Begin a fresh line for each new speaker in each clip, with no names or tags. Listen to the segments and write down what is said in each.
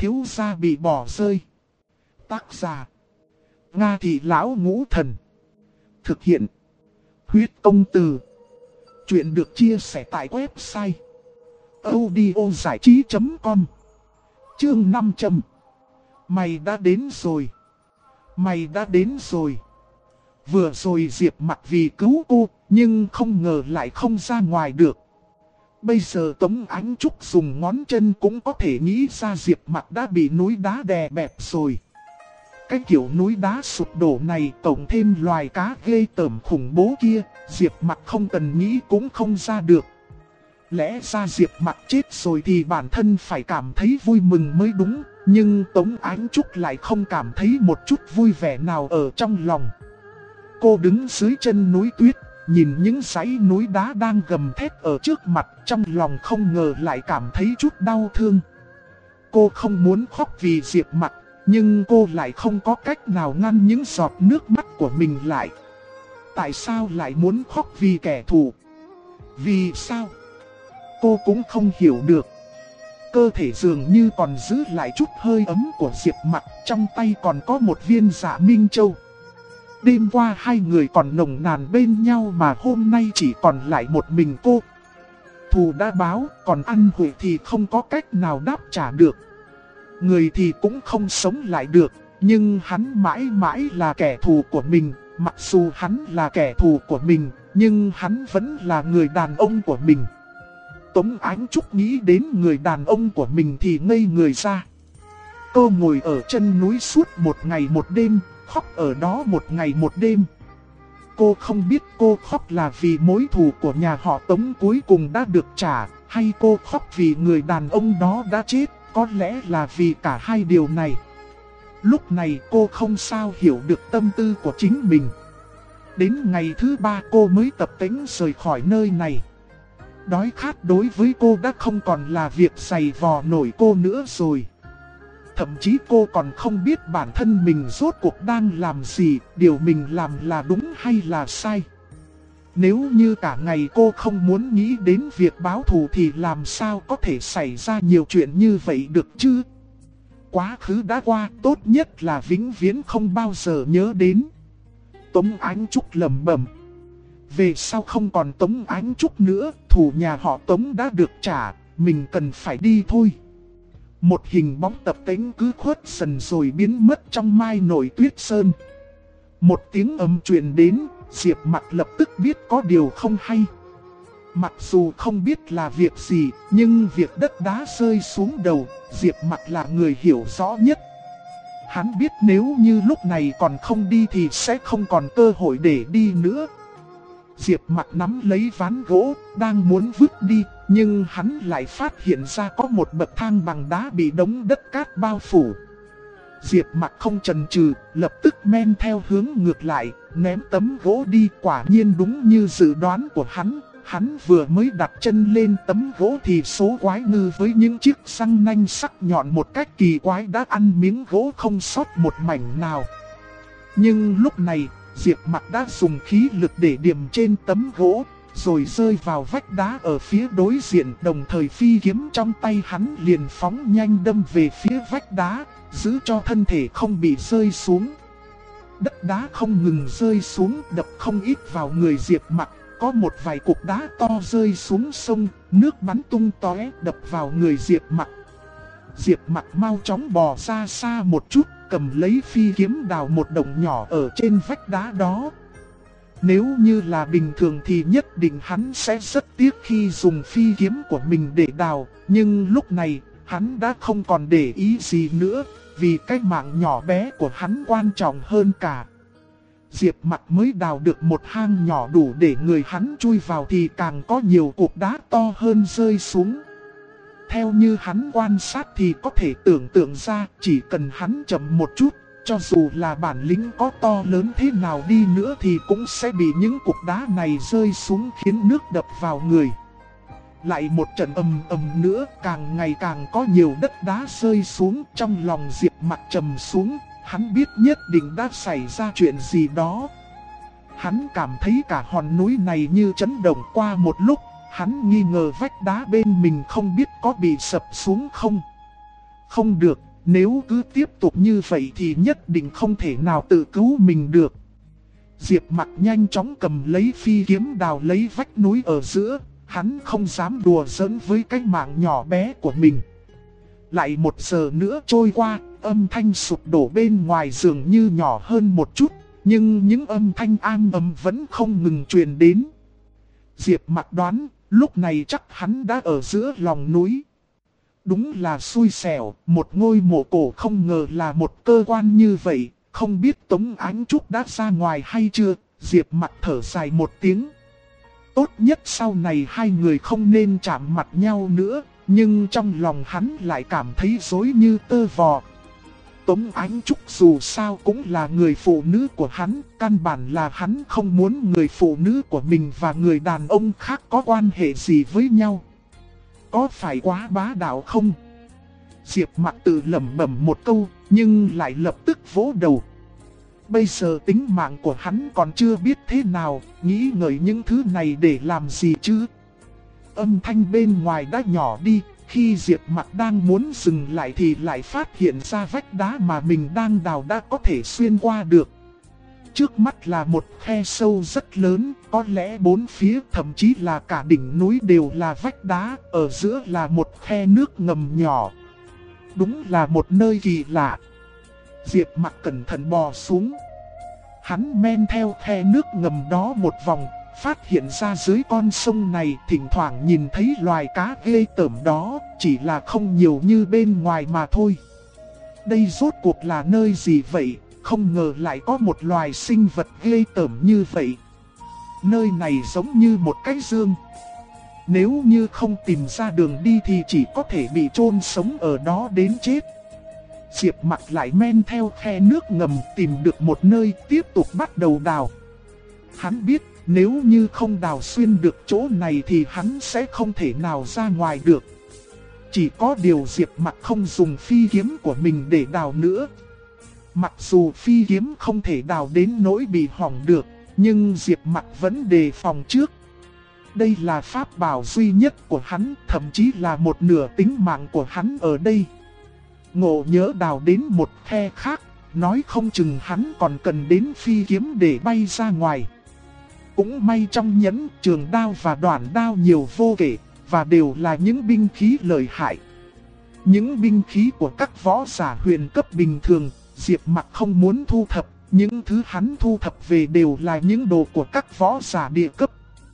thiếu gia bị bỏ rơi. Tác giả: Nga Thị Lão Ngũ Thần. Thực hiện: Huyết Công Từ. Chuyện được chia sẻ tại website audiozảichí.com. Chương 500. Mày đã đến rồi. Mày đã đến rồi. Vừa rồi Diệp Mặc vì cứu cô, nhưng không ngờ lại không ra ngoài được. Bây giờ Tống Ánh Trúc dùng ngón chân cũng có thể nghĩ ra Diệp Mặc đã bị núi đá đè bẹp rồi. Cái kiểu núi đá sụp đổ này cộng thêm loài cá ghê tởm khủng bố kia, Diệp Mặc không cần nghĩ cũng không ra được. Lẽ ra Diệp Mặc chết rồi thì bản thân phải cảm thấy vui mừng mới đúng, nhưng Tống Ánh Trúc lại không cảm thấy một chút vui vẻ nào ở trong lòng. Cô đứng dưới chân núi tuyết, nhìn những dãy núi đá đang gầm thét ở trước mặt, trong lòng không ngờ lại cảm thấy chút đau thương. Cô không muốn khóc vì Diệp Mặc, nhưng cô lại không có cách nào ngăn những giọt nước mắt của mình lại. Tại sao lại muốn khóc vì kẻ thù? Vì sao? Cô cũng không hiểu được. Cơ thể dường như còn giữ lại chút hơi ấm của Diệp Mặc, trong tay còn có một viên Dạ Minh Châu. Đêm qua hai người còn nồng nàn bên nhau mà hôm nay chỉ còn lại một mình cô. Thù đã báo, còn ăn hủy thì không có cách nào đáp trả được. Người thì cũng không sống lại được, nhưng hắn mãi mãi là kẻ thù của mình. Mặc dù hắn là kẻ thù của mình, nhưng hắn vẫn là người đàn ông của mình. Tống Ánh Trúc nghĩ đến người đàn ông của mình thì ngây người ra. Cô ngồi ở chân núi suốt một ngày một đêm, khóc ở đó một ngày một đêm. Cô không biết cô khóc là vì mối thù của nhà họ Tống cuối cùng đã được trả, hay cô khóc vì người đàn ông đó đã chết, có lẽ là vì cả hai điều này. Lúc này cô không sao hiểu được tâm tư của chính mình. Đến ngày thứ 3 cô mới tập tễnh rời khỏi nơi này. Đói khát đối với cô đã không còn là việc giày vò nổi cô nữa rồi. Thậm chí cô còn không biết bản thân mình rốt cuộc đang làm gì, điều mình làm là đúng hay là sai. Nếu như cả ngày cô không muốn nghĩ đến việc báo thù thì làm sao có thể xảy ra nhiều chuyện như vậy được chứ? Quá khứ đã qua, tốt nhất là vĩnh viễn không bao giờ nhớ đến. Tống Ánh Trúc lẩm bẩm. Về sau không còn Tống Ánh Trúc nữa, thù nhà họ Tống đã được trả, mình cần phải đi thôi. Một hình bóng tập tễnh cứ khuất dần rồi biến mất trong mai nổi tuyết sơn. Một tiếng ầm truyền đến, Diệp Mặc lập tức biết có điều không hay. Mặc dù không biết là việc gì, nhưng việc đất đá rơi xuống đầu, Diệp Mặc là người hiểu rõ nhất. Hắn biết nếu như lúc này còn không đi thì sẽ không còn cơ hội để đi nữa. Diệp Mặc nắm lấy ván gỗ, đang muốn vứt đi, nhưng hắn lại phát hiện ra có một bậc thang bằng đá bị đống đất cát bao phủ. Diệp Mặc không chần chừ, lập tức men theo hướng ngược lại, ném tấm gỗ đi. Quả nhiên đúng như dự đoán của hắn vừa mới đặt chân lên tấm gỗ thì số quái ngư với những chiếc răng nanh sắc nhọn một cách kỳ quái đã ăn miếng gỗ không sót một mảnh nào. Nhưng lúc này, Diệp Mặc đã dùng khí lực để điểm trên tấm gỗ, rồi rơi vào vách đá ở phía đối diện, đồng thời phi kiếm trong tay hắn liền phóng nhanh đâm về phía vách đá, giữ cho thân thể không bị rơi xuống. Đất đá không ngừng rơi xuống, đập không ít vào người Diệp Mặc, có một vài cục đá to rơi xuống sông, nước bắn tung tóe đập vào người Diệp Mặc. Diệp Mặc mau chóng bò ra xa một chút, cầm lấy phi kiếm đào một động nhỏ ở trên vách đá đó. Nếu như là bình thường thì nhất định hắn sẽ rất tiếc khi dùng phi kiếm của mình để đào, nhưng lúc này hắn đã không còn để ý gì nữa, vì cái mạng nhỏ bé của hắn quan trọng hơn cả. Diệp Mặc mới đào được một hang nhỏ đủ để người hắn chui vào thì càng có nhiều cục đá to hơn rơi xuống. Theo như hắn quan sát thì có thể tưởng tượng ra, chỉ cần hắn chậm một chút, cho dù là bản lĩnh có to lớn thế nào đi nữa thì cũng sẽ bị những cục đá này rơi xuống khiến nước đập vào người. Lại một trận ầm ầm nữa, càng ngày càng có nhiều đất đá rơi xuống. Trong lòng Diệp Mặc trầm xuống, hắn biết nhất định đã xảy ra chuyện gì đó. Hắn cảm thấy cả hòn núi này như chấn động. Qua một lúc, hắn nghi ngờ vách đá bên mình không biết có bị sập xuống không. Không được, Nếu cứ tiếp tục như vậy thì nhất định không thể nào tự cứu mình được. Diệp Mặc nhanh chóng cầm lấy phi kiếm đào lấy vách núi ở giữa. Hắn không dám đùa giỡn với cái mạng nhỏ bé của mình. Lại 1 giờ nữa trôi qua, âm thanh sụp đổ bên ngoài dường như nhỏ hơn một chút. Nhưng những âm thanh am ầm vẫn không ngừng truyền đến. Diệp Mặc đoán, lúc này chắc hắn đã ở giữa lòng núi. Đúng là xui xẻo, một ngôi mộ cổ không ngờ là một cơ quan như vậy. Không biết Tống Ánh Trúc đã ra ngoài hay chưa, Diệp Mặc thở dài một tiếng. Tốt nhất sau này hai người không nên chạm mặt nhau nữa, nhưng trong lòng hắn lại cảm thấy rối như tơ vò. Tống Ánh Trúc dù sao cũng là người phụ nữ của hắn, căn bản là hắn không muốn người phụ nữ của mình và người đàn ông khác có quan hệ gì với nhau. Có phải quá bá đạo không? Diệp Mặc tự lẩm bẩm một câu, nhưng lại lập tức vỗ đầu. Bây giờ tính mạng của hắn còn chưa biết thế nào, nghĩ ngợi những thứ này để làm gì chứ? Âm thanh bên ngoài đã nhỏ đi, khi Diệp Mặc đang muốn dừng lại thì lại phát hiện ra vách đá mà mình đang đào đã có thể xuyên qua được. Trước mắt là một khe sâu rất lớn, có lẽ 4 phía thậm chí là cả đỉnh núi đều là vách đá, ở giữa là một khe nước ngầm nhỏ. Đúng là một nơi kỳ lạ. Diệp Mặc cẩn thận bò xuống. Hắn men theo khe nước ngầm đó một vòng, phát hiện ra dưới con sông này thỉnh thoảng nhìn thấy loài cá ghê tởm đó, chỉ là không nhiều như bên ngoài mà thôi. Đây rốt cuộc là nơi gì vậy? Không ngờ lại có một loài sinh vật ghê tởm như vậy. Nơi này giống như một cái dương. Nếu như không tìm ra đường đi thì chỉ có thể bị chôn sống ở đó đến chết. Diệp Mặc lại men theo khe nước ngầm tìm được một nơi tiếp tục bắt đầu đào. Hắn biết nếu như không đào xuyên được chỗ này thì hắn sẽ không thể nào ra ngoài được. Chỉ có điều Diệp Mặc không dùng phi kiếm của mình để đào nữa. Mặc dù phi kiếm không thể đào đến nỗi bị hỏng được, nhưng Diệp Mặc vẫn đề phòng trước. Đây là pháp bảo duy nhất của hắn, thậm chí là một nửa tính mạng của hắn ở đây. Ngộ nhỡ đào đến một khe khác, nói không chừng hắn còn cần đến phi kiếm để bay ra ngoài. Cũng may trong nhẫn trường đao và đoạn đao nhiều vô kể, và đều là những binh khí lợi hại. Những binh khí của các võ giả huyền cấp bình thường, Diệp Mặc không muốn thu thập, những thứ hắn thu thập về đều là những đồ của các võ giả địa cấp.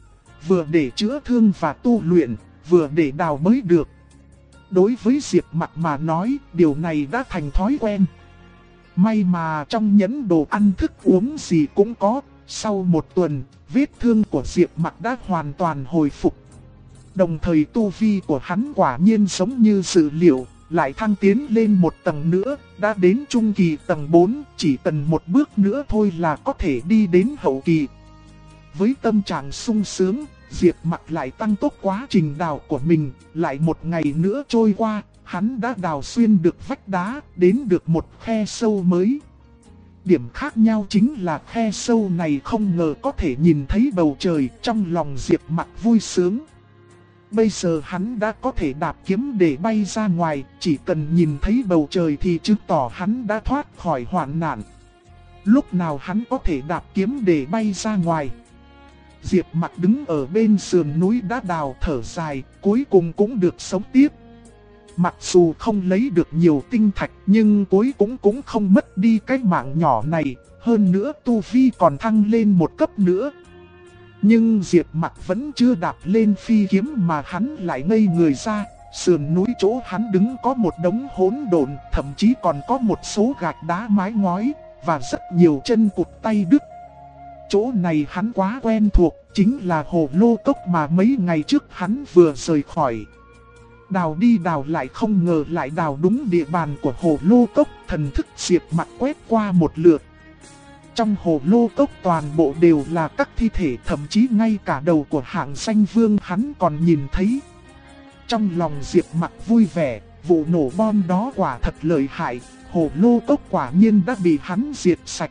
Vừa để chữa thương và tu luyện, vừa để đào mới được. Đối với Diệp Mặc mà nói, điều này đã thành thói quen. May mà trong nhẫn đồ ăn thức uống gì cũng có, sau 1 tuần, vết thương của Diệp Mặc đã hoàn toàn hồi phục. Đồng thời tu vi của hắn quả nhiên giống như dự liệu, lại thăng tiến lên một tầng nữa, đã đến trung kỳ tầng 4, chỉ cần một bước nữa thôi là có thể đi đến hậu kỳ. Với tâm trạng sung sướng, Diệp Mặc lại tăng tốc quá trình đào của mình, lại 1 ngày nữa trôi qua, hắn đã đào xuyên được vách đá, đến được một khe sâu mới. Điểm khác nhau chính là khe sâu này không ngờ có thể nhìn thấy bầu trời, trong lòng Diệp Mặc vui sướng. Bây giờ hắn đã có thể đạp kiếm để bay ra ngoài, chỉ cần nhìn thấy bầu trời thì chứng tỏ hắn đã thoát khỏi hoạn nạn. Lúc nào hắn có thể đạp kiếm để bay ra ngoài? Diệp Mặc đứng ở bên sườn núi đã đào thở dài, cuối cùng cũng được sống tiếp. Mặc dù không lấy được nhiều tinh thạch nhưng cuối cũng không mất đi cái mạng nhỏ này, hơn nữa tu vi còn thăng lên 1 cấp nữa. Nhưng Diệp Mặc vẫn chưa đạp lên phi kiếm mà hắn lại ngây người ra, sườn núi chỗ hắn đứng có một đống hỗn độn, thậm chí còn có một số gạch đá mái ngói, và rất nhiều chân cụt tay đứt. Chỗ này hắn quá quen thuộc, chính là hồ lô cốc mà mấy ngày trước hắn vừa rời khỏi. Đào đi đào lại không ngờ lại đào đúng địa bàn của hồ lô cốc, thần thức Diệp Mặc quét qua một lượt. Trong hồ lô cốc toàn bộ đều là các thi thể, thậm chí ngay cả đầu của hạng danh vương hắn còn nhìn thấy. Trong lòng Diệp Mặc vui vẻ, vụ nổ bom đó quả thật lợi hại, hồ lô cốc quả nhiên đã bị hắn diệt sạch.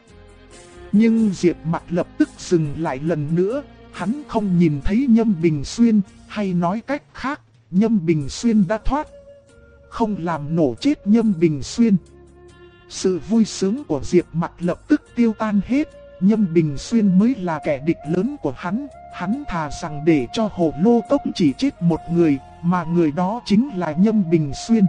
Nhưng Diệp Mặc lập tức dừng lại lần nữa, hắn không nhìn thấy Nhâm Bình Xuyên, hay nói cách khác, Nhâm Bình Xuyên đã thoát. không làm nổ chết Nhâm Bình Xuyên. Sự vui sướng của Diệp Mặc lập tức tiêu tan hết. Nhâm Bình Xuyên mới là kẻ địch lớn của hắn. Hắn thà rằng để cho Hồ Lô Cốc chỉ chết một người, mà người đó chính là Nhâm Bình Xuyên.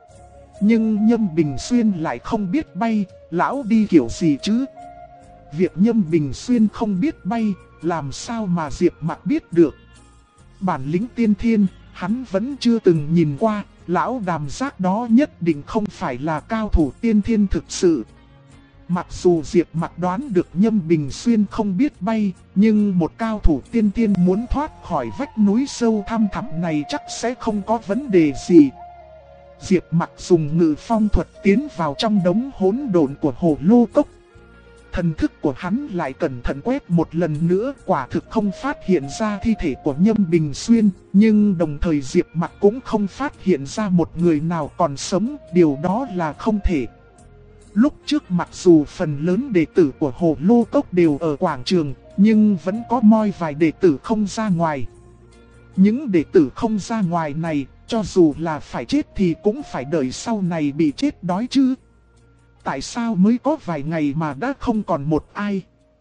Nhưng Nhâm Bình Xuyên lại không biết bay, lão đi kiểu gì chứ? Việc Nhâm Bình Xuyên không biết bay, làm sao mà Diệp Mặc biết được? Bản lĩnh tiên thiên, hắn vẫn chưa từng nhìn qua, lão Đàm Giác đó nhất định không phải là cao thủ tiên thiên thực sự. Mặc dù Diệp Mặc đoán được Nhâm Bình Xuyên không biết bay, nhưng một cao thủ tiên thiên muốn thoát khỏi vách núi sâu thăm thẳm này chắc sẽ không có vấn đề gì. Diệp Mặc dùng ngự phong thuật tiến vào trong đống hỗn độn của Hồ Lô Cốc. Thần thức của hắn lại cẩn thận quét một lần nữa, quả thực không phát hiện ra thi thể của Nhâm Bình Xuyên, nhưng đồng thời Diệp Mặc cũng không phát hiện ra một người nào còn sống, điều đó là không thể. Lúc trước mặc dù phần lớn đệ tử của Hồ Lô Cốc đều ở quảng trường, nhưng vẫn có moi vài đệ tử không ra ngoài. Những đệ tử không ra ngoài này, cho dù là phải chết thì cũng phải đợi sau này bị chết đói chứ. Tại sao mới có vài ngày mà đã không còn một ai?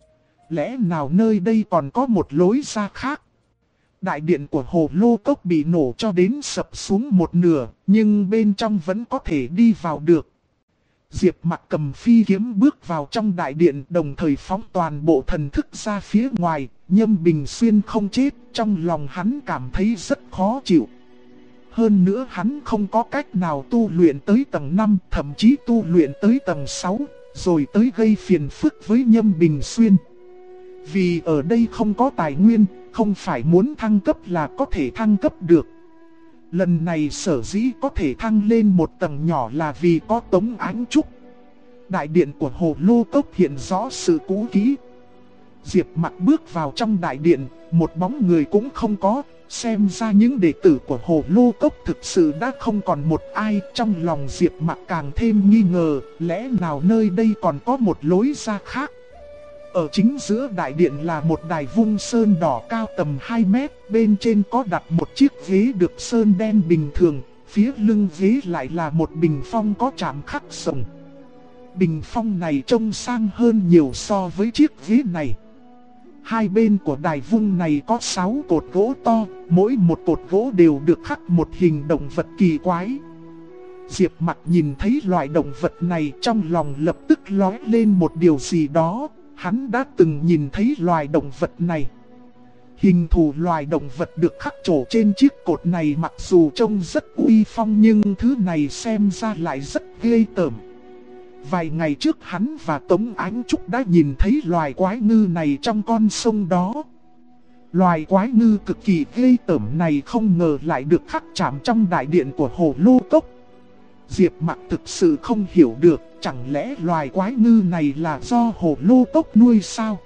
Lẽ nào nơi đây còn có một lối ra khác? Đại điện của Hồ Lô Cốc bị nổ cho đến sập xuống một nửa, nhưng bên trong vẫn có thể đi vào được. Diệp Mặc cầm phi kiếm bước vào trong đại điện, đồng thời phóng toàn bộ thần thức ra phía ngoài. Nhâm Bình Xuyên không chết, trong lòng hắn cảm thấy rất khó chịu. Hơn nữa hắn không có cách nào tu luyện tới tầng 5, thậm chí tu luyện tới tầng 6, rồi tới gây phiền phức với Nhâm Bình Xuyên. Vì ở đây không có tài nguyên, không phải muốn thăng cấp là có thể thăng cấp được. Lần này sở dĩ có thể thăng lên một tầng nhỏ là vì có Tống Ánh Trúc. Đại điện của Hồ Lô Cốc hiện rõ sự cũ kỹ. Diệp Mặc bước vào trong đại điện, một bóng người cũng không có. Xem ra những đệ tử của Hồ Lô Cốc thực sự đã không còn một ai. Trong lòng Diệp Mặc càng thêm nghi ngờ, lẽ nào nơi đây còn có một lối ra khác. Ở chính giữa đại điện là một đài vung sơn đỏ cao tầm 2 mét, bên trên có đặt một chiếc ghế được sơn đen bình thường, phía lưng ghế lại là một bình phong có chạm khắc rồng. Bình phong này trông sang hơn nhiều so với chiếc ghế này. Hai bên của đài vung này có 6 cột gỗ to, mỗi một cột gỗ đều được khắc một hình động vật kỳ quái. Diệp Mặc nhìn thấy loại động vật này, trong lòng lập tức lóe lên một điều gì đó. Hắn đã từng nhìn thấy loài động vật này. Hình thù loài động vật được khắc trổ trên chiếc cột này mặc dù trông rất uy phong, nhưng thứ này xem ra lại rất ghê tởm. Vài ngày trước hắn và Tống Ánh Trúc đã nhìn thấy loài quái ngư này trong con sông đó. Loài quái ngư cực kỳ ghê tởm này không ngờ lại được khắc chạm trong đại điện của Hồ Lô Cốc. Diệp Mặc thực sự không hiểu được, chẳng lẽ loài quái ngư này là do Hồ Lô Cốc nuôi sao?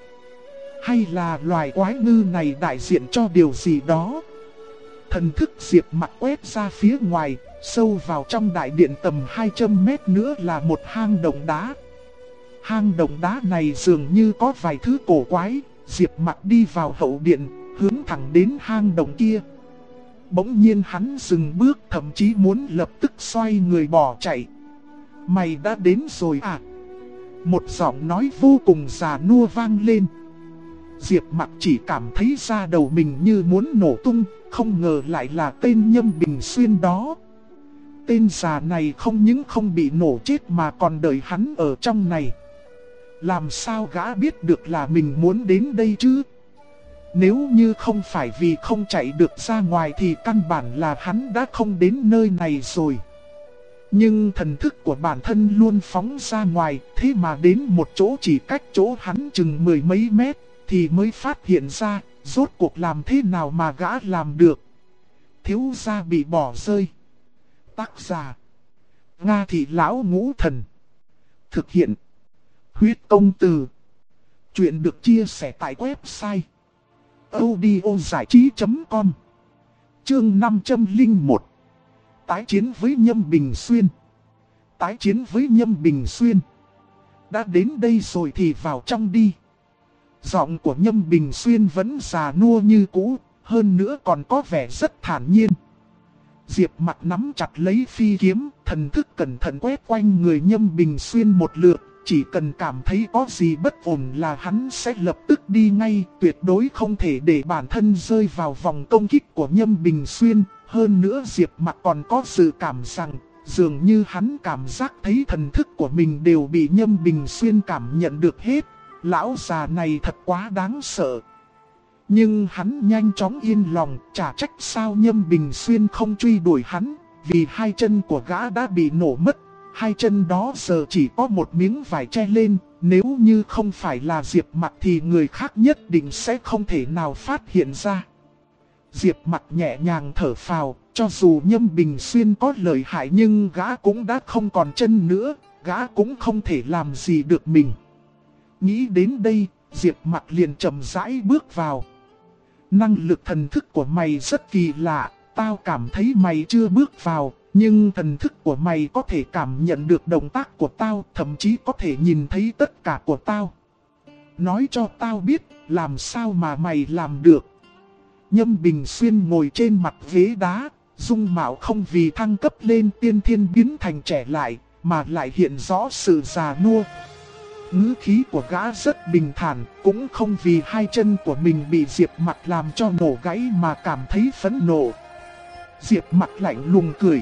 Hay là loài quái ngư này đại diện cho điều gì đó? Thần thức Diệp Mặc quét ra phía ngoài, sâu vào trong đại điện tầm 200 mét nữa là một hang động đá. Hang động đá này dường như có vài thứ cổ quái. Diệp Mặc đi vào hậu điện, hướng thẳng đến hang động kia. Bỗng nhiên hắn dừng bước, thậm chí muốn lập tức xoay người bỏ chạy. Mày đã đến rồi à? Một giọng nói vô cùng già nua vang lên. Diệp Mặc chỉ cảm thấy da đầu mình như muốn nổ tung, không ngờ lại là tên Nhâm Bình Xuyên đó. Tên già này không những không bị nổ chết mà còn đợi hắn ở trong này. Làm sao gã biết được là mình muốn đến đây chứ? Nếu như không phải vì không chạy được ra ngoài thì căn bản là hắn đã không đến nơi này rồi. Nhưng thần thức của bản thân luôn phóng ra ngoài, thế mà đến một chỗ chỉ cách chỗ hắn chừng 10 mấy mét, thì mới phát hiện ra, rốt cuộc làm thế nào mà gã làm được. Thiếu gia bị bỏ rơi. Tác giả: Nga Thị Lão Ngũ Thần. Thực hiện: Huyết Công Từ. Chuyện được chia sẻ tại website audiozảichí.com. Chương 501. Tái chiến với Nhâm Bình Xuyên. Tái chiến với Nhâm Bình Xuyên. Đã đến đây rồi thì vào trong đi. Giọng của Nhâm Bình Xuyên vẫn già nua như cũ, hơn nữa còn có vẻ rất thản nhiên. Diệp Mặc nắm chặt lấy phi kiếm, thần thức cẩn thận quét quanh người Nhâm Bình Xuyên một lượt. Chỉ cần cảm thấy có gì bất ổn là hắn sẽ lập tức đi ngay, tuyệt đối không thể để bản thân rơi vào vòng công kích của Nhâm Bình Xuyên. Hơn nữa Diệp Mặc còn có sự cảm rằng, dường như hắn cảm giác thấy thần thức của mình đều bị Nhâm Bình Xuyên cảm nhận được hết. Lão già này thật quá đáng sợ. Nhưng hắn nhanh chóng yên lòng, chả trách sao Nhâm Bình Xuyên không truy đuổi hắn, vì hai chân của gã đã bị nổ mất. Hai chân đó giờ chỉ có một miếng vải che lên, nếu như không phải là Diệp Mặc thì người khác nhất định sẽ không thể nào phát hiện ra. Diệp Mặc nhẹ nhàng thở phào, cho dù Nhâm Bình Xuyên có lợi hại nhưng gã cũng đã không còn chân nữa, gã cũng không thể làm gì được mình. Nghĩ đến đây, Diệp Mặc liền chậm rãi bước vào. Năng lực thần thức của mày rất kỳ lạ, tao cảm thấy mày chưa bước vào, nhưng thần thức của mày có thể cảm nhận được động tác của tao, thậm chí có thể nhìn thấy tất cả của tao. Nói cho tao biết, làm sao mà mày làm được. Nhâm Bình Xuyên ngồi trên mặt ghế đá, dung mạo không vì thăng cấp lên tiên thiên biến thành trẻ lại, mà lại hiện rõ sự già nua. Ngữ khí của gã rất bình thản, cũng không vì hai chân của mình bị Diệp Mặc làm cho nổ gãy mà cảm thấy phẫn nộ. Diệp Mặc lạnh lùng cười.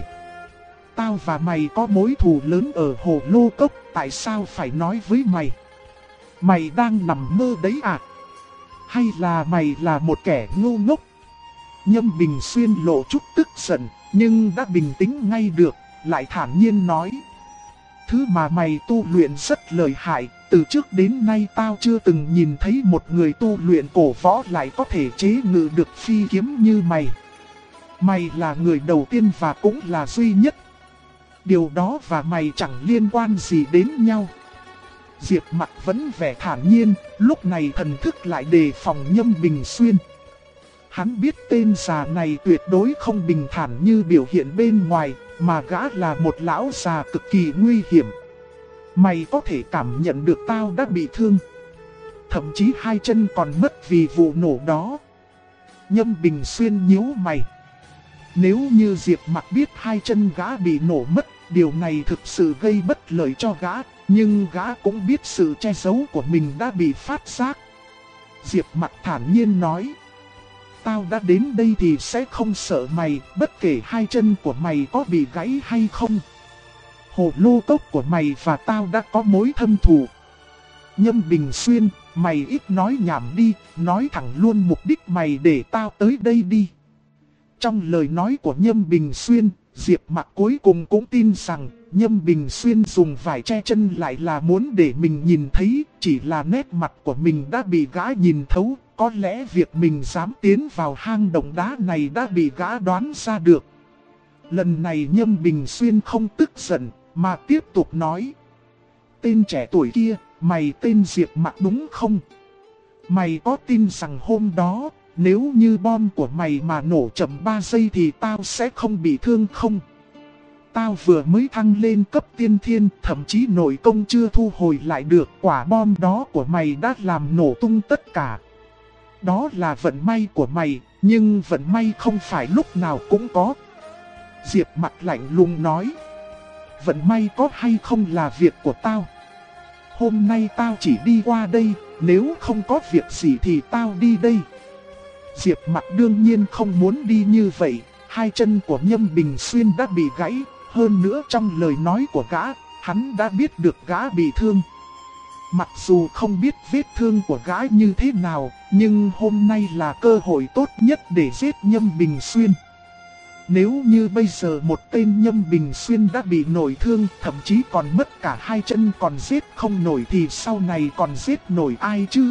Tao và mày có mối thù lớn ở Hồ Lô Cốc, tại sao phải nói với mày? Mày đang nằm mơ đấy à? Hay là mày là một kẻ ngu ngốc? Nhâm Bình Xuyên lộ chút tức giận, nhưng đã bình tĩnh ngay được, lại thản nhiên nói. Thứ mà mày tu luyện rất lợi hại, từ trước đến nay tao chưa từng nhìn thấy một người tu luyện cổ võ lại có thể chế ngự được phi kiếm như mày. Mày là người đầu tiên và cũng là duy nhất. Điều đó và mày chẳng liên quan gì đến nhau. Diệp Mặc vẫn vẻ thản nhiên, lúc này thần thức lại đề phòng Nhâm Bình Xuyên. Hắn biết tên già này tuyệt đối không bình thản như biểu hiện bên ngoài, mà gã là một lão già cực kỳ nguy hiểm. Mày có thể cảm nhận được tao đã bị thương. Thậm chí hai chân còn mất vì vụ nổ đó. Nhâm Bình Xuyên nhíu mày. Nếu như Diệp Mặc biết hai chân gã bị nổ mất, điều này thực sự gây bất lợi cho gã. Nhưng gã cũng biết sự che giấu của mình đã bị phát giác. Diệp Mặc thản nhiên nói. Tao đã đến đây thì sẽ không sợ mày, bất kể hai chân của mày có bị gãy hay không. Hồ Lô Cốc của mày và tao đã có mối thâm thù. Nhâm Bình Xuyên, mày ít nói nhảm đi, nói thẳng luôn mục đích mày để tao tới đây đi. Trong lời nói của Nhâm Bình Xuyên, Diệp Mặc cuối cùng cũng tin rằng Nhâm Bình Xuyên dùng vải che chân lại là muốn để mình nhìn thấy, chỉ là nét mặt của mình đã bị gã nhìn thấu. Có lẽ việc mình dám tiến vào hang động đá này đã bị gã đoán ra được. Lần này Nhâm Bình Xuyên không tức giận, mà tiếp tục nói. Tên trẻ tuổi kia, mày tên Diệp Mặc đúng không? Mày có tin rằng hôm đó, nếu như bom của mày mà nổ chậm 3 giây thì tao sẽ không bị thương không? Tao vừa mới thăng lên cấp tiên thiên, thậm chí nội công chưa thu hồi lại được. Quả bom đó của mày đã làm nổ tung tất cả. Đó là vận may của mày, nhưng vận may không phải lúc nào cũng có. Diệp Mặc lạnh lùng nói. Vận may có hay không là việc của tao. Hôm nay tao chỉ đi qua đây, nếu không có việc gì thì tao đi đây. Diệp Mặc đương nhiên không muốn đi như vậy. Hai chân của Nhâm Bình Xuyên đã bị gãy. Hơn nữa trong lời nói của gã, hắn đã biết được gã bị thương. Mặc dù không biết vết thương của gã như thế nào, nhưng hôm nay là cơ hội tốt nhất để giết Nhâm Bình Xuyên. Nếu như bây giờ một tên Nhâm Bình Xuyên đã bị nổi thương, thậm chí còn mất cả hai chân còn giết không nổi thì sau này còn giết nổi ai chứ?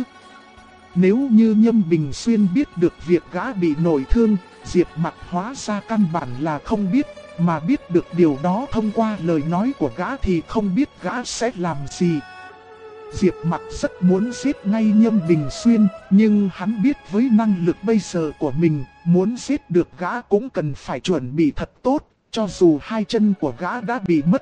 Nếu như Nhâm Bình Xuyên biết được việc gã bị nổi thương, Diệp Mặc hóa ra căn bản là không biết, mà biết được điều đó thông qua lời nói của gã thì không biết gã sẽ làm gì. Diệp Mặc rất muốn giết ngay Nhâm Bình Xuyên, nhưng hắn biết với năng lực bây giờ của mình, muốn giết được gã cũng cần phải chuẩn bị thật tốt, cho dù hai chân của gã đã bị mất.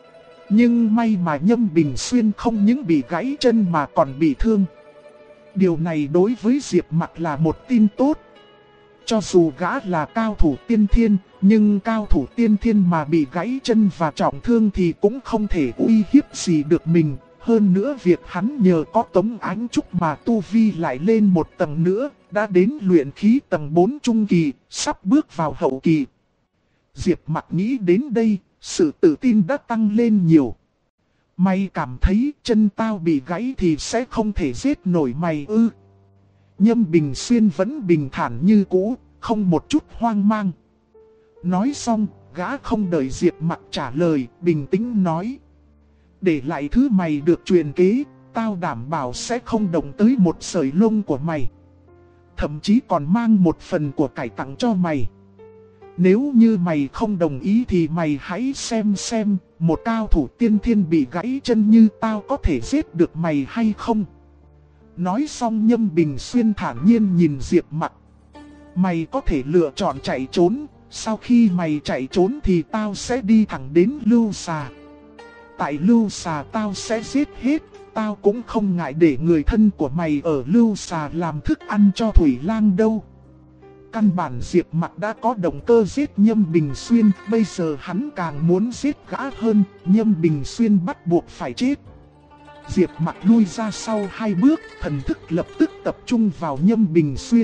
Nhưng may mà Nhâm Bình Xuyên không những bị gãy chân mà còn bị thương. Điều này đối với Diệp Mặc là một tin tốt. cho dù gã là cao thủ tiên thiên, nhưng cao thủ tiên thiên mà bị gãy chân và trọng thương thì cũng không thể uy hiếp gì được mình. Hơn nữa việc hắn nhờ có Tống Ánh Trúc mà tu vi lại lên một tầng nữa, đã đến luyện khí tầng 4 trung kỳ, sắp bước vào hậu kỳ. Diệp Mặc nghĩ đến đây, sự tự tin đã tăng lên nhiều. Mày cảm thấy chân tao bị gãy thì sẽ không thể giết nổi mày ư? Nhâm Bình Xuyên vẫn bình thản như cũ, không một chút hoang mang. Nói xong, gã không đợi Diệp Mặc trả lời, bình tĩnh nói. Để lại thứ mày được truyền kế, tao đảm bảo sẽ không động tới một sợi lông của mày. Thậm chí còn mang một phần của cải tặng cho mày. Nếu như mày không đồng ý thì mày hãy xem, một cao thủ tiên thiên bị gãy chân như tao có thể giết được mày hay không? Nói xong Nhâm Bình Xuyên thản nhiên nhìn Diệp Mặc. Mày có thể lựa chọn chạy trốn, sau khi mày chạy trốn thì tao sẽ đi thẳng đến Lưu Xà. Tại Lưu Xà tao sẽ giết hết, tao cũng không ngại để người thân của mày ở Lưu Xà làm thức ăn cho Thủy Lang đâu. Căn bản Diệp Mặc đã có động cơ giết Nhâm Bình Xuyên, bây giờ hắn càng muốn giết gã hơn, Nhâm Bình Xuyên bắt buộc phải chết. Diệp Mặc lui ra sau 2 bước, thần thức lập tức tập trung vào Nhâm Bình Xuyên.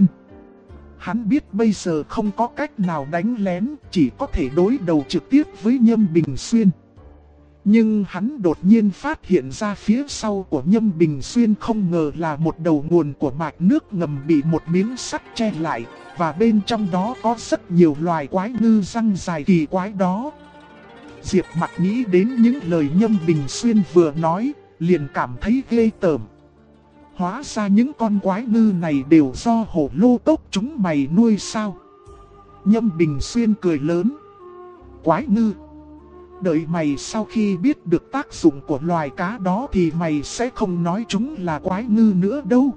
Hắn biết bây giờ không có cách nào đánh lén, chỉ có thể đối đầu trực tiếp với Nhâm Bình Xuyên. Nhưng hắn đột nhiên phát hiện ra phía sau của Nhâm Bình Xuyên không ngờ là một đầu nguồn của mạch nước ngầm bị một miếng sắt che lại, và bên trong đó có rất nhiều loài quái ngư răng dài kỳ quái đó. Diệp Mặc nghĩ đến những lời Nhâm Bình Xuyên vừa nói, liền cảm thấy ghê tởm. Hóa ra những con quái ngư này đều do hổ lô tốc chúng mày nuôi sao? Nhâm Bình Xuyên cười lớn. Quái ngư? Đợi mày sau khi biết được tác dụng của loài cá đó thì mày sẽ không nói chúng là quái ngư nữa đâu.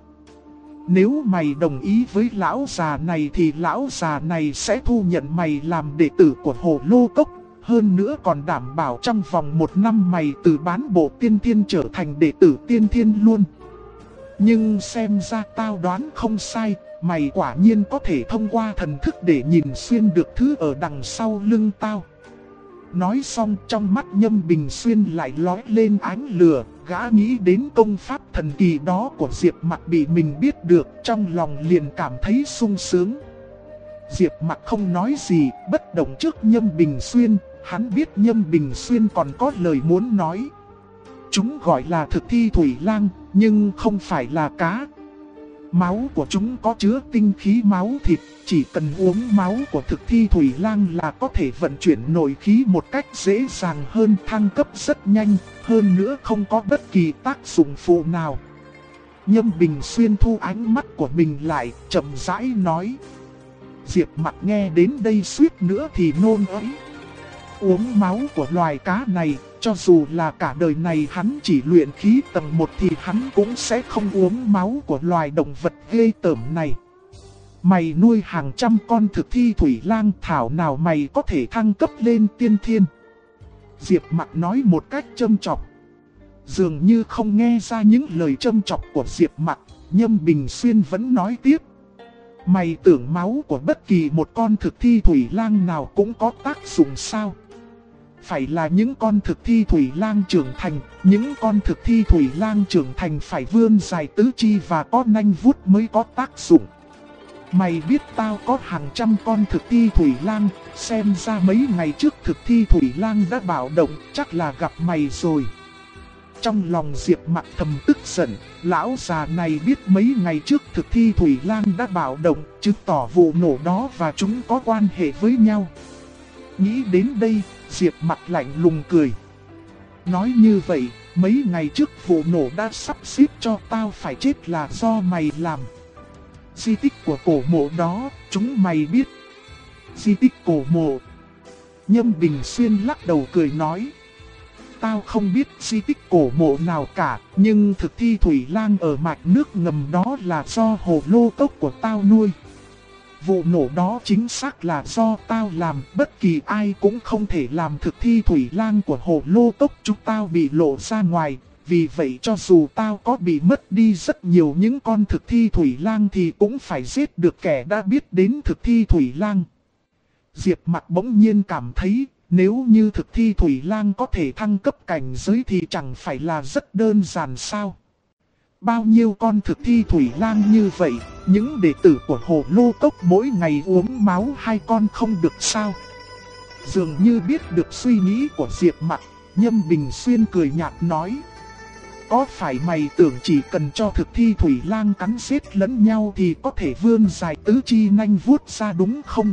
Nếu mày đồng ý với lão già này thì lão già này sẽ thu nhận mày làm đệ tử của Hồ Lô Cốc. Hơn nữa còn đảm bảo trong vòng 1 năm mày từ bán bộ tiên thiên trở thành đệ tử tiên thiên luôn. Nhưng xem ra tao đoán không sai, mày quả nhiên có thể thông qua thần thức để nhìn xuyên được thứ ở đằng sau lưng tao. Nói xong trong mắt Nhâm Bình Xuyên lại lóe lên ánh lửa, gã nghĩ đến công pháp thần kỳ đó của Diệp Mặc bị mình biết được, trong lòng liền cảm thấy sung sướng. Diệp Mặc không nói gì, bất động trước Nhâm Bình Xuyên, hắn biết Nhâm Bình Xuyên còn có lời muốn nói. Chúng gọi là thực thi thủy lang, nhưng không phải là cá. Máu của chúng có chứa tinh khí máu thịt, chỉ cần uống máu của thực thi thủy lang là có thể vận chuyển nội khí một cách dễ dàng hơn, thăng cấp rất nhanh, hơn nữa không có bất kỳ tác dụng phụ nào. Nhâm Bình Xuyên thu ánh mắt của mình lại, chậm rãi nói. Diệp Mặc nghe đến đây suýt nữa thì nôn öy. Uống máu của loài cá này, cho dù là cả đời này hắn chỉ luyện khí tầng 1 thì hắn cũng sẽ không uống máu của loài động vật ghê tởm này. Mày nuôi hàng trăm con thực thi thủy lang, thảo nào mày có thể thăng cấp lên tiên thiên. Diệp Mặc nói một cách châm chọc. Dường như không nghe ra những lời châm chọc của Diệp Mặc, Nhâm Bình Xuyên vẫn nói tiếp. Mày tưởng máu của bất kỳ một con thực thi thủy lang nào cũng có tác dụng sao? Phải là những con thực thi thủy lang trưởng thành, những con thực thi thủy lang trưởng thành phải vươn dài tứ chi và có nanh vuốt mới có tác dụng. Mày biết tao có hàng trăm con thực thi thủy lang, xem ra mấy ngày trước thực thi thủy lang đã bạo động, chắc là gặp mày rồi. Trong lòng Diệp Mặc thầm tức giận, lão già này biết mấy ngày trước thực thi thủy lang đã bạo động, chứng tỏ vụ nổ đó và chúng có quan hệ với nhau. Nghĩ đến đây, Diệp Mặc lạnh lùng cười. Nói như vậy, mấy ngày trước vụ nổ đã sắp xếp cho tao phải chết là do mày làm. Di tích của cổ mộ đó, chúng mày biết. Di tích cổ mộ. Nhâm Bình Xuyên lắc đầu cười nói. Tao không biết di tích cổ mộ nào cả, nhưng thực thi thủy lang ở mạch nước ngầm đó là do Hồ Lô Cốc của tao nuôi. Vụ nổ đó chính xác là do tao làm, bất kỳ ai cũng không thể làm thực thi thủy lang của Hồ Lô Cốc chúng tao bị lộ ra ngoài, vì vậy cho dù tao có bị mất đi rất nhiều những con thực thi thủy lang thì cũng phải giết được kẻ đã biết đến thực thi thủy lang. Diệp Mặc bỗng nhiên cảm thấy, nếu như thực thi thủy lang có thể thăng cấp cảnh giới thì chẳng phải là rất đơn giản sao? Bao nhiêu con thực thi thủy lang như vậy, những đệ tử của Hồ Lô Cốc mỗi ngày uống máu 2 con không được sao? Dường như biết được suy nghĩ của Diệp Mặc, Nhâm Bình Xuyên cười nhạt nói. Có phải mày tưởng chỉ cần cho thực thi thủy lang cắn giết lẫn nhau thì có thể vươn dài tứ chi nanh vuốt ra đúng không?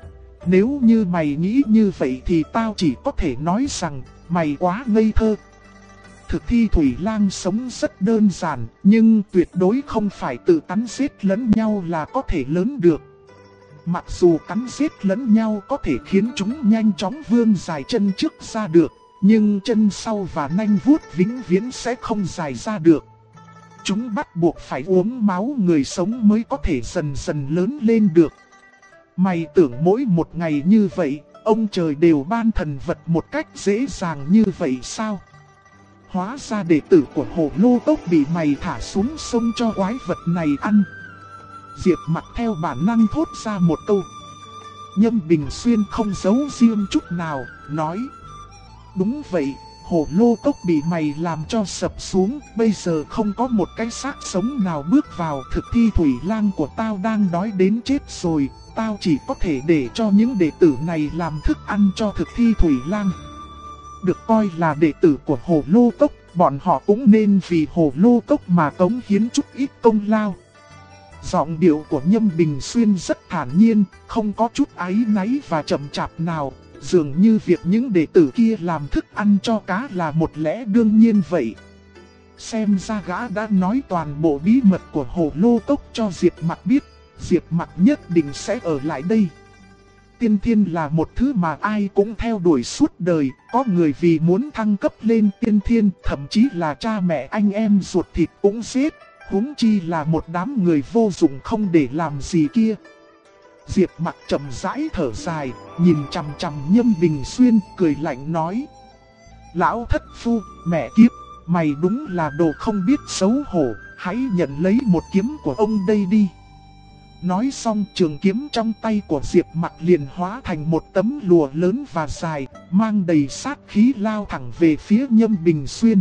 Nếu như mày nghĩ như vậy thì tao chỉ có thể nói rằng mày quá ngây thơ. Thực thi thủy lang sống rất đơn giản, nhưng tuyệt đối không phải tự cắn giết lẫn nhau là có thể lớn được. Mặc dù cắn giết lẫn nhau có thể khiến chúng nhanh chóng vươn dài chân trước ra được, nhưng chân sau và nanh vuốt vĩnh viễn sẽ không dài ra được. Chúng bắt buộc phải uống máu người sống mới có thể dần dần lớn lên được. Mày tưởng mỗi một ngày như vậy, ông trời đều ban thần vật một cách dễ dàng như vậy sao? Hóa ra đệ tử của Hồ Lô Cốc bị mày thả xuống sông cho quái vật này ăn. Diệp Mặc theo bản năng thốt ra một câu. Nhâm Bình Xuyên không giấu riêng chút nào, nói. Đúng vậy, Hồ Lô Cốc bị mày làm cho sập xuống, bây giờ không có một cái xác sống nào bước vào. Thực thi thủy lang của tao đang đói đến chết rồi, tao chỉ có thể để cho những đệ tử này làm thức ăn cho thực thi thủy lang. Được coi là đệ tử của Hồ Lô Cốc, bọn họ cũng nên vì Hồ Lô Cốc mà cống hiến chút ít công lao. Giọng điệu của Nhâm Bình Xuyên rất thản nhiên, không có chút áy náy và chậm chạp nào, dường như việc những đệ tử kia làm thức ăn cho cá là một lẽ đương nhiên vậy. Xem ra gã đã nói toàn bộ bí mật của Hồ Lô Cốc cho Diệp Mặc biết, Diệp Mặc nhất định sẽ ở lại đây. Tiên thiên là một thứ mà ai cũng theo đuổi suốt đời, có người vì muốn thăng cấp lên tiên thiên, thậm chí là cha mẹ anh em ruột thịt cũng giết, huống chi là một đám người vô dụng không để làm gì kia. Diệp Mặc chậm rãi thở dài, nhìn chằm chằm Nhâm Bình Xuyên, cười lạnh nói. Lão thất phu, mẹ kiếp, mày đúng là đồ không biết xấu hổ, hãy nhận lấy một kiếm của ông đây đi. Nói xong trường kiếm trong tay của Diệp Mặc liền hóa thành một tấm lùa lớn và dài, mang đầy sát khí lao thẳng về phía Nhâm Bình Xuyên.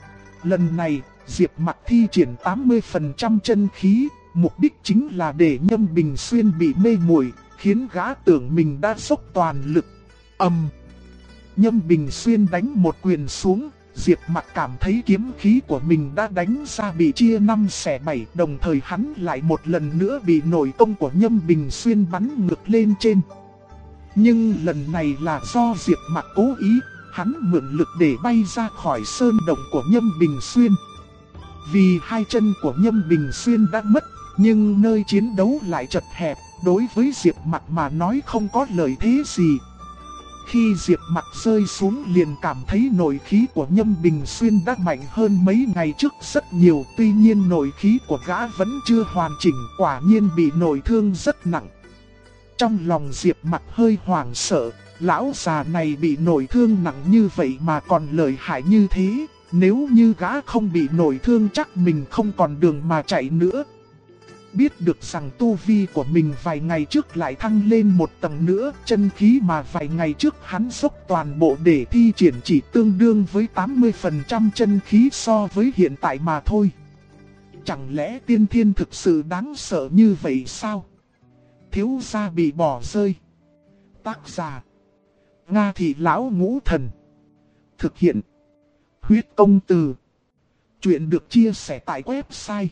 Lần này, Diệp Mặc thi triển 80% chân khí, mục đích chính là để Nhâm Bình Xuyên bị mê muội, khiến gã tưởng mình đã dốc toàn lực. Nhâm Bình Xuyên đánh một quyền xuống, Diệp Mặc cảm thấy kiếm khí của mình đã đánh ra bị chia 5 xẻ 7, đồng thời hắn lại một lần nữa bị nội công của Nhâm Bình Xuyên bắn ngược lên trên. Nhưng lần này là do Diệp Mặc cố ý, hắn mượn lực để bay ra khỏi sơn động của Nhâm Bình Xuyên. Vì hai chân của Nhâm Bình Xuyên đã mất, nhưng nơi chiến đấu lại chật hẹp, đối với Diệp Mặc mà nói không có lợi thế gì. Khi Diệp Mặc rơi xuống liền cảm thấy nội khí của Nhâm Bình Xuyên đã mạnh hơn mấy ngày trước rất nhiều. Tuy nhiên nội khí của gã vẫn chưa hoàn chỉnh, quả nhiên bị nội thương rất nặng. Trong lòng Diệp Mặc hơi hoảng sợ, lão già này bị nội thương nặng như vậy mà còn lợi hại như thế. Nếu như gã không bị nội thương chắc mình không còn đường mà chạy nữa. Biết được rằng tu vi của mình vài ngày trước lại thăng lên một tầng nữa, chân khí mà vài ngày trước hắn dốc toàn bộ để thi triển chỉ tương đương với 80% chân khí so với hiện tại mà thôi. Chẳng lẽ tiên thiên thực sự đáng sợ như vậy sao? Thiếu gia bị bỏ rơi. Tác giả: Nga Thị Lão Ngũ Thần. Thực hiện: Huyết Công Từ. Chuyện được chia sẻ tại website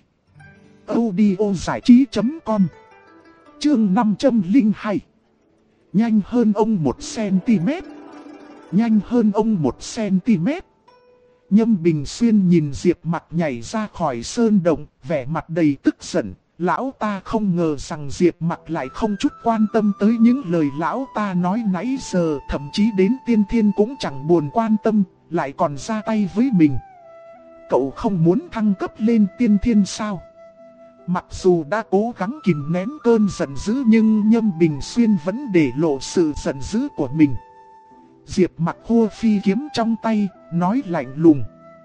audiozảichí.com. Chương 502. Nhanh hơn ông 1cm. Nhanh hơn ông 1cm. Nhâm Bình Xuyên nhìn Diệp Mặc nhảy ra khỏi sơn động, vẻ mặt đầy tức giận. Lão ta không ngờ rằng Diệp Mặc lại không chút quan tâm tới những lời lão ta nói nãy giờ, thậm chí đến tiên thiên cũng chẳng buồn quan tâm, lại còn ra tay với mình. Cậu không muốn thăng cấp lên tiên thiên sao? Mặc dù đã cố gắng kìm nén cơn giận dữ nhưng Nhâm Bình Xuyên vẫn để lộ sự giận dữ của mình. Diệp Mặc hô phi kiếm trong tay, nói lạnh lùng.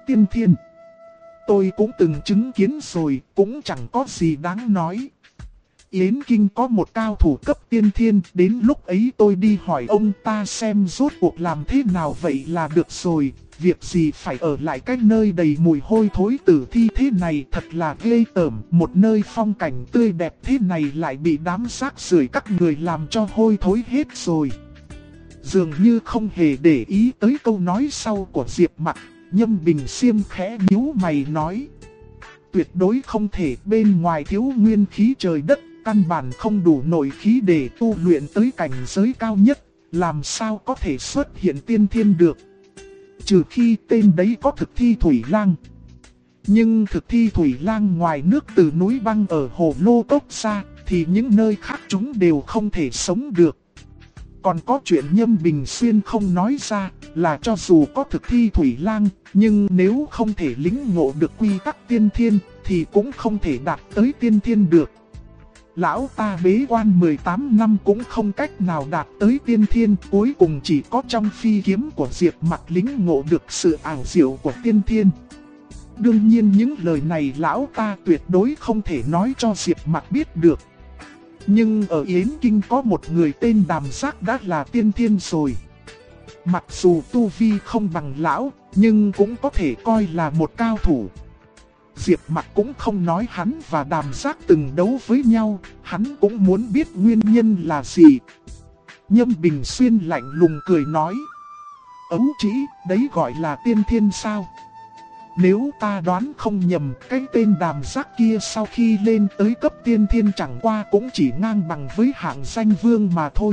tiên thiên. Tôi cũng từng chứng kiến rồi, cũng chẳng có gì đáng nói. Yến Kinh có một cao thủ cấp tiên thiên, đến lúc ấy tôi đi hỏi ông ta xem rốt cuộc làm thế nào vậy là được rồi. Việc gì phải ở lại cái nơi đầy mùi hôi thối tử thi thế này thật là ghê tởm. Một nơi phong cảnh tươi đẹp thế này lại bị đám rác rưởi các người làm cho hôi thối hết rồi. Dường như không hề để ý tới câu nói sau của Diệp Mặc, Nhâm Bình Xiêm khẽ nhíu mày nói. Tuyệt đối không thể, bên ngoài thiếu nguyên khí trời đất, căn bản không đủ nội khí để tu luyện tới cảnh giới cao nhất, làm sao có thể xuất hiện tiên thiên được. Trừ khi tên đấy có thực thi Thủy Lang. Nhưng thực thi Thủy Lang ngoài nước từ núi băng ở hồ Lô Cốc ra, thì những nơi khác chúng đều không thể sống được. Còn có chuyện Nhâm Bình Xuyên không nói ra là cho dù có thực thi Thủy Lang, nhưng nếu không thể lĩnh ngộ được quy tắc tiên thiên thì cũng không thể đạt tới tiên thiên được. Lão ta bế quan 18 năm cũng không cách nào đạt tới tiên thiên, cuối cùng chỉ có trong phi kiếm của Diệp Mặc lĩnh ngộ được sự ảo diệu của tiên thiên. Đương nhiên những lời này lão ta tuyệt đối không thể nói cho Diệp Mặc biết được. Nhưng ở Yến Kinh có một người tên Đàm Giác đã là tiên thiên rồi. Mặc dù tu vi không bằng lão, nhưng cũng có thể coi là một cao thủ. Diệp Mặc cũng không nói hắn và Đàm Giác từng đấu với nhau, hắn cũng muốn biết nguyên nhân là gì. Nhâm Bình Xuyên lạnh lùng cười nói. Ấu trĩ, đấy gọi là tiên thiên sao? Nếu ta đoán không nhầm, cái tên Đàm Giác kia sau khi lên tới cấp tiên thiên chẳng qua cũng chỉ ngang bằng với hạng danh vương mà thôi.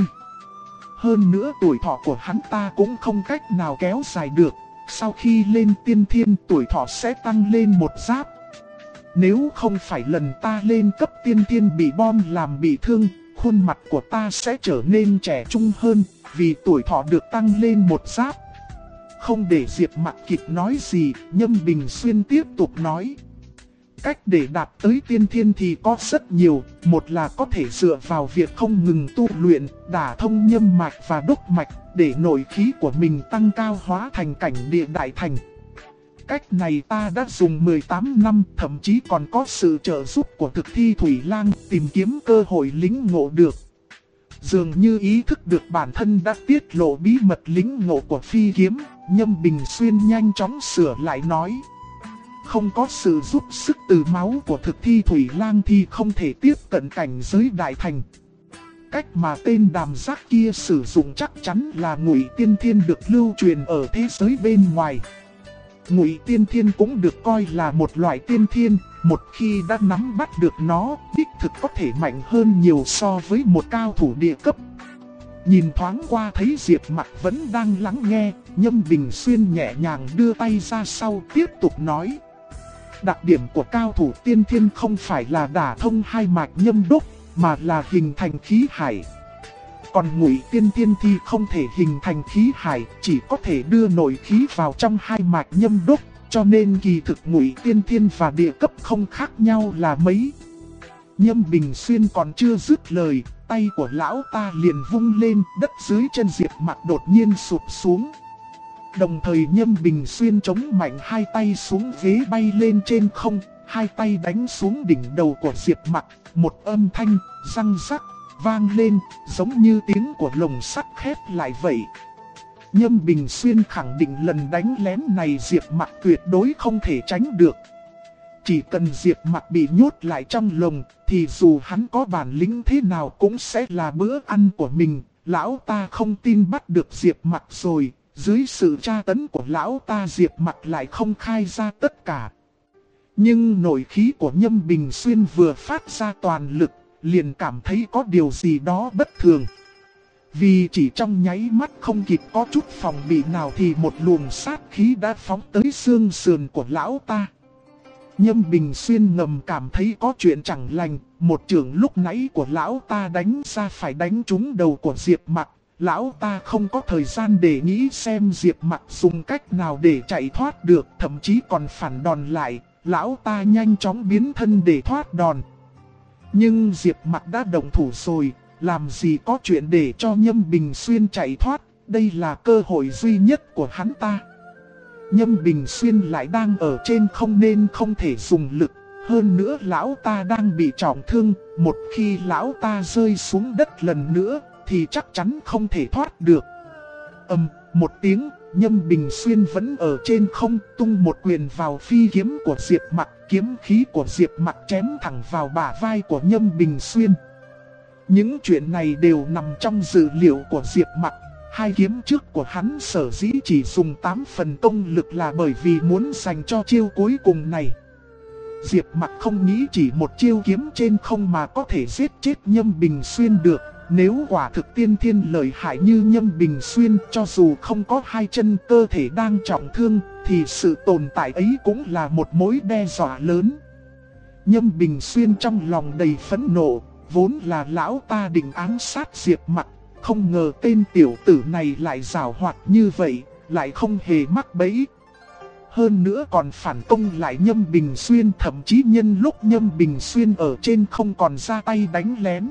Hơn nữa tuổi thọ của hắn ta cũng không cách nào kéo dài được, sau khi lên tiên thiên tuổi thọ sẽ tăng lên một giáp. Nếu không phải lần ta lên cấp tiên thiên bị bom làm bị thương, khuôn mặt của ta sẽ trở nên trẻ trung hơn, vì tuổi thọ được tăng lên một giáp. Không để Diệp Mặc kịp nói gì, Nhâm Bình Xuyên tiếp tục nói. Cách để đạt tới tiên thiên thì có rất nhiều, một là có thể dựa vào việc không ngừng tu luyện, đả thông nhâm mạch và đốc mạch, để nội khí của mình tăng cao hóa thành cảnh địa đại thành. Cách này ta đã dùng 18 năm, thậm chí còn có sự trợ giúp của thực thi Thủy Lang tìm kiếm cơ hội lĩnh ngộ được. Dường như ý thức được bản thân đã tiết lộ bí mật lĩnh ngộ của phi kiếm, Nhâm Bình Xuyên nhanh chóng sửa lại nói. Không có sự giúp sức từ máu của thực thi Thủy Lang thì không thể tiếp cận cảnh giới đại thành. Cách mà tên Đàm Giác kia sử dụng chắc chắn là Ngụy Tiên Thiên được lưu truyền ở thế giới bên ngoài. Ngụy Tiên Thiên cũng được coi là một loại tiên thiên, một khi đã nắm bắt được nó, đích thực có thể mạnh hơn nhiều so với một cao thủ địa cấp. Nhìn thoáng qua thấy Diệp Mặc vẫn đang lắng nghe, Nhâm Bình Xuyên nhẹ nhàng đưa tay ra sau tiếp tục nói. Đặc điểm của cao thủ tiên thiên không phải là đả thông hai mạch nhâm đốc, mà là hình thành khí hải. Còn Ngụy Tiên Thiên thì không thể hình thành khí hải, chỉ có thể đưa nội khí vào trong hai mạch nhâm đốc, cho nên kỳ thực Ngụy Tiên Thiên và địa cấp không khác nhau là mấy. Nhâm Bình Xuyên còn chưa dứt lời, tay của lão ta liền vung lên, đất dưới chân Diệp Mặc đột nhiên sụp xuống. Đồng thời Nhâm Bình Xuyên chống mạnh hai tay xuống ghế bay lên trên không, hai tay đánh xuống đỉnh đầu của Diệp Mặc, một âm thanh răng rắc vang lên, giống như tiếng của lồng sắt khép lại vậy. Nhâm Bình Xuyên khẳng định lần đánh lén này Diệp Mặc tuyệt đối không thể tránh được. Chỉ cần Diệp Mặc bị nhốt lại trong lồng, thì dù hắn có bản lĩnh thế nào cũng sẽ là bữa ăn của mình. Lão ta không tin bắt được Diệp Mặc rồi, dưới sự tra tấn của lão ta Diệp Mặc lại không khai ra tất cả. Nhưng nội khí của Nhâm Bình Xuyên vừa phát ra toàn lực, liền cảm thấy có điều gì đó bất thường. Vì chỉ trong nháy mắt không kịp có chút phòng bị nào thì một luồng sát khí đã phóng tới xương sườn của lão ta. Nhâm Bình Xuyên ngầm cảm thấy có chuyện chẳng lành, một chưởng lúc nãy của lão ta đánh ra phải đánh trúng đầu của Diệp Mặc. Lão ta không có thời gian để nghĩ xem Diệp Mặc dùng cách nào để chạy thoát được, thậm chí còn phản đòn lại. Lão ta nhanh chóng biến thân để thoát đòn. Nhưng Diệp Mặc đã động thủ rồi, làm gì có chuyện để cho Nhâm Bình Xuyên chạy thoát, đây là cơ hội duy nhất của hắn ta. Nhâm Bình Xuyên lại đang ở trên không nên không thể dùng lực. Hơn nữa lão ta đang bị trọng thương, một khi lão ta rơi xuống đất lần nữa thì chắc chắn không thể thoát được. Một tiếng, Nhâm Bình Xuyên vẫn ở trên không, tung một quyền vào phi kiếm của Diệp Mặc. Kiếm khí của Diệp Mặc chém thẳng vào bả vai của Nhâm Bình Xuyên. Những chuyện này đều nằm trong dự liệu của Diệp Mặc. Hai kiếm trước của hắn sở dĩ chỉ dùng 8 phần công lực là bởi vì muốn dành cho chiêu cuối cùng này. Diệp Mặc không nghĩ chỉ một chiêu kiếm trên không mà có thể giết chết Nhâm Bình Xuyên được. Nếu quả thực tiên thiên lợi hại như Nhâm Bình Xuyên, cho dù không có hai chân, cơ thể đang trọng thương, thì sự tồn tại ấy cũng là một mối đe dọa lớn. Nhâm Bình Xuyên trong lòng đầy phẫn nộ, vốn là lão ta định ám sát Diệp Mặc, không ngờ tên tiểu tử này lại giàu hoạt như vậy, lại không hề mắc bẫy. Hơn nữa còn phản công lại Nhâm Bình Xuyên, thậm chí nhân lúc Nhâm Bình Xuyên ở trên không còn ra tay đánh lén.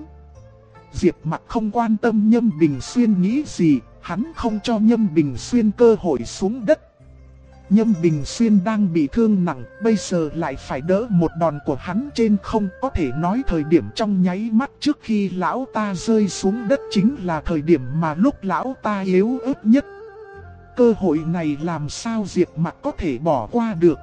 Diệp Mặc không quan tâm Nhâm Bình Xuyên nghĩ gì, hắn không cho Nhâm Bình Xuyên cơ hội xuống đất. Nhâm Bình Xuyên đang bị thương nặng, bây giờ lại phải đỡ một đòn của hắn trên không. Có thể nói thời điểm trong nháy mắt trước khi lão ta rơi xuống đất chính là thời điểm mà lúc lão ta yếu ớt nhất. Cơ hội này làm sao Diệp Mặc có thể bỏ qua được.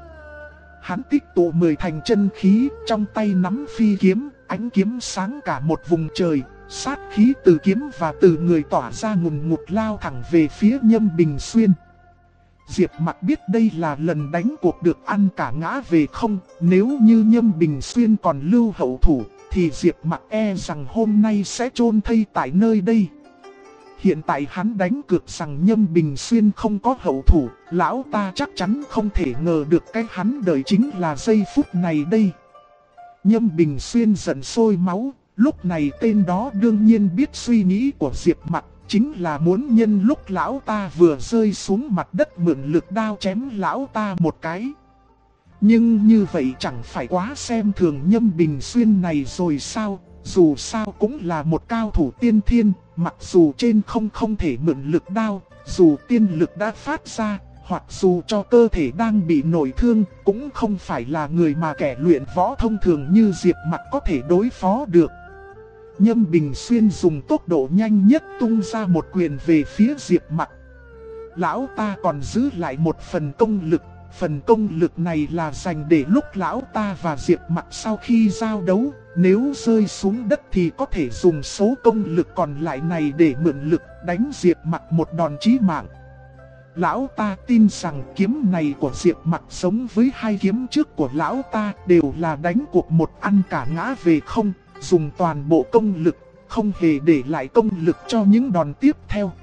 Hắn tích tụ 10 thành chân khí, trong tay nắm phi kiếm, ánh kiếm sáng cả một vùng trời. Sát khí từ kiếm và từ người tỏa ra ngùn ngụt lao thẳng về phía Nhâm Bình Xuyên. Diệp Mặc biết đây là lần đánh cuộc được ăn cả ngã về không. Nếu như Nhâm Bình Xuyên còn lưu hậu thủ thì Diệp Mặc e rằng hôm nay sẽ chôn thây tại nơi đây. Hiện tại hắn đánh cược rằng Nhâm Bình Xuyên không có hậu thủ, lão ta chắc chắn không thể ngờ được cái hắn đợi chính là giây phút này đây. Nhâm Bình Xuyên giận sôi máu. Lúc này tên đó đương nhiên biết suy nghĩ của Diệp Mặc, chính là muốn nhân lúc lão ta vừa rơi xuống mặt đất mượn lực đao chém lão ta một cái. Nhưng như vậy chẳng phải quá xem thường Nhâm Bình Xuyên này rồi sao? Dù sao cũng là một cao thủ tiên thiên, mặc dù trên không thể mượn lực đao, dù tiên lực đã phát ra, hoặc dù cho cơ thể đang bị nội thương, cũng không phải là người mà kẻ luyện võ thông thường như Diệp Mặc có thể đối phó được. Nhâm Bình Xuyên dùng tốc độ nhanh nhất tung ra một quyền về phía Diệp Mặc. Lão ta còn giữ lại một phần công lực. Phần công lực này là dành để lúc lão ta và Diệp Mặc sau khi giao đấu, nếu rơi xuống đất thì có thể dùng số công lực còn lại này để mượn lực đánh Diệp Mặc một đòn chí mạng. Lão ta tin rằng kiếm này của Diệp Mặc giống với hai kiếm trước của lão ta, đều là đánh cuộc một ăn cả ngã về không, dùng toàn bộ công lực, không hề để lại công lực cho những đòn tiếp theo.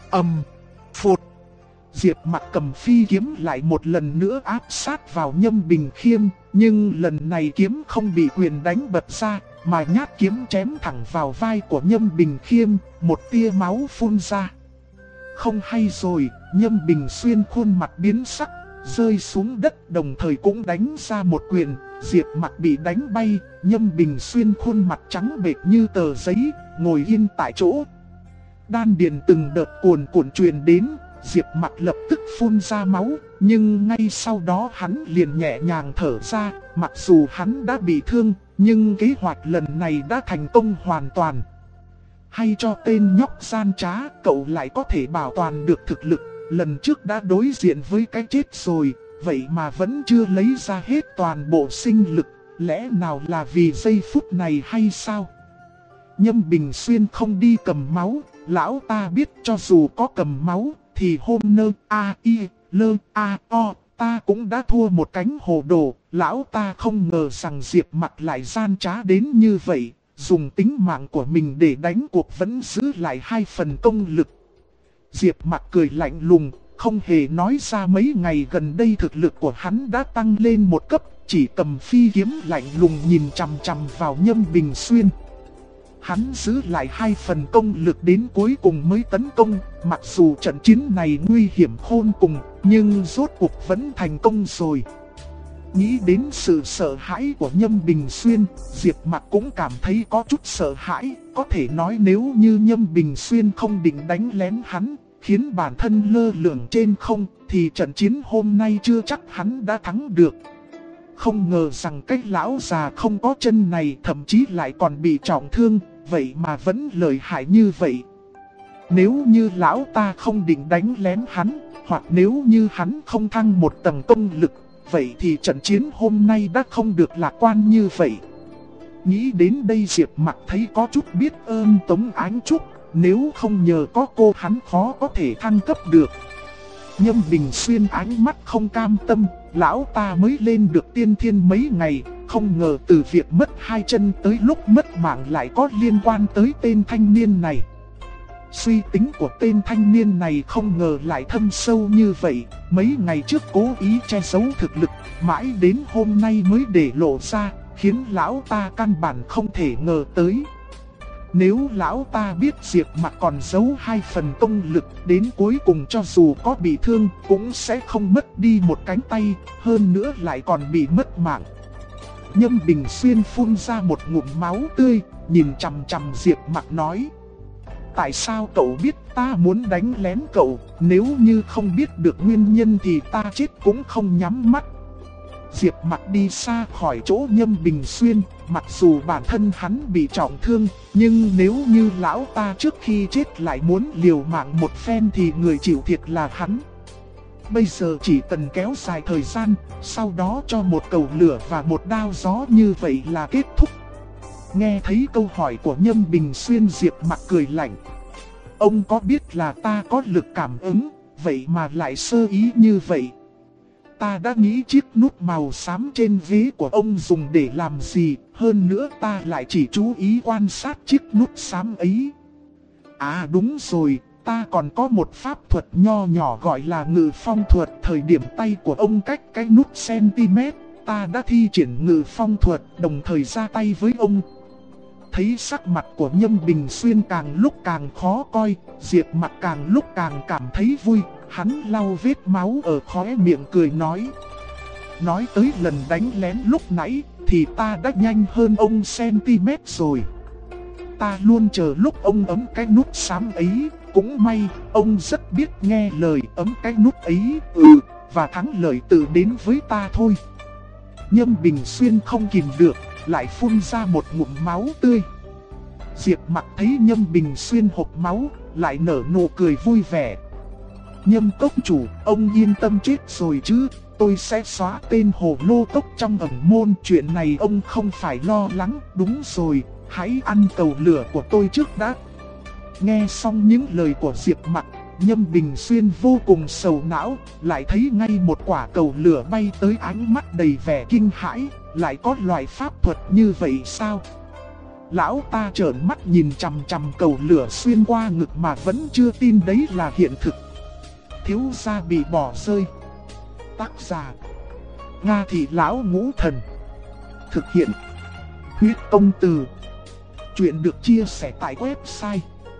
Phụt. Diệp Mặc cầm phi kiếm lại một lần nữa áp sát vào Nhâm Bình Khiêm, nhưng lần này kiếm không bị quyền đánh bật ra, mà nhát kiếm chém thẳng vào vai của Nhâm Bình Khiêm, một tia máu phun ra. Không hay rồi, Nhâm Bình Xuyên khuôn mặt biến sắc, rơi xuống đất đồng thời cũng đánh ra một quyền. Diệp Mặc bị đánh bay, Nhâm Bình Xuyên khuôn mặt trắng bệch như tờ giấy, ngồi yên tại chỗ. Đan điền từng đợt cuồn cuộn truyền đến, Diệp Mặc lập tức phun ra máu, nhưng ngay sau đó hắn liền nhẹ nhàng thở ra. Mặc dù hắn đã bị thương, nhưng kế hoạch lần này đã thành công hoàn toàn. Hay cho tên nhóc gian trá, cậu lại có thể bảo toàn được thực lực. Lần trước đã đối diện với cái chết rồi, vậy mà vẫn chưa lấy ra hết toàn bộ sinh lực. Lẽ nào là vì giây phút này hay sao? Nhâm Bình Xuyên không đi cầm máu. Lão ta biết cho dù có cầm máu thì hôm nơ a i lơ a o ta cũng đã thua một cánh hồ đồ. Lão ta không ngờ rằng Diệp Mặc lại gian trá đến như vậy, dùng tính mạng của mình để đánh cuộc vẫn giữ lại hai phần công lực. Diệp Mặc cười lạnh lùng, không hề nói ra mấy ngày gần đây thực lực của hắn đã tăng lên một cấp, chỉ cầm phi kiếm lạnh lùng nhìn chằm chằm vào Nhâm Bình Xuyên. Hắn giữ lại hai phần công lực đến cuối cùng mới tấn công, mặc dù trận chiến này nguy hiểm khôn cùng, nhưng rốt cuộc vẫn thành công rồi. Nghĩ đến sự sợ hãi của Nhâm Bình Xuyên, Diệp Mặc cũng cảm thấy có chút sợ hãi. Có thể nói nếu như Nhâm Bình Xuyên không định đánh lén hắn, khiến bản thân lơ lửng trên không, thì trận chiến hôm nay chưa chắc hắn đã thắng được. Không ngờ rằng cái lão già không có chân này thậm chí lại còn bị trọng thương, vậy mà vẫn lợi hại như vậy. Nếu như lão ta không định đánh lén hắn, hoặc nếu như hắn không thăng một tầng công lực, vậy thì trận chiến hôm nay đã không được lạc quan như vậy. Nghĩ đến đây Diệp Mặc thấy có chút biết ơn Tống Ánh Trúc, nếu không nhờ có cô hắn khó có thể thăng cấp được. Nhâm Bình Xuyên ánh mắt không cam tâm, lão ta mới lên được tiên thiên mấy ngày, không ngờ từ việc mất hai chân tới lúc mất mạng lại có liên quan tới tên thanh niên này. Suy tính của tên thanh niên này không ngờ lại thâm sâu như vậy, mấy ngày trước cố ý che giấu thực lực, mãi đến hôm nay mới để lộ ra, khiến lão ta căn bản không thể ngờ tới. Nếu lão ta biết Diệp Mặc còn giấu 2 phần công lực, đến cuối cùng cho dù có bị thương cũng sẽ không mất đi một cánh tay, hơn nữa lại còn bị mất mạng. Nhâm Bình Xuyên phun ra một ngụm máu tươi, nhìn chằm chằm Diệp Mặc nói: tại sao cậu biết ta muốn đánh lén cậu, nếu như không biết được nguyên nhân thì ta chết cũng không nhắm mắt. Diệp Mặc đi xa khỏi chỗ Nhâm Bình Xuyên, mặc dù bản thân hắn bị trọng thương, nhưng nếu như lão ta trước khi chết lại muốn liều mạng một phen thì người chịu thiệt là hắn. Bây giờ chỉ cần kéo dài thời gian, sau đó cho một cầu lửa và một đao gió như vậy là kết thúc. Nghe thấy câu hỏi của Nhâm Bình Xuyên, Diệp Mặc cười lạnh: ông có biết là ta có lực cảm ứng, vậy mà lại sơ ý như vậy. Ta đã nghĩ chiếc nút màu xám trên ví của ông dùng để làm gì, hơn nữa ta lại chỉ chú ý quan sát chiếc nút xám ấy. À đúng rồi, ta còn có một pháp thuật nho nhỏ gọi là ngự phong thuật. Thời điểm tay của ông cách cái nút cm, ta đã thi triển ngự phong thuật đồng thời ra tay với ông. Thấy sắc mặt của Nhâm Bình Xuyên càng lúc càng khó coi, Diệp Mặc càng lúc càng cảm thấy vui. Hắn lau vết máu ở khóe miệng cười nói: nói tới lần đánh lén lúc nãy thì ta đã nhanh hơn ông cm rồi. Ta luôn chờ lúc ông ấm cái nút xám ấy, cũng may ông rất biết nghe lời ấm cái nút ấy, và thắng lợi tự đến với ta thôi. Nhâm Bình Xuyên không kìm được, lại phun ra một ngụm máu tươi. Diệp Mặc thấy Nhâm Bình Xuyên hộc máu, lại nở nụ cười vui vẻ. Nhâm cốc chủ, ông yên tâm chết rồi chứ, tôi sẽ xóa tên Hồ Lô Cốc trong ẩn môn, chuyện này ông không phải lo lắng. Đúng rồi, hãy ăn cầu lửa của tôi trước đã. Nghe xong những lời của Diệp Mặc, Nhâm Bình Xuyên vô cùng sầu não, lại thấy ngay một quả cầu lửa bay tới, ánh mắt đầy vẻ kinh hãi, lại có loại pháp thuật như vậy sao? Lão ta trợn mắt nhìn chằm chằm cầu lửa xuyên qua ngực mà vẫn chưa tin đấy là hiện thực. Thiếu gia bị bỏ rơi. Tác giả: Nga Thị Lão Ngũ Thần. Thực hiện: Huyết Công Từ. Chuyện được chia sẻ tại website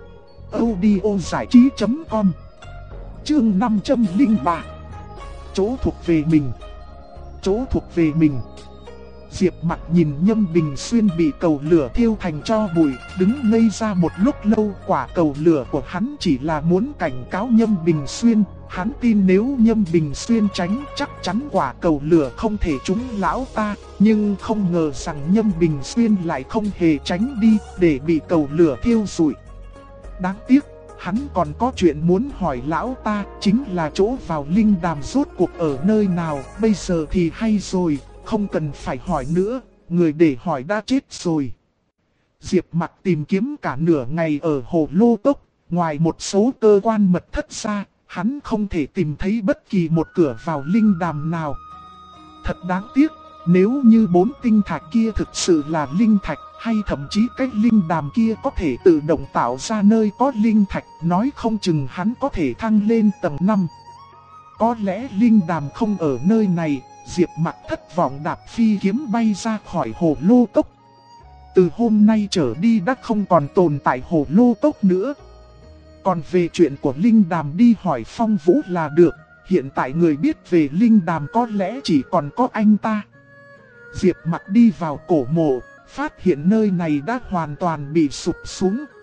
audiozảichí.com. Chương 503. Chỗ thuộc về mình. Chỗ thuộc về mình. Diệp Mặc nhìn Nhâm Bình Xuyên bị cầu lửa thiêu thành tro bụi, đứng ngây ra một lúc lâu. Quả cầu lửa của hắn chỉ là muốn cảnh cáo Nhâm Bình Xuyên. Hắn tin nếu Nhâm Bình Xuyên tránh, chắc chắn quả cầu lửa không thể trúng lão ta. Nhưng không ngờ rằng Nhâm Bình Xuyên lại không hề tránh đi, để bị cầu lửa thiêu rụi. Đáng tiếc, hắn còn có chuyện muốn hỏi lão ta, chính là chỗ vào linh đàm rốt cuộc ở nơi nào. Bây giờ thì hay rồi, không cần phải hỏi nữa, người để hỏi đã chết rồi. Diệp Mặc tìm kiếm cả nửa ngày ở Hồ Lô Cốc, ngoài một số cơ quan mật thất ra, hắn không thể tìm thấy bất kỳ một cửa vào linh đàm nào. Thật đáng tiếc, nếu như 4 tinh thạch kia thực sự là linh thạch, hay thậm chí cái linh đàm kia có thể tự động tạo ra nơi có linh thạch, nói không chừng hắn có thể thăng lên tầng 5. Có lẽ linh đàm không ở nơi này. Diệp Mặc thất vọng đạp phi kiếm bay ra khỏi Hồ Lô Cốc. Từ hôm nay trở đi đã không còn tồn tại Hồ Lô Cốc nữa. Còn về chuyện của linh đàm đi hỏi Phong Vũ là được. Hiện tại người biết về linh đàm có lẽ chỉ còn có anh ta. Diệp Mặc đi vào cổ mộ, phát hiện nơi này đã hoàn toàn bị sụp xuống.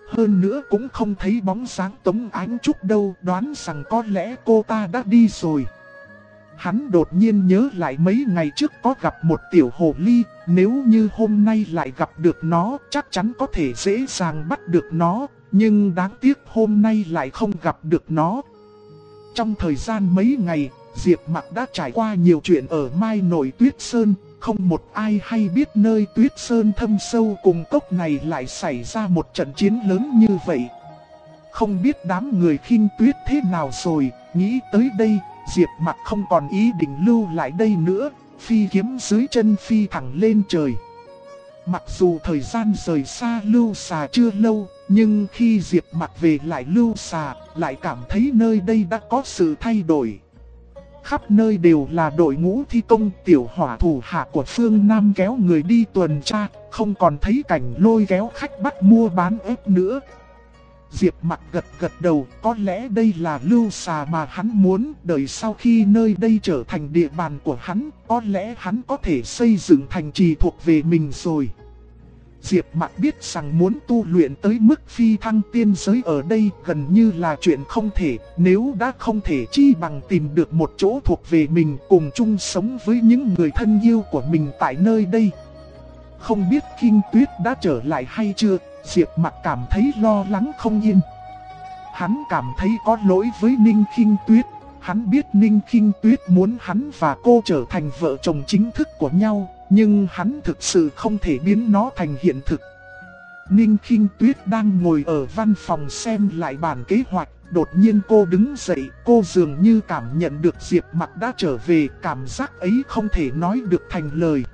Hơn nữa cũng không thấy bóng dáng Tống Ánh Trúc đâu, đoán rằng có lẽ cô ta đã đi rồi. Hắn đột nhiên nhớ lại mấy ngày trước có gặp một tiểu hồ ly, nếu như hôm nay lại gặp được nó, chắc chắn có thể dễ dàng bắt được nó, nhưng đáng tiếc hôm nay lại không gặp được nó. Trong thời gian mấy ngày, Diệp Mặc đã trải qua nhiều chuyện ở Mai Nổi Tuyết Sơn, không một ai hay biết nơi Tuyết Sơn thâm sâu cùng cốc này lại xảy ra một trận chiến lớn như vậy. Không biết đám người Khinh Tuyết thế nào rồi, nghĩ tới đây, Diệp Mặc không còn ý định lưu lại đây nữa, phi kiếm dưới chân phi thẳng lên trời. Mặc dù thời gian rời xa Lưu Xà chưa lâu, nhưng khi Diệp Mặc về lại Lưu Xà, lại cảm thấy nơi đây đã có sự thay đổi. Khắp nơi đều là đội ngũ thi công, tiểu hỏa thủ hạ của phương Nam kéo người đi tuần tra, không còn thấy cảnh lôi kéo khách bắt mua bán ép nữa. Diệp Mặc gật gật đầu, có lẽ đây là Lưu Xà mà hắn muốn, đợi sau khi nơi đây trở thành địa bàn của hắn, có lẽ hắn có thể xây dựng thành trì thuộc về mình rồi. Diệp Mặc biết rằng muốn tu luyện tới mức phi thăng tiên giới ở đây gần như là chuyện không thể, nếu đã không thể chi bằng tìm được một chỗ thuộc về mình cùng chung sống với những người thân yêu của mình tại nơi đây. Không biết Khinh Tuyết đã trở lại hay chưa, Diệp Mặc cảm thấy lo lắng không yên. Hắn cảm thấy có lỗi với Ninh Khinh Tuyết, hắn biết Ninh Khinh Tuyết muốn hắn và cô trở thành vợ chồng chính thức của nhau, nhưng hắn thực sự không thể biến nó thành hiện thực. Ninh Khinh Tuyết đang ngồi ở văn phòng xem lại bản kế hoạch, đột nhiên cô đứng dậy, cô dường như cảm nhận được Diệp Mặc đã trở về, cảm giác ấy không thể nói được thành lời.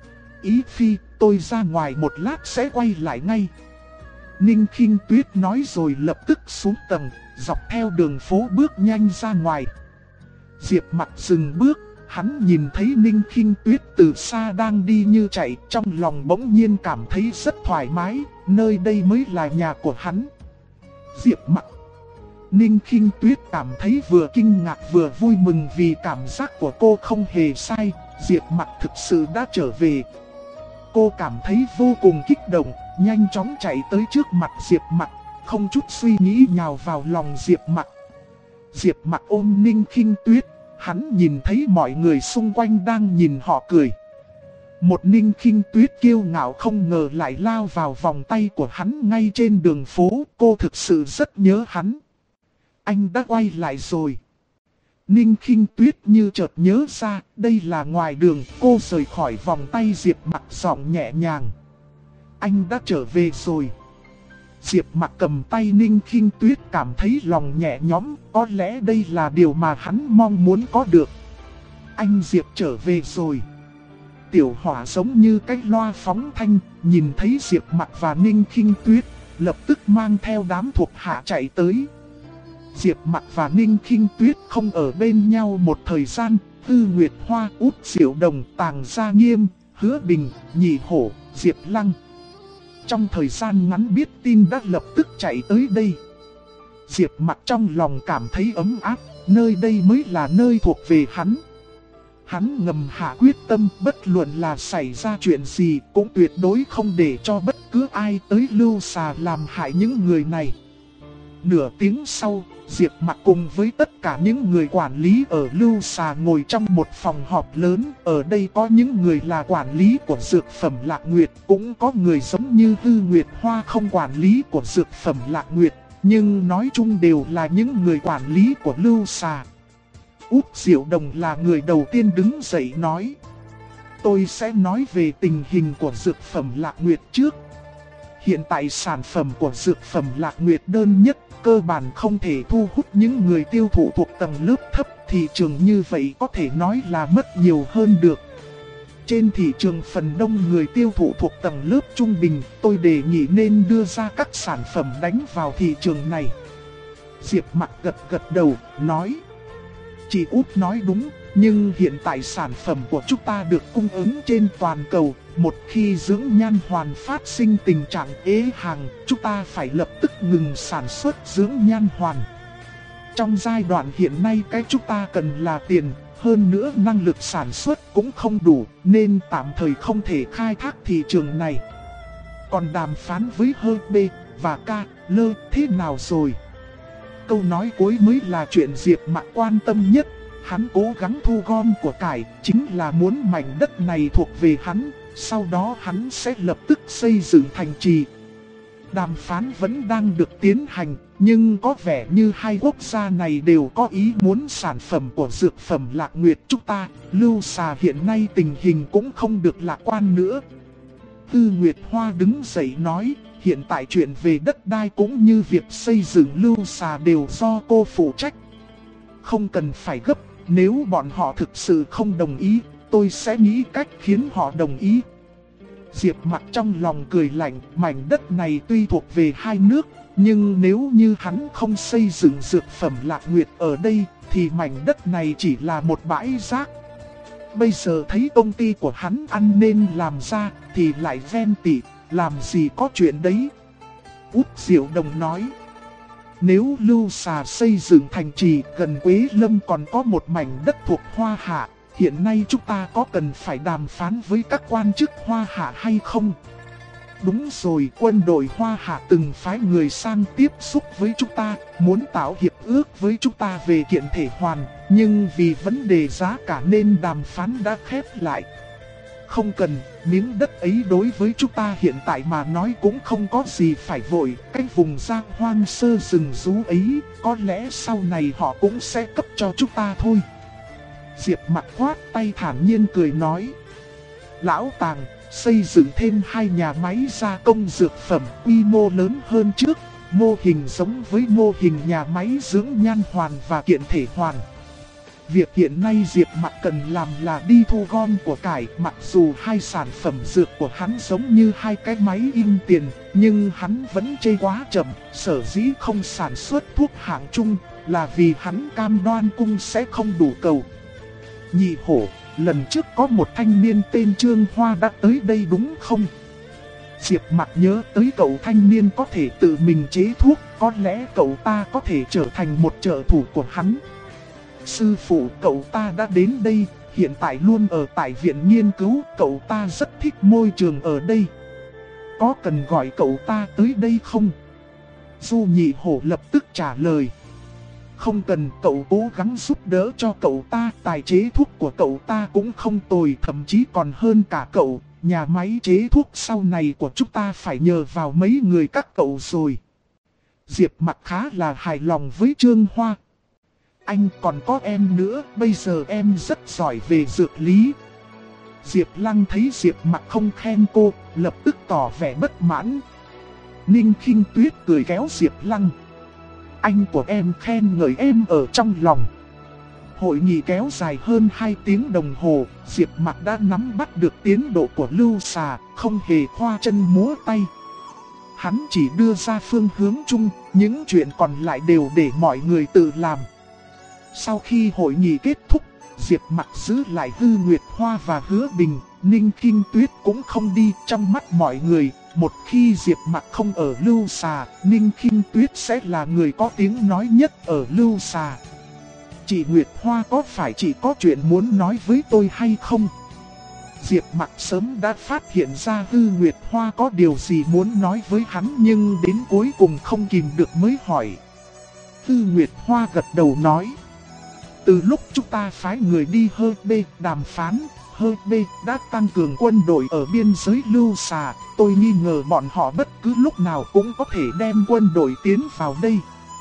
Ý Phi, tôi ra ngoài một lát sẽ quay lại ngay. Ninh Khinh Tuyết nói rồi lập tức xuống tầng, dọc theo đường phố bước nhanh ra ngoài. Diệp Mặc dừng bước, hắn nhìn thấy Ninh Khinh Tuyết từ xa đang đi như chạy, trong lòng bỗng nhiên cảm thấy rất thoải mái, nơi đây mới là nhà của hắn. Diệp Mặc. Ninh Khinh Tuyết cảm thấy vừa kinh ngạc vừa vui mừng vì cảm giác của cô không hề sai, Diệp Mặc thực sự đã trở về. Cô cảm thấy vô cùng kích động, nhanh chóng chạy tới trước mặt Diệp Mặc, không chút suy nghĩ nhào vào lòng Diệp Mặc. Diệp Mặc ôm Ninh Khinh Tuyết, hắn nhìn thấy mọi người xung quanh đang nhìn họ cười. Một Ninh Khinh Tuyết kiêu ngạo không ngờ lại lao vào vòng tay của hắn ngay trên đường phố, cô thực sự rất nhớ hắn. Anh đã quay lại rồi. Ninh Khinh Tuyết như chợt nhớ ra, đây là ngoài đường, cô rời khỏi vòng tay Diệp Mặc giọng nhẹ nhàng. Anh đã trở về rồi. Diệp Mặc cầm tay Ninh Khinh Tuyết cảm thấy lòng nhẹ nhõm, có lẽ đây là điều mà hắn mong muốn có được. Anh Diệp trở về rồi. Tiểu hỏa giống như cái loa phóng thanh, nhìn thấy Diệp Mặc và Ninh Khinh Tuyết, lập tức mang theo đám thuộc hạ chạy tới. Diệp Mặc và Ninh Khinh Tuyết không ở bên nhau một thời gian, Tư Nguyệt Hoa, Út Diệu Đồng, Tàng Gia Nghiêm, Hứa Bình, Nhị Hổ, Diệp Lăng. Trong thời gian ngắn biết tin đã lập tức chạy tới đây. Diệp Mặc trong lòng cảm thấy ấm áp, nơi đây mới là nơi thuộc về hắn. Hắn ngầm hạ quyết tâm bất luận là xảy ra chuyện gì cũng tuyệt đối không để cho bất cứ ai tới Lưu Xà làm hại những người này. Nửa tiếng sau, Diệp Mặc cùng với tất cả những người quản lý ở Lưu Xà ngồi trong một phòng họp lớn. Ở đây có những người là quản lý của dược phẩm Lạc Nguyệt, cũng có người giống như Tư Nguyệt Hoa không quản lý của dược phẩm Lạc Nguyệt, nhưng nói chung đều là những người quản lý của Lưu Xà. Út Diệu Đồng là người đầu tiên đứng dậy nói. Tôi sẽ nói về tình hình của dược phẩm Lạc Nguyệt trước. Hiện tại sản phẩm của dược phẩm Lạc Nguyệt đơn nhất, cơ bản không thể thu hút những người tiêu thụ thuộc tầng lớp thấp, thị trường như vậy có thể nói là mất nhiều hơn được. Trên thị trường phần đông người tiêu thụ thuộc tầng lớp trung bình, tôi đề nghị nên đưa ra các sản phẩm đánh vào thị trường này. Diệp Mặc gật gật đầu, nói. Chị Út nói đúng, nhưng hiện tại sản phẩm của chúng ta được cung ứng trên toàn cầu. Một khi dưỡng nhan hoàn phát sinh tình trạng ế hàng, chúng ta phải lập tức ngừng sản xuất dưỡng nhan hoàn. Trong giai đoạn hiện nay cái chúng ta cần là tiền, hơn nữa năng lực sản xuất cũng không đủ, nên tạm thời không thể khai thác thị trường này. Còn đàm phán với HP, và ca, lơ thế nào rồi? Câu nói cuối mới là chuyện Diệp Mặc quan tâm nhất. Hắn cố gắng thu gom của cải, chính là muốn mảnh đất này thuộc về hắn, sau đó hắn sẽ lập tức xây dựng thành trì. Đàm phán vẫn đang được tiến hành, nhưng có vẻ như hai quốc gia này đều có ý muốn sản phẩm của dược phẩm Lạc Nguyệt chúng ta. Lưu Xà hiện nay tình hình cũng không được lạc quan nữa. Tư Nguyệt Hoa đứng dậy nói, hiện tại chuyện về đất đai cũng như việc xây dựng Lưu Xà đều do cô phụ trách. Không cần phải gấp, nếu bọn họ thực sự không đồng ý, tôi sẽ nghĩ cách khiến họ đồng ý. Diệp Mặc trong lòng cười lạnh, mảnh đất này tuy thuộc về hai nước, nhưng nếu như hắn không xây dựng dược phẩm Lạc Nguyệt ở đây, thì mảnh đất này chỉ là một bãi rác. Bây giờ thấy công ty của hắn ăn nên làm ra, thì lại ghen tị, làm gì có chuyện đấy. Út Diệu Đồng nói, nếu Lưu Xà xây dựng thành trì gần Quế Lâm còn có một mảnh đất thuộc Hoa Hạ, hiện nay chúng ta có cần phải đàm phán với các quan chức Hoa Hạ hay không? Đúng rồi, quân đội Hoa Hạ từng phái người sang tiếp xúc với chúng ta, muốn tạo hiệp ước với chúng ta về kiện thể hoàn, nhưng vì vấn đề giá cả nên đàm phán đã khép lại. Không cần, miếng đất ấy đối với chúng ta hiện tại mà nói cũng không có gì phải vội. Cái vùng giang hoang sơ rừng rú ấy, có lẽ sau này họ cũng sẽ cấp cho chúng ta thôi. Diệp Mặc khoát tay thản nhiên cười nói, Lão Tàng, xây dựng thêm 2 nhà máy gia công dược phẩm quy mô lớn hơn trước, mô hình giống với mô hình nhà máy dưỡng nhan hoàn và kiện thể hoàn. Việc hiện nay Diệp Mặc cần làm là đi thu gom của cải, mặc dù 2 sản phẩm dược của hắn giống như 2 cái máy in tiền, nhưng hắn vẫn chê quá chậm, sở dĩ không sản xuất thuốc hạng trung, là vì hắn cam đoan cung sẽ không đủ cầu. Nhị Hổ, lần trước có một thanh niên tên Trương Hoa đã tới đây đúng không? Diệp Mặc nhớ tới cậu thanh niên có thể tự mình chế thuốc, có lẽ cậu ta có thể trở thành một trợ thủ của hắn. Sư phụ, cậu ta đã đến đây, hiện tại luôn ở tại viện nghiên cứu, cậu ta rất thích môi trường ở đây. Có cần gọi cậu ta tới đây không? Du Nhị Hổ lập tức trả lời. Không cần, cậu cố gắng giúp đỡ cho cậu ta, tài chế thuốc của cậu ta cũng không tồi, thậm chí còn hơn cả cậu. Nhà máy chế thuốc sau này của chúng ta phải nhờ vào mấy người các cậu rồi. Diệp Mặc khá là hài lòng với Trương Hoa. Anh còn có em nữa, bây giờ em rất giỏi về dược lý. Diệp Lăng thấy Diệp Mặc không khen cô, lập tức tỏ vẻ bất mãn. Ninh Khinh Tuyết cười kéo Diệp Lăng. Anh của em khen ngợi em ở trong lòng. Hội nghị kéo dài hơn 2 tiếng đồng hồ, Diệp Mặc đã nắm bắt được tiến độ của Lưu Xà, không hề khoa chân múa tay. Hắn chỉ đưa ra phương hướng chung, những chuyện còn lại đều để mọi người tự làm. Sau khi hội nghị kết thúc, Diệp Mặc giữ lại Hư Nguyệt Hoa và Hứa Bình, Ninh Kinh Tuyết cũng không đi. Trong mắt mọi người, một khi Diệp Mặc không ở Lưu Xà, Ninh Kinh Tuyết sẽ là người có tiếng nói nhất ở Lưu Xà. Chị Nguyệt Hoa, có phải chị có chuyện muốn nói với tôi hay không? Diệp Mặc sớm đã phát hiện ra Hư Nguyệt Hoa có điều gì muốn nói với hắn, nhưng đến cuối cùng không kìm được mới hỏi. Hư Nguyệt Hoa gật đầu nói. Từ lúc chúng ta phái người đi Hơ Bê đàm phán, Hơ Bê đã tăng cường quân đội ở biên giới Lưu Xà, tôi nghi ngờ bọn họ bất cứ lúc nào cũng có thể đem quân đội tiến vào đây.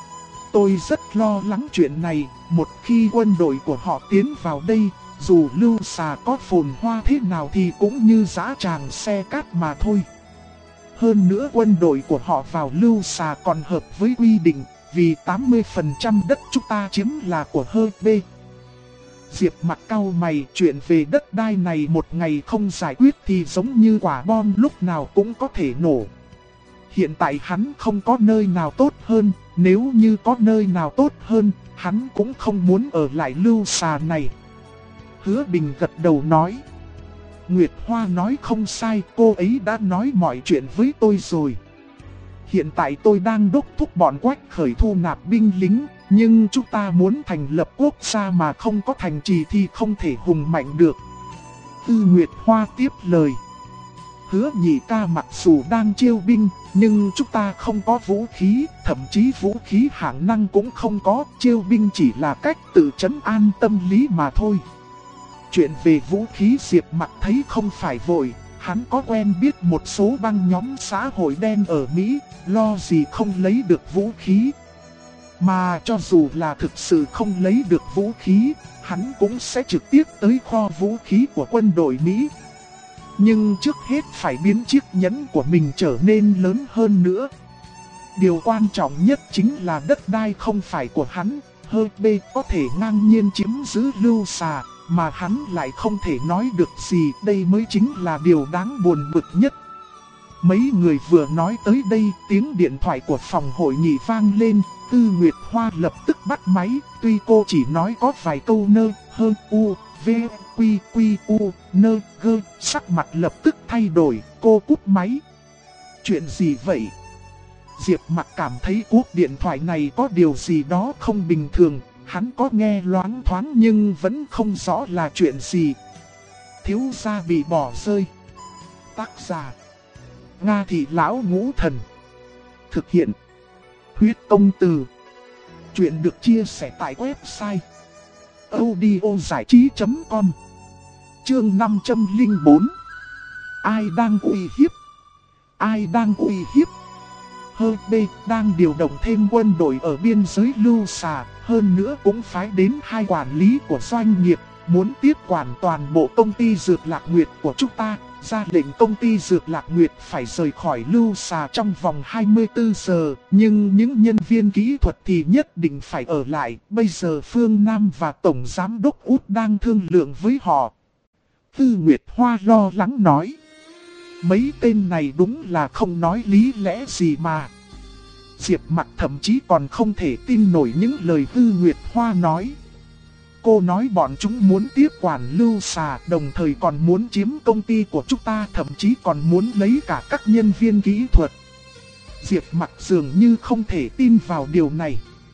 Tôi rất lo lắng chuyện này, một khi quân đội của họ tiến vào đây, dù Lưu Xà có phồn hoa thế nào thì cũng như dã tràng xe cát mà thôi. Hơn nữa quân đội của họ vào Lưu Xà còn hợp với quy định, vì 80% đất chúng ta chiếm là của Hơ Bê. Diệp Mặc cau mày, chuyện về đất đai này một ngày không giải quyết thì giống như quả bom lúc nào cũng có thể nổ. Hiện tại hắn không có nơi nào tốt hơn, nếu như có nơi nào tốt hơn, hắn cũng không muốn ở lại Lưu Xà này. Hứa Bình gật đầu nói. Nguyệt Hoa nói không sai, cô ấy đã nói mọi chuyện với tôi rồi. Hiện tại tôi đang đốc thúc bọn Quách Khởi thu nạp binh lính, nhưng chúng ta muốn thành lập quốc gia mà không có thành trì thì không thể hùng mạnh được. Tư Nguyệt Hoa tiếp lời. Hứa Nhị ca mặc dù đang chiêu binh, Nhưng chúng ta không có vũ khí, thậm chí vũ khí hạng nặng cũng không có, chiêu binh chỉ là cách tự trấn an tâm lý mà thôi. Chuyện về vũ khí Diệp Mặc thấy không phải vội, hắn có quen biết một số băng nhóm xã hội đen ở Mỹ, lo gì không lấy được vũ khí. Mà cho dù là thực sự không lấy được vũ khí, hắn cũng sẽ trực tiếp tới kho vũ khí của quân đội Mỹ. Nhưng trước hết phải biến chiếc nhẫn của mình trở nên lớn hơn nữa. Điều quan trọng nhất chính là đất đai không phải của hắn, HB có thể ngang nhiên chiếm giữ Lưu Xà, mà hắn lại không thể nói được gì, đây mới chính là điều đáng buồn bực nhất. Mấy người vừa nói tới đây, tiếng điện thoại của phòng hội nghị vang lên, Tư Nguyệt Hoa lập tức bắt máy, tuy cô chỉ nói có vài câu nơ, hơn u, v, quy, quy, u, nơ, gơ, sắc mặt lập tức thay đổi, cô cúp máy. Chuyện gì vậy? Diệp Mặc cảm thấy cuộc điện thoại này có điều gì đó không bình thường, hắn có nghe loáng thoáng nhưng vẫn không rõ là chuyện gì. Thiếu gia bị bỏ rơi. Tác giả: Nga Thị Lão Ngũ Thần. Thực hiện: Huyết Công Từ. Chuyện được chia sẻ tại website audiozảichí.com. Chương 504. Ai đang uy hiếp? Ai đang uy hiếp? HB đang điều động thêm quân đội ở biên giới Lưu Xà, hơn nữa cũng phái đến 2 quản lý của doanh nghiệp, muốn tiếp quản toàn bộ công ty Dược Lạc Nguyệt của chúng ta, ra lệnh công ty Dược Lạc Nguyệt phải rời khỏi Lưu Xà trong vòng 24 giờ, nhưng những nhân viên kỹ thuật thì nhất định phải ở lại. Bây giờ Phương Nam và Tổng Giám đốc Út đang thương lượng với họ. Tư Nguyệt Hoa lo lắng nói. Mấy tên này đúng là không nói lý lẽ gì mà. Diệp Mặc thậm chí còn không thể tin nổi những lời Tư Nguyệt Hoa nói. Cô nói bọn chúng muốn tiếp quản Lưu Xà, đồng thời còn muốn chiếm công ty của chúng ta, thậm chí còn muốn lấy cả các nhân viên kỹ thuật. Diệp Mặc dường như không thể tin vào điều này.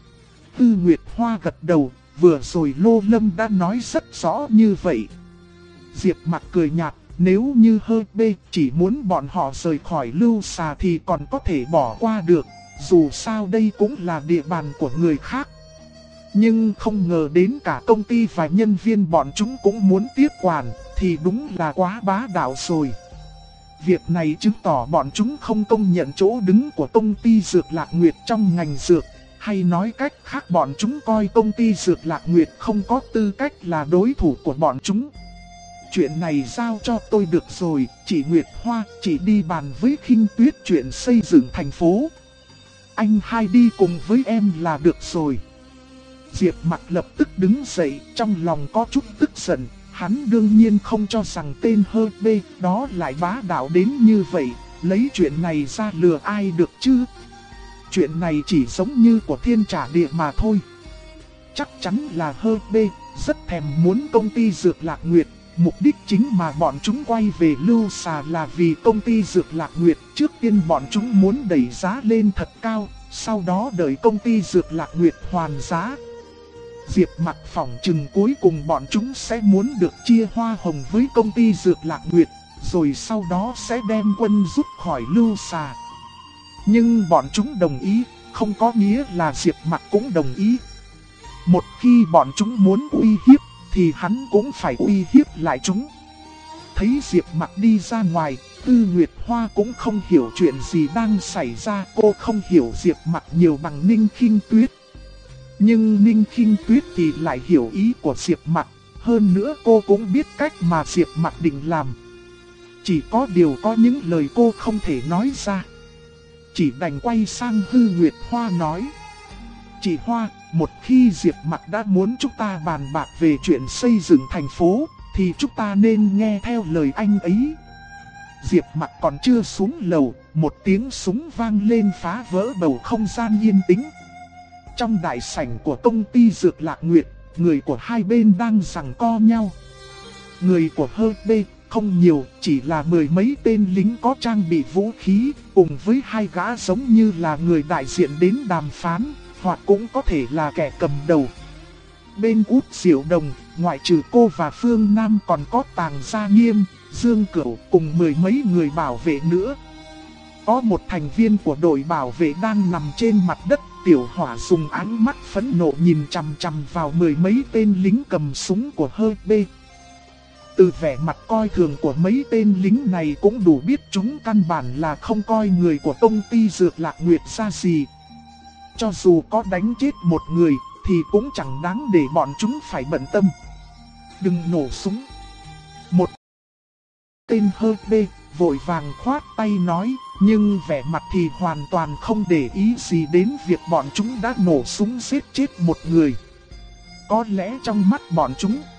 Tư Nguyệt Hoa gật đầu, vừa rồi Lô Lâm đã nói rất rõ như vậy. Diệp Mặc cười nhạt, nếu như HB chỉ muốn bọn họ rời khỏi Lưu Xà thì còn có thể bỏ qua được, dù sao đây cũng là địa bàn của người khác. Nhưng không ngờ đến cả công ty và nhân viên bọn chúng cũng muốn tiếp quản, thì đúng là quá bá đạo rồi. Việc này chứng tỏ bọn chúng không công nhận chỗ đứng của công ty Dược Lạc Nguyệt trong ngành dược. Hay nói cách khác, bọn chúng coi công ty Dược Lạc Nguyệt không có tư cách là đối thủ của bọn chúng. Chuyện này giao cho tôi được rồi, chị Nguyệt Hoa, chị đi bàn với Khinh Tuyết chuyện xây dựng thành phố. Anh hai đi cùng với em là được rồi. Diệp Mặc lập tức đứng dậy, trong lòng có chút tức giận. Hắn đương nhiên không cho rằng tên HB đó lại bá đạo đến như vậy, lấy chuyện này ra lừa ai được chứ. Chuyện này chỉ giống như của thiên trả địa mà thôi. Chắc chắn là HB rất thèm muốn công ty Dược Lạc Nguyệt. Mục đích chính mà bọn chúng quay về Lưu Xà là vì công ty Dược Lạc Nguyệt. Trước tiên bọn chúng muốn đẩy giá lên thật cao, sau đó đợi công ty Dược Lạc Nguyệt hoàn giá. Diệp Mặc phỏng chừng cuối cùng bọn chúng sẽ muốn được chia hoa hồng với công ty Dược Lạc Nguyệt, rồi sau đó sẽ đem quân rút khỏi Lưu Xà. Nhưng bọn chúng đồng ý, không có nghĩa là Diệp Mặc cũng đồng ý. Một khi bọn chúng muốn uy hiếp, thì hắn cũng phải uy hiếp lại chúng. Thấy Diệp Mặc đi ra ngoài, Tư Nguyệt Hoa cũng không hiểu chuyện gì đang xảy ra. Cô không hiểu Diệp Mặc nhiều bằng Ninh Khinh Tuyết. Nhưng Ninh Khinh Tuyết thì lại hiểu ý của Diệp Mặc. Hơn nữa cô cũng biết cách mà Diệp Mặc định làm. Chỉ có điều có những lời cô không thể nói ra. Chỉ đành quay sang Tư Nguyệt Hoa nói. Chị Hoa, một khi Diệp Mặc đã muốn chúng ta bàn bạc về chuyện xây dựng thành phố, thì chúng ta nên nghe theo lời anh ấy. Diệp Mặc còn chưa xuống lầu, một tiếng súng vang lên phá vỡ bầu không gian yên tĩnh. Trong đại sảnh của công ty Dược Lạc Nguyệt, người của hai bên đang giằng co nhau. Người của HB không nhiều, chỉ là mười mấy tên lính có trang bị vũ khí, cùng với 2 gã giống như là người đại diện đến đàm phán, hoặc cũng có thể là kẻ cầm đầu. Bên Út Diệu Đồng, ngoại trừ cô và Phương Nam còn có Tàng Gia Nghiêm, Dương Cửu cùng mười mấy người bảo vệ nữa. Có một thành viên của đội bảo vệ đang nằm trên mặt đất. Tiểu Hỏa dùng ánh mắt phẫn nộ nhìn chằm chằm vào mười mấy tên lính cầm súng của HP. Từ vẻ mặt coi thường của mấy tên lính này cũng đủ biết chúng căn bản là không coi người của công ty Dược Lạc Nguyệt ra gì. Cho dù có đánh chết một người thì cũng chẳng đáng để bọn chúng phải bận tâm. Đừng nổ súng. Một tên HP vội vàng khoát tay nói, nhưng vẻ mặt thì hoàn toàn không để ý gì đến việc bọn chúng đã nổ súng giết chết một người. Có lẽ trong mắt bọn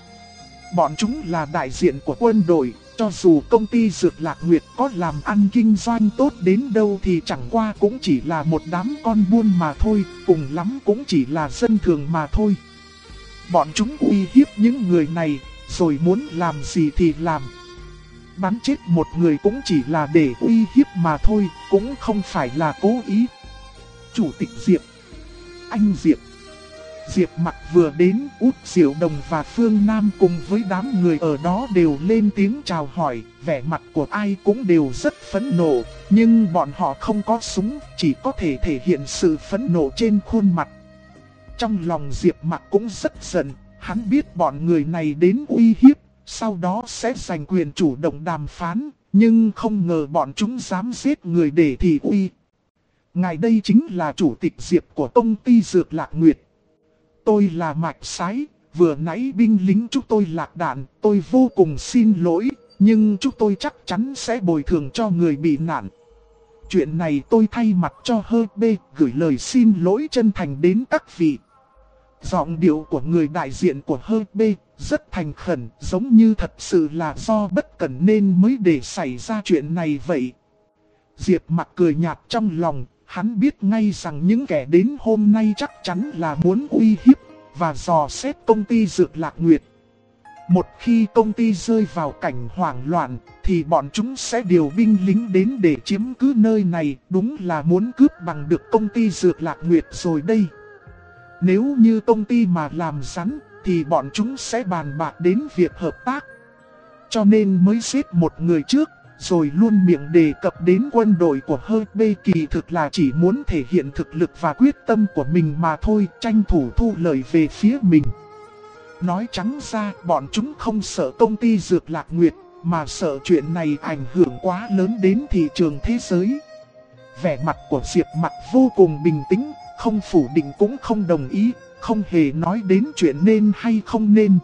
chúng là đại diện của quân đội, cho dù công ty Dược Lạc Nguyệt có làm ăn kinh doanh tốt đến đâu thì chẳng qua cũng chỉ là một đám con buôn mà thôi, cùng lắm cũng chỉ là dân thường mà thôi. Bọn chúng uy hiếp những người này, rồi muốn làm gì thì làm. Bắn chết một người cũng chỉ là để uy hiếp mà thôi, cũng không phải là cố ý. Chủ tịch Diệp, anh Diệp. Diệp Mặc vừa đến, Út Diệu Đồng và Phương Nam cùng với đám người ở đó đều lên tiếng chào hỏi, vẻ mặt của ai cũng đều rất phẫn nộ, nhưng bọn họ không có súng, chỉ có thể thể hiện sự phẫn nộ trên khuôn mặt. Trong lòng Diệp Mặc cũng rất giận, hắn biết bọn người này đến uy hiếp, sau đó sẽ giành quyền chủ động đàm phán, nhưng không ngờ bọn chúng dám giết người để thị uy. Ngài đây chính là chủ tịch Diệp của công ty Dược Lạc Nguyệt. Tôi là Mạch Sái, vừa nãy binh lính chúng tôi lạc đạn, tôi vô cùng xin lỗi, nhưng chúng tôi chắc chắn sẽ bồi thường cho người bị nạn. Chuyện này tôi thay mặt cho HP gửi lời xin lỗi chân thành đến các vị. Giọng điệu của người đại diện của HP rất thành khẩn, giống như thật sự là do bất cẩn nên mới để xảy ra chuyện này vậy. Diệp Mặc cười nhạt trong lòng, hắn biết ngay rằng những kẻ đến hôm nay chắc chắn là muốn uy hiếp và dò xét công ty Dược Lạc Nguyệt. Một khi công ty rơi vào cảnh hoảng loạn thì bọn chúng sẽ điều binh lính đến để chiếm cứ nơi này, đúng là muốn cướp bằng được công ty Dược Lạc Nguyệt rồi đây. Nếu như công ty mà làm rắn thì bọn chúng sẽ bàn bạc đến việc hợp tác. Cho nên mới giết một người trước, rồi luôn miệng đề cập đến quân đội của HP, kỳ thực là chỉ muốn thể hiện thực lực và quyết tâm của mình mà thôi, tranh thủ thu lợi về phía mình. Nói trắng ra, bọn chúng không sợ công ty Dược Lạc Nguyệt, mà sợ chuyện này ảnh hưởng quá lớn đến thị trường thế giới. Vẻ mặt của Diệp Mặc vô cùng bình tĩnh, không phủ định cũng không đồng ý, không hề nói đến chuyện nên hay không nên.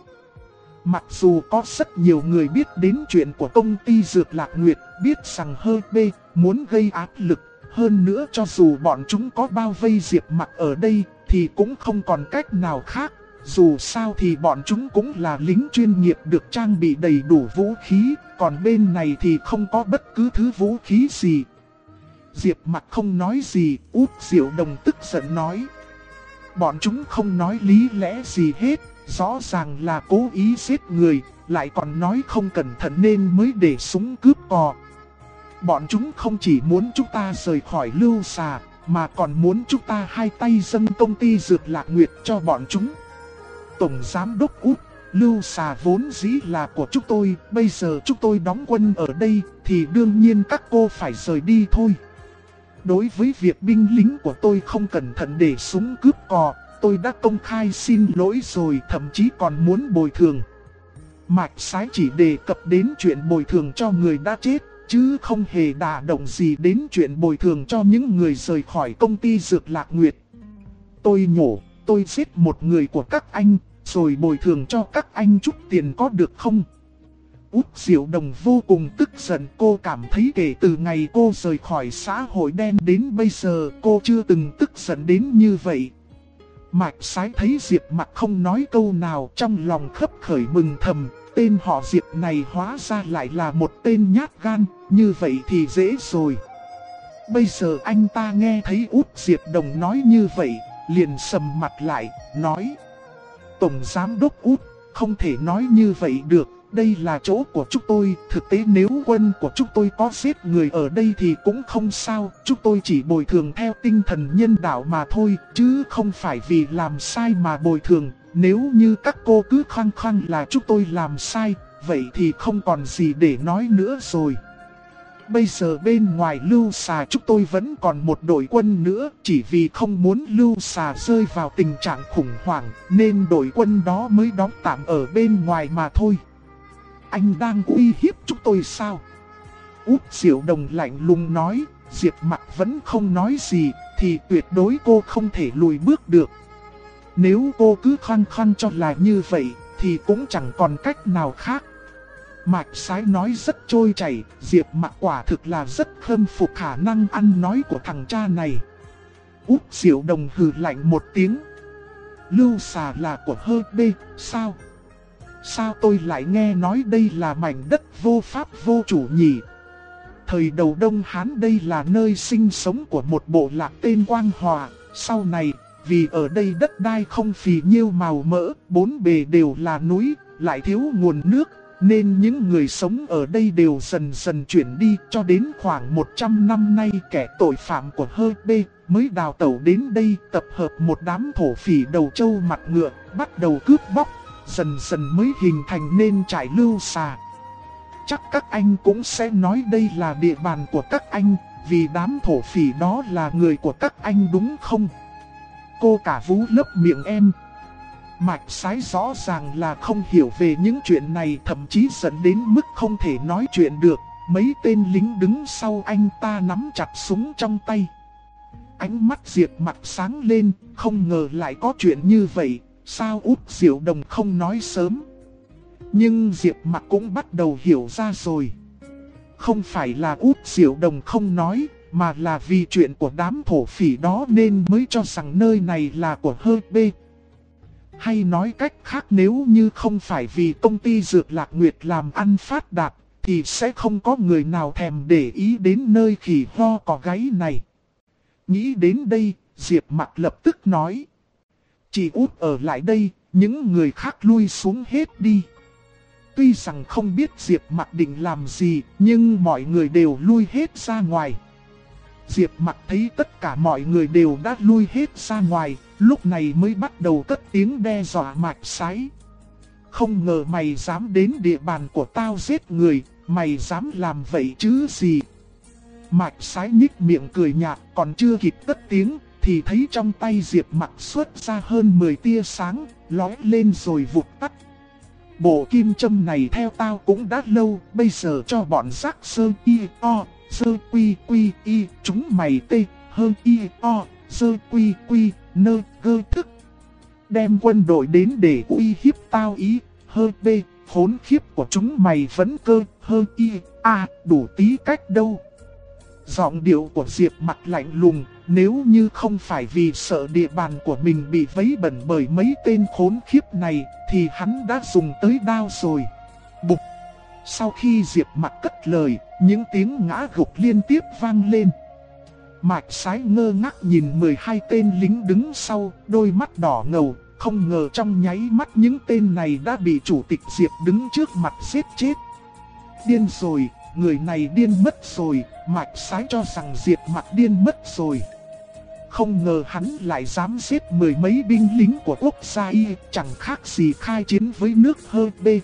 Mặc dù có rất nhiều người biết đến chuyện của công ty Dược Lạc Nguyệt, biết rằng HP muốn gây áp lực, hơn nữa cho dù bọn chúng có bao vây Diệp Mặc ở đây thì cũng không còn cách nào khác. Dù sao thì bọn chúng cũng là lính chuyên nghiệp được trang bị đầy đủ vũ khí, còn bên này thì không có bất cứ thứ vũ khí gì. Diệp Mặc không nói gì, Út Diệu Đồng tức giận nói. Bọn chúng không nói lý lẽ gì hết, rõ ràng là cố ý giết người, lại còn nói không cẩn thận nên mới để súng cướp cò. Bọn chúng không chỉ muốn chúng ta rời khỏi Lưu Xà, mà còn muốn chúng ta hai tay dâng công ty Dược Lạc Nguyệt cho bọn chúng. Tổng Giám đốc Út, Lưu Xà vốn dĩ là của chúng tôi, bây giờ chúng tôi đóng quân ở đây thì đương nhiên các cô phải rời đi thôi. Đối với việc binh lính của tôi không cẩn thận để súng cướp cò, tôi đã công khai xin lỗi rồi, thậm chí còn muốn bồi thường. Mạch Sái chỉ đề cập đến chuyện bồi thường cho người đã chết, chứ không hề đả động gì đến chuyện bồi thường cho những người rời khỏi công ty Dược Lạc Nguyệt. Tôi nhổ, tôi giết một người của các anh, rồi bồi thường cho các anh chút tiền có được không? Út Diệu Đồng vô cùng tức giận, cô cảm thấy kể từ ngày cô rời khỏi xã hội đen đến bây giờ cô chưa từng tức giận đến như vậy. Mạch Sái thấy Diệp Mặc không nói câu nào, trong lòng khấp khởi mừng thầm, tên họ Diệp này hóa ra lại là một tên nhát gan, như vậy thì dễ rồi. Bây giờ anh ta nghe thấy Út Diệp Đồng nói như vậy, liền sầm mặt lại, nói: Tổng Giám đốc Út, không thể nói như vậy được, đây là chỗ của chúng tôi, thực tế nếu quân của chúng tôi có giết người ở đây thì cũng không sao, chúng tôi chỉ bồi thường theo tinh thần nhân đạo mà thôi, chứ không phải vì làm sai mà bồi thường. Nếu như các cô cứ khăng khăng là chúng tôi làm sai, vậy thì không còn gì để nói nữa rồi. bây giờ bên ngoài Lưu Xà chúng tôi vẫn còn một đội quân nữa, chỉ vì không muốn Lưu Xà rơi vào tình trạng khủng hoảng, nên đội quân đó mới đóng tạm ở bên ngoài mà thôi. Anh đang uy hiếp chúng tôi sao? Út Diệu Đồng lạnh lùng nói. Diệp Mặc vẫn không nói gì, thì tuyệt đối cô không thể lùi bước được. Nếu cô cứ khăng khăng cho là như vậy, thì cũng chẳng còn cách nào khác. Mạch Sái nói rất trôi chảy, Diệp Mặc quả thực là rất khâm phục khả năng ăn nói của thằng cha này. Út Diệu Đồng hừ lạnh một tiếng. Lưu Xà là của Hơ Bê, sao? Sao tôi lại nghe nói đây là mảnh đất vô pháp vô chủ nhỉ? Thời đầu Đông Hán đây là nơi sinh sống của một bộ lạc tên Quang Hòa. Sau này, vì ở đây đất đai không phì nhiêu màu mỡ, bốn bề đều là núi, lại thiếu nguồn nước, nên những người sống ở đây đều dần dần chuyển đi. Cho đến khoảng 100 năm nay, kẻ tội phạm của Hơ Bê mới đào tẩu đến đây, tập hợp một đám thổ phỉ đầu trâu mặt ngựa, bắt đầu cướp bóc, dần dần mới hình thành nên trại Lưu Xà. Chắc các anh cũng sẽ nói đây là địa bàn của các anh, vì đám thổ phỉ đó là người của các anh đúng không? Cô cả Vũ lấp miệng em. Mạch Sái rõ ràng là không hiểu về những chuyện này, thậm chí dẫn đến mức không thể nói chuyện được. Mấy tên lính đứng sau anh ta nắm chặt súng trong tay. Ánh mắt Diệp Mặc sáng lên, không ngờ lại có chuyện như vậy, sao Út Diệu Đồng không nói sớm? Nhưng Diệp Mặc cũng bắt đầu hiểu ra rồi. Không phải là Út Diệu Đồng không nói, mà là vì chuyện của đám thổ phỉ đó nên mới cho rằng nơi này là của Hơ Bê. Hay nói cách khác, nếu như không phải vì công ty Dược Lạc Nguyệt làm ăn phát đạt, thì sẽ không có người nào thèm để ý đến nơi khỉ ho cò gáy này. Nghĩ đến đây, Diệp Mặc lập tức nói. Chị Út ở lại đây, những người khác lui xuống hết đi. Tuy rằng không biết Diệp Mặc định làm gì, nhưng mọi người đều lui hết ra ngoài. Diệp Mặc thấy tất cả mọi người đều đã lui hết ra ngoài, lúc này mới bắt đầu cất tiếng đe dọa Mạch Sái. Không ngờ mày dám đến địa bàn của tao giết người, mày dám làm vậy chứ gì? Mạch Sái nhích miệng cười nhạt, còn chưa kịp cất tiếng, thì thấy trong tay Diệp Mặc xuất ra hơn 10 tia sáng, lóe lên rồi vụt tắt. Bộ kim châm này theo tao cũng đã lâu, bây giờ cho bọn rác sơ y o, sơ quy quy y, chúng mày tê, hơn y o, sơ quy quy, nơ gơ thức. Đem quân đội đến để uy hiếp tao ý, hơ bê, khốn khiếp của chúng mày vẫn cơ, hơ y, a, đủ tí cách đâu. Giọng điệu của Diệp Mặc lạnh lùng, nếu như không phải vì sợ địa bàn của mình bị vấy bẩn bởi mấy tên khốn khiếp này, thì hắn đã dùng tới đao rồi. Bụp! Sau khi Diệp Mặc cất lời, những tiếng ngã gục liên tiếp vang lên. Mạch Sái ngơ ngác nhìn 12 tên lính đứng sau, đôi mắt đỏ ngầu, không ngờ trong nháy mắt những tên này đã bị chủ tịch Diệp đứng trước mặt giết chết. Điên rồi, người này điên mất rồi, Mạch Sái cho rằng Diệp Mặc điên mất rồi. Không ngờ hắn lại dám giết mười mấy binh lính của quốc gia Y, chẳng khác gì khai chiến với nước Hơ Bê.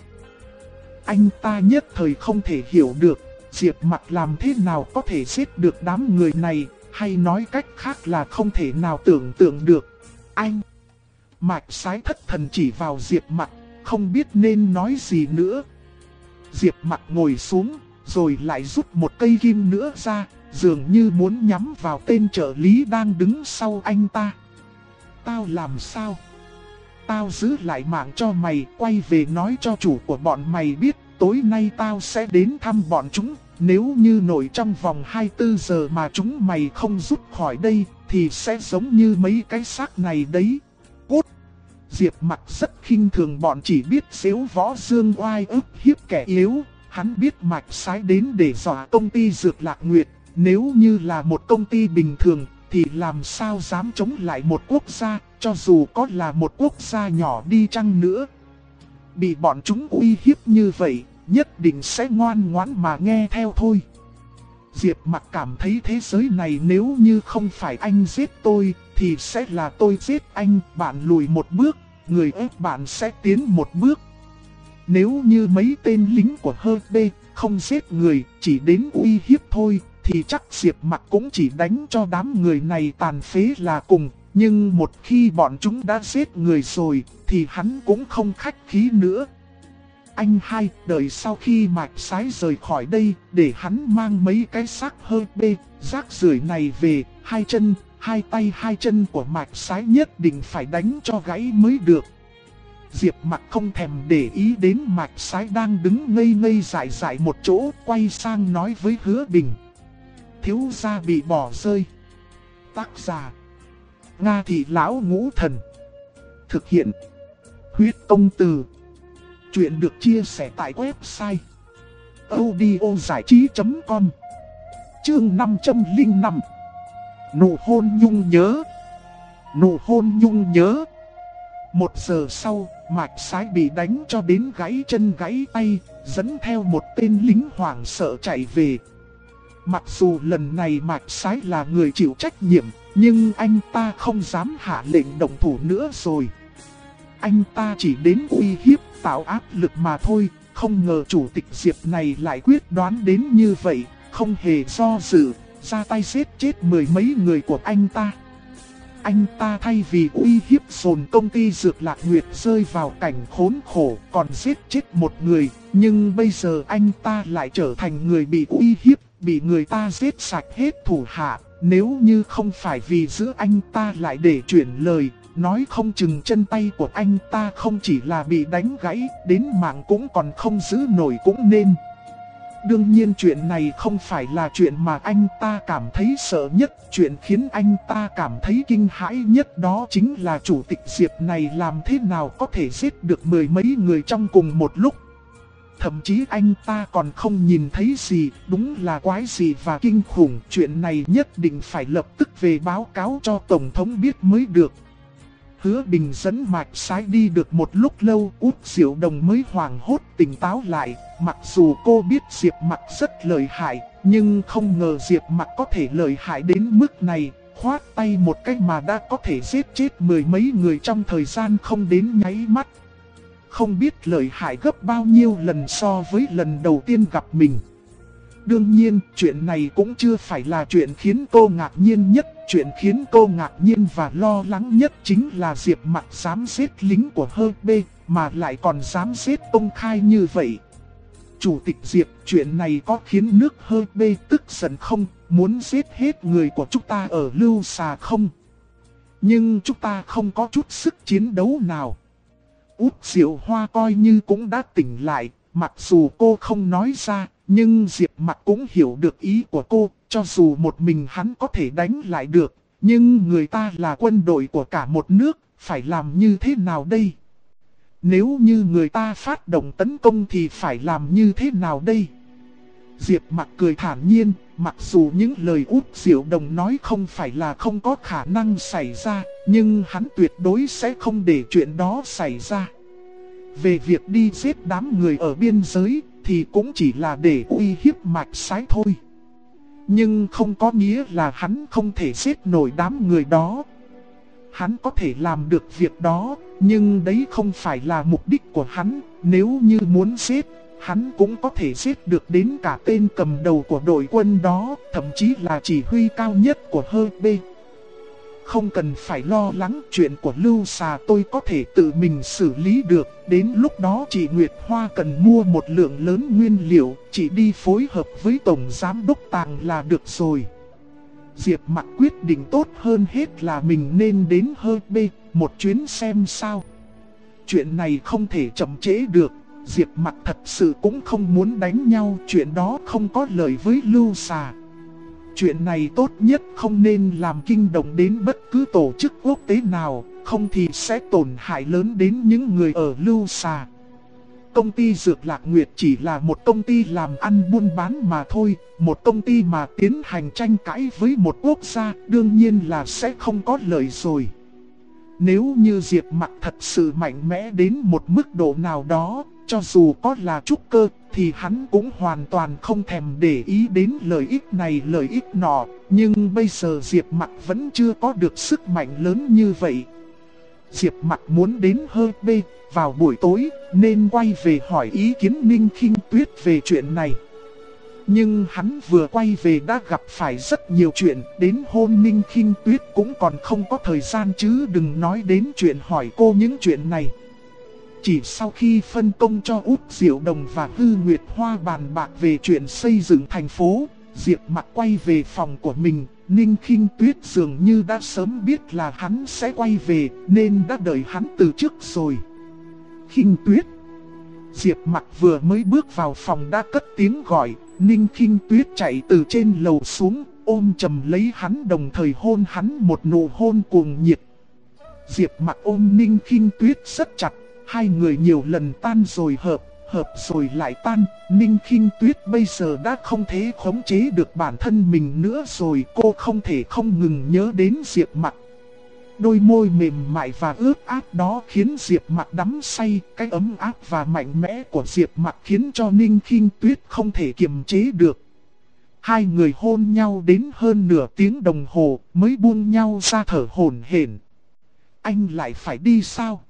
Anh ta nhất thời không thể hiểu được, Diệp Mặc làm thế nào có thể giết được đám người này, hay nói cách khác là không thể nào tưởng tượng được. Anh! Mạch Sái thất thần chỉ vào Diệp Mặc, không biết nên nói gì nữa. Diệp Mặc ngồi xuống, rồi lại rút một cây kim nữa ra, dường như muốn nhắm vào tên trợ lý đang đứng sau anh ta. Tao làm sao? Tao giữ lại mạng cho mày, quay về nói cho chủ của bọn mày biết, tối nay tao sẽ đến thăm bọn chúng. Nếu như nổi trong vòng 24 giờ mà chúng mày không rút khỏi đây, thì sẽ giống như mấy cái xác này đấy. Cút! Diệp Mặc rất khinh thường bọn chỉ biết xếu võ dương oai ức hiếp kẻ yếu. Hắn biết Mạch Sái đến để dọa công ty Dược Lạc Nguyệt. Nếu như là một công ty bình thường, thì làm sao dám chống lại một quốc gia, cho dù có là một quốc gia nhỏ đi chăng nữa. Bị bọn chúng uy hiếp như vậy, nhất định sẽ ngoan ngoãn mà nghe theo thôi. Diệp Mặc cảm thấy thế giới này nếu như không phải anh giết tôi, thì sẽ là tôi giết anh. Bạn lùi một bước, người ép bạn sẽ tiến một bước. Nếu như mấy tên lính của HP không giết người, chỉ đến uy hiếp thôi, thì chắc Diệp Mặc cũng chỉ đánh cho đám người này tàn phế là cùng. Nhưng một khi bọn chúng đã giết người rồi, thì hắn cũng không khách khí nữa. Anh hai, đợi sau khi Mạch Sái rời khỏi đây, để hắn mang mấy cái xác HP rác rưởi này về. Hai chân, hai tay hai chân của Mạch Sái nhất định phải đánh cho gãy mới được. Diệp Mặc không thèm để ý đến Mạch Sái đang đứng ngây ngây dại dại một chỗ, quay sang nói với Hứa Bình. Thiếu gia bị bỏ rơi. Tác giả Nga Thị Lão Ngũ Thần. Thực hiện Huyết Công Từ. Chuyện được chia sẻ tại website audiozảichí.com. Chương 505. Nụ hôn nhung nhớ. Nụ hôn nhung nhớ. 1 giờ sau, Mạch Sái bị đánh cho đến gãy chân gãy tay, dẫn theo một tên lính hoảng sợ chạy về. Mặc dù lần này Mạch Sái là người chịu trách nhiệm, nhưng anh ta không dám hạ lệnh động thủ nữa rồi. Anh ta chỉ đến uy hiếp, tạo áp lực mà thôi. Không ngờ chủ tịch Diệp này lại quyết đoán đến như vậy, không hề do dự, ra tay giết chết 10 mấy người của anh ta. Anh ta thay vì uy hiếp dồn công ty Dược Lạc Nguyệt rơi vào cảnh khốn khổ, còn giết chết một người. Nhưng bây giờ anh ta lại trở thành người bị uy hiếp, bị người ta giết sạch hết thủ hạ. Nếu như không phải vì giữ anh ta lại để chuyển lời, nói không chừng chân tay của anh ta không chỉ là bị đánh gãy, đến mạng cũng còn không giữ nổi cũng nên. Đương nhiên chuyện này không phải là chuyện mà anh ta cảm thấy sợ nhất. Chuyện khiến anh ta cảm thấy kinh hãi nhất đó chính là chủ tịch Diệp này làm thế nào có thể giết được 10 mấy người trong cùng một lúc. Thậm chí anh ta còn không nhìn thấy gì, đúng là quái gì và kinh khủng. Chuyện này nhất định phải lập tức về báo cáo cho Tổng thống biết mới được. Hứa Bình dẫn Mạch Sái đi được một lúc lâu, Út Diệu Đồng mới hoảng hốt tỉnh táo lại. Mặc dù cô biết Diệp Mặc rất lợi hại, nhưng không ngờ Diệp Mặc có thể lợi hại đến mức này. Khoát tay một cái mà đã có thể giết chết 10 mấy người trong thời gian không đến nháy mắt. Không biết lợi hại gấp bao nhiêu lần so với lần đầu tiên gặp mình. Đương nhiên, chuyện này cũng chưa phải là chuyện khiến cô ngạc nhiên nhất. Chuyện khiến cô ngạc nhiên và lo lắng nhất chính là Diệp Mặc dám giết lính của HP, mà lại còn dám giết công khai như vậy. Chủ tịch Diệp, chuyện này có khiến nước HP tức giận không? Muốn giết hết người của chúng ta ở Lưu Xà không? Nhưng chúng ta không có chút sức chiến đấu nào. Út Diệu Hoa coi như cũng đã tỉnh lại, mặc dù cô không nói ra, nhưng Diệp Mặc cũng hiểu được ý của cô. Cho dù một mình hắn có thể đánh lại được, nhưng người ta là quân đội của cả một nước, phải làm như thế nào đây? Nếu như người ta phát động tấn công thì phải làm như thế nào đây? Diệp Mặc cười thản nhiên, mặc dù những lời Út Diệu Đồng nói không phải là không có khả năng xảy ra, nhưng hắn tuyệt đối sẽ không để chuyện đó xảy ra. Về việc đi giết đám người ở biên giới, thì cũng chỉ là để uy hiếp Mạch Sái thôi. Nhưng không có nghĩa là hắn không thể giết nổi đám người đó. Hắn có thể làm được việc đó, nhưng đấy không phải là mục đích của hắn. Nếu như muốn giết, hắn cũng có thể giết được đến cả tên cầm đầu của đội quân đó, thậm chí là chỉ huy cao nhất của HP. Không cần phải lo lắng, chuyện của Lưu Xà tôi có thể tự mình xử lý được. Đến lúc đó chị Nguyệt Hoa cần mua một lượng lớn nguyên liệu, chị đi phối hợp với Tổng Giám Đốc Tàng là được rồi. Diệp Mặc quyết định tốt hơn hết là mình nên đến HP một chuyến xem sao. Chuyện này không thể chậm trễ được. Diệp Mặc thật sự cũng không muốn đánh nhau, chuyện đó không có lợi với Lưu Xà. Chuyện này tốt nhất không nên làm kinh động đến bất cứ tổ chức quốc tế nào, không thì sẽ tổn hại lớn đến những người ở Lưu Xà. Công ty Dược Lạc Nguyệt chỉ là một công ty làm ăn buôn bán mà thôi, một công ty mà tiến hành tranh cãi với một quốc gia đương nhiên là sẽ không có lợi rồi. Nếu như Diệp Mặc thật sự mạnh mẽ đến một mức độ nào đó, cho dù có là trúc cơ, thì hắn cũng hoàn toàn không thèm để ý đến lợi ích này lợi ích nọ. Nhưng bây giờ Diệp Mặc vẫn chưa có được sức mạnh lớn như vậy. Diệp Mặc muốn đến hơi bê vào buổi tối nên quay về hỏi ý kiến Ninh Khinh Tuyết về chuyện này. Nhưng hắn vừa quay về đã gặp phải rất nhiều chuyện, đến hôn Ninh Khinh Tuyết cũng còn không có thời gian chứ đừng nói đến chuyện hỏi cô những chuyện này. Chỉ sau khi phân công cho Út Diệu Đồng và Hư Nguyệt Hoa bàn bạc về chuyện xây dựng thành phố, Diệp Mặc quay về phòng của mình, Ninh Khinh Tuyết dường như đã sớm biết là hắn sẽ quay về nên đã đợi hắn từ trước rồi. Khinh Tuyết. Diệp Mặc vừa mới bước vào phòng đã cất tiếng gọi, Ninh Khinh Tuyết chạy từ trên lầu xuống, ôm chầm lấy hắn đồng thời hôn hắn một nụ hôn cuồng nhiệt. Diệp Mặc ôm Ninh Khinh Tuyết rất chặt, hai người nhiều lần tan rồi hợp rồi lại tan. Ninh Khinh Tuyết bây giờ đã không thể khống chế được bản thân mình nữa rồi, cô không thể không ngừng nhớ đến Diệp Mặc. Đôi môi mềm mại và ướt át đó khiến Diệp Mặc đắm say, cái ấm áp và mạnh mẽ của Diệp Mặc khiến cho Ninh Khinh Tuyết không thể kiềm chế được. Hai người hôn nhau đến hơn nửa tiếng đồng hồ mới buông nhau ra thở hổn hển. Anh lại phải đi sao?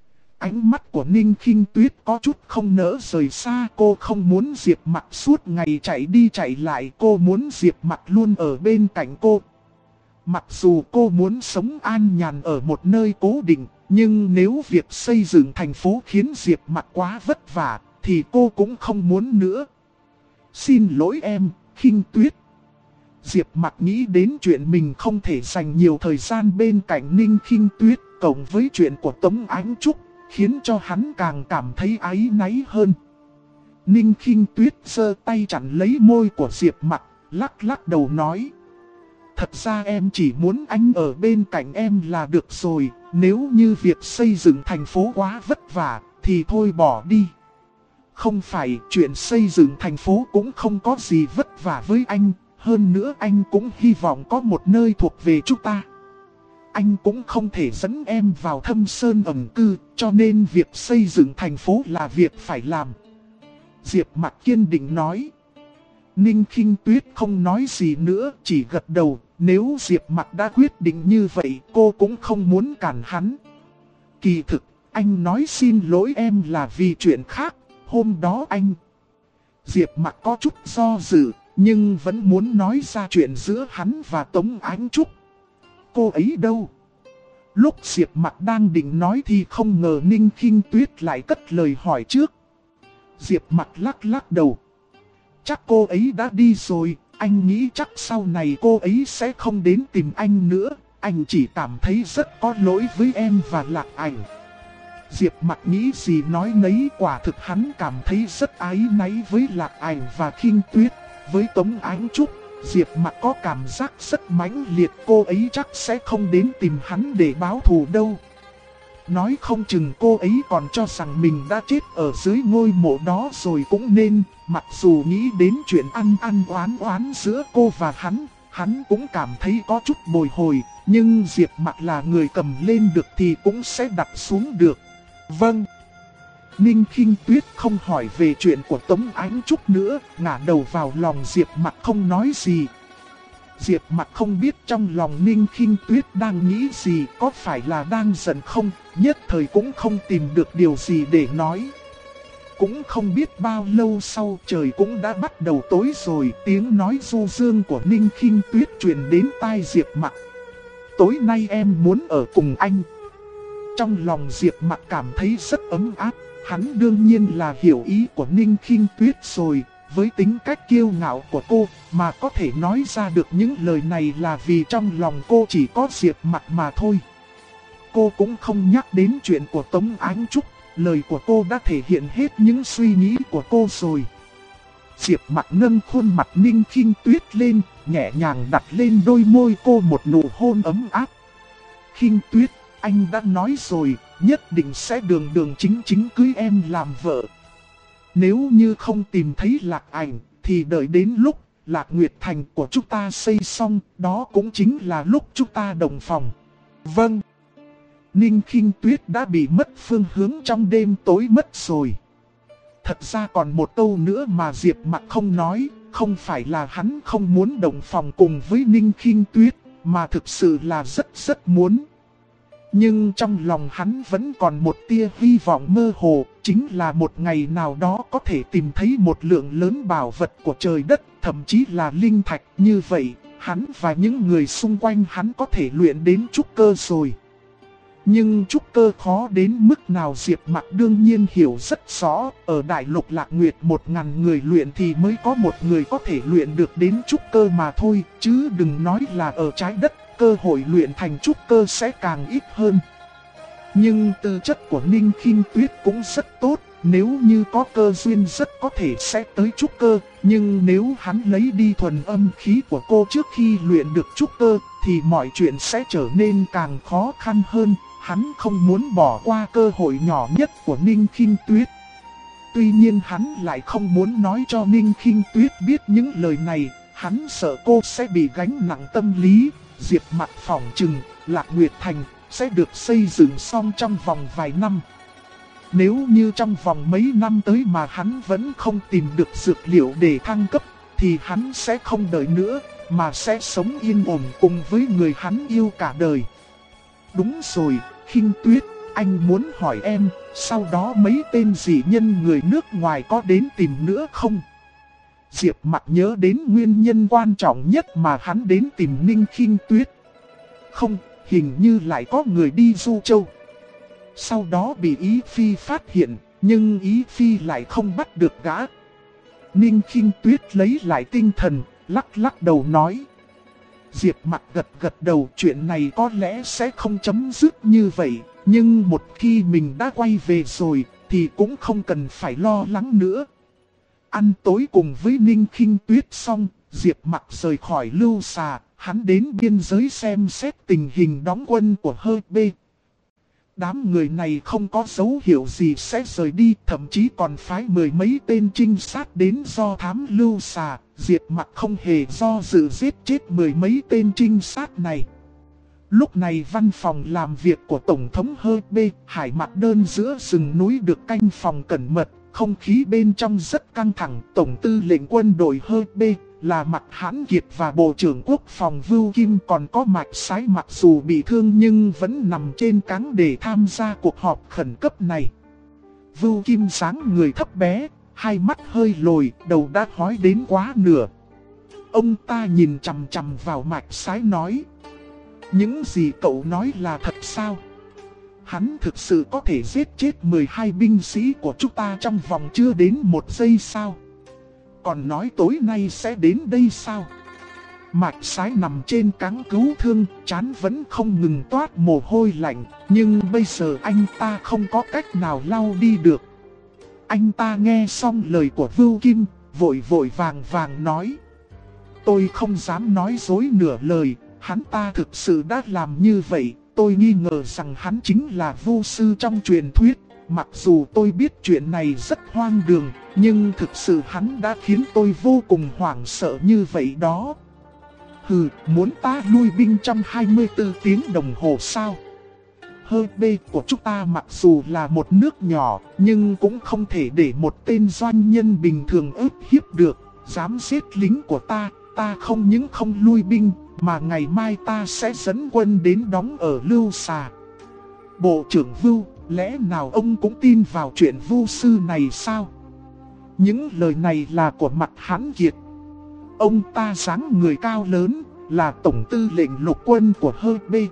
Ánh mắt của Ninh Khinh Tuyết có chút không nỡ rời xa, cô không muốn Diệp Mặc suốt ngày chạy đi chạy lại, cô muốn Diệp Mặc luôn ở bên cạnh cô. Mặc dù cô muốn sống an nhàn ở một nơi cố định, nhưng nếu việc xây dựng thành phố khiến Diệp Mặc quá vất vả, thì cô cũng không muốn nữa. Xin lỗi em, Khinh Tuyết. Diệp Mặc nghĩ đến chuyện mình không thể dành nhiều thời gian bên cạnh Ninh Khinh Tuyết, cộng với chuyện của Tống Ánh Trúc, khiến cho hắn càng cảm thấy áy náy hơn. Ninh Khinh Tuyết giơ tay chặn lấy môi của Diệp Mặc, lắc lắc đầu nói. Thật ra em chỉ muốn anh ở bên cạnh em là được rồi, nếu như việc xây dựng thành phố quá vất vả, thì thôi bỏ đi. Không phải, chuyện xây dựng thành phố cũng không có gì vất vả với anh, hơn nữa anh cũng hy vọng có một nơi thuộc về chúng ta. Anh cũng không thể dẫn em vào thâm sơn ẩn cư, cho nên việc xây dựng thành phố là việc phải làm. Diệp Mặc kiên định nói. Ninh Khinh Tuyết không nói gì nữa, chỉ gật đầu. Nếu Diệp Mặc đã quyết định như vậy, cô cũng không muốn cản hắn. Kỳ thực, anh nói xin lỗi em là vì chuyện khác. Hôm đó anh... Diệp Mặc có chút do dự, nhưng vẫn muốn nói ra chuyện giữa hắn và Tống Ánh Trúc. Cô ấy đâu? Lúc Diệp Mặc đang định nói thì không ngờ Ninh Khinh Tuyết lại cất lời hỏi trước. Diệp Mặc lắc lắc đầu. Chắc cô ấy đã đi rồi, anh nghĩ chắc sau này cô ấy sẽ không đến tìm anh nữa. Anh chỉ cảm thấy rất có lỗi với em và Lạc Ảnh. Diệp Mặc nghĩ gì nói nấy, quả thực hắn cảm thấy rất áy náy với Lạc Ảnh và Khinh Tuyết. Với Tống Ánh Trúc, Diệp Mặc có cảm giác rất mãnh liệt, cô ấy chắc sẽ không đến tìm hắn để báo thù đâu. Nói không chừng cô ấy còn cho rằng mình đã chết ở dưới ngôi mộ đó rồi cũng nên. Mặc dù nghĩ đến chuyện ăn oán giữa cô và hắn cũng cảm thấy có chút bồi hồi. Nhưng Diệp Mặc là người cầm lên được thì cũng sẽ đặt xuống được. Vâng. Ninh Khinh Tuyết không hỏi về chuyện của Tống Ánh Trúc nữa, ngả đầu vào lòng Diệp Mặc không nói gì. Diệp Mặc không biết trong lòng Ninh Khinh Tuyết đang nghĩ gì, có phải là đang giận không, nhất thời cũng không tìm được điều gì để nói. Cũng không biết bao lâu sau, trời cũng đã bắt đầu tối rồi, tiếng nói du dương của Ninh Khinh Tuyết truyền đến tai Diệp Mặc. Tối nay em muốn ở cùng anh. Trong lòng Diệp Mặc cảm thấy rất ấm áp, hắn đương nhiên là hiểu ý của Ninh Khinh Tuyết rồi. Với tính cách kiêu ngạo của cô mà có thể nói ra được những lời này là vì trong lòng cô chỉ có Diệp Mặc mà thôi. Cô cũng không nhắc đến chuyện của Tống Ánh Trúc, lời của cô đã thể hiện hết những suy nghĩ của cô rồi. Diệp Mặc nâng khuôn mặt Ninh Khinh Tuyết lên, nhẹ nhàng đặt lên đôi môi cô một nụ hôn ấm áp. Khinh Tuyết, anh đã nói rồi, nhất định sẽ đường chính cưới em làm vợ. Nếu như không tìm thấy Lạc Ảnh, thì đợi đến lúc Lạc Nguyệt Thành của chúng ta xây xong, đó cũng chính là lúc chúng ta đồng phòng. Vâng. Ninh Khinh Tuyết đã bị mất phương hướng trong đêm tối mất rồi. Thật ra còn một câu nữa mà Diệp Mặc không nói, không phải là hắn không muốn đồng phòng cùng với Ninh Khinh Tuyết, mà thực sự là rất muốn. Nhưng trong lòng hắn vẫn còn một tia hy vọng mơ hồ, chính là một ngày nào đó có thể tìm thấy một lượng lớn bảo vật của trời đất, thậm chí là linh thạch. Như vậy, hắn và những người xung quanh hắn có thể luyện đến trúc cơ rồi. Nhưng trúc cơ khó đến mức nào Diệp Mặc đương nhiên hiểu rất rõ, ở đại lục Lạc Nguyệt 1000 người luyện thì mới có một người có thể luyện được đến trúc cơ mà thôi, chứ đừng nói là ở trái đất, cơ hội luyện thành trúc cơ sẽ càng ít hơn. Nhưng tư chất của Ninh Khinh Tuyết cũng rất tốt, nếu như có cơ duyên rất có thể sẽ tới trúc cơ, nhưng nếu hắn lấy đi thuần âm khí của cô trước khi luyện được trúc cơ, thì mọi chuyện sẽ trở nên càng khó khăn hơn. Hắn không muốn bỏ qua cơ hội nhỏ nhất của Ninh Khinh Tuyết. Tuy nhiên hắn lại không muốn nói cho Ninh Khinh Tuyết biết những lời này, hắn sợ cô sẽ bị gánh nặng tâm lý. Diệp Mặc phỏng chừng, Lạc Nguyệt Thành sẽ được xây dựng xong trong vòng vài năm. Nếu như trong vòng mấy năm tới mà hắn vẫn không tìm được dược liệu để thăng cấp, thì hắn sẽ không đợi nữa, mà sẽ sống yên ổn cùng với người hắn yêu cả đời. Đúng rồi, Khinh Tuyết, anh muốn hỏi em, sau đó mấy tên dị nhân người nước ngoài có đến tìm nữa không? Diệp Mặc nhớ đến nguyên nhân quan trọng nhất mà hắn đến tìm Ninh Khinh Tuyết. Không, hình như lại có người đi Du Châu. Sau đó bị Ý Phi phát hiện, nhưng Ý Phi lại không bắt được gã. Ninh Khinh Tuyết lấy lại tinh thần, lắc đầu nói. Diệp Mặc gật đầu, chuyện này có lẽ sẽ không chấm dứt như vậy, nhưng một khi mình đã quay về rồi, thì cũng không cần phải lo lắng nữa. Ăn tối cùng với Ninh Khinh Tuyết xong, Diệp Mặc rời khỏi Lưu Xà, hắn đến biên giới xem xét tình hình đóng quân của Hơ Bê. Đám người này không có dấu hiệu gì sẽ rời đi, thậm chí còn phái mười mấy tên trinh sát đến do thám Lưu Xà. Diệp Mặc không hề do dự giết chết mười mấy tên trinh sát này. Lúc này văn phòng làm việc của Tổng thống Hơ Bê, Hải Mặc Đơn giữa rừng núi được canh phòng cẩn mật, không khí bên trong rất căng thẳng. Tổng tư lệnh quân đội Hơ Bê là Mạc Hãn Kiệt và Bộ trưởng Quốc phòng Vưu Kim, còn có Mạch Sái mặc dù bị thương nhưng vẫn nằm trên cáng để tham gia cuộc họp khẩn cấp này. Vưu Kim dáng người thấp bé, hai mắt hơi lồi, đầu đã hói đến quá nửa. Ông ta nhìn chằm chằm vào Mạch Sái nói. Những gì cậu nói là thật sao? Hắn thực sự có thể giết chết 12 binh sĩ của chúng ta trong vòng chưa đến 1 giây sao? Còn nói tối nay sẽ đến đây sao? Mạch Sái nằm trên cáng cứu thương, trán vẫn không ngừng toát mồ hôi lạnh, nhưng bây giờ anh ta không có cách nào lau đi được. Anh ta nghe xong lời của Vưu Kim, vội vàng nói. Tôi không dám nói dối nửa lời, hắn ta thực sự đã làm như vậy. Tôi nghi ngờ rằng hắn chính là vu sư trong truyền thuyết. Mặc dù tôi biết chuyện này rất hoang đường, nhưng thực sự hắn đã khiến tôi vô cùng hoảng sợ như vậy đó. Hừ, muốn ta lui binh trong 24 tiếng đồng hồ sao? Hơ Bê của chúng ta mặc dù là một nước nhỏ, nhưng cũng không thể để một tên doanh nhân bình thường ức hiếp được. Dám giết lính của ta không những không lui binh, mà ngày mai ta sẽ dẫn quân đến đóng ở Lưu Xà. Bộ trưởng Vưu, lẽ nào ông cũng tin vào chuyện vu sư này sao? Những lời này là của Mạc Hãn Kiệt. Ông ta dáng người cao lớn, là tổng tư lệnh lục quân của Hơ Bê.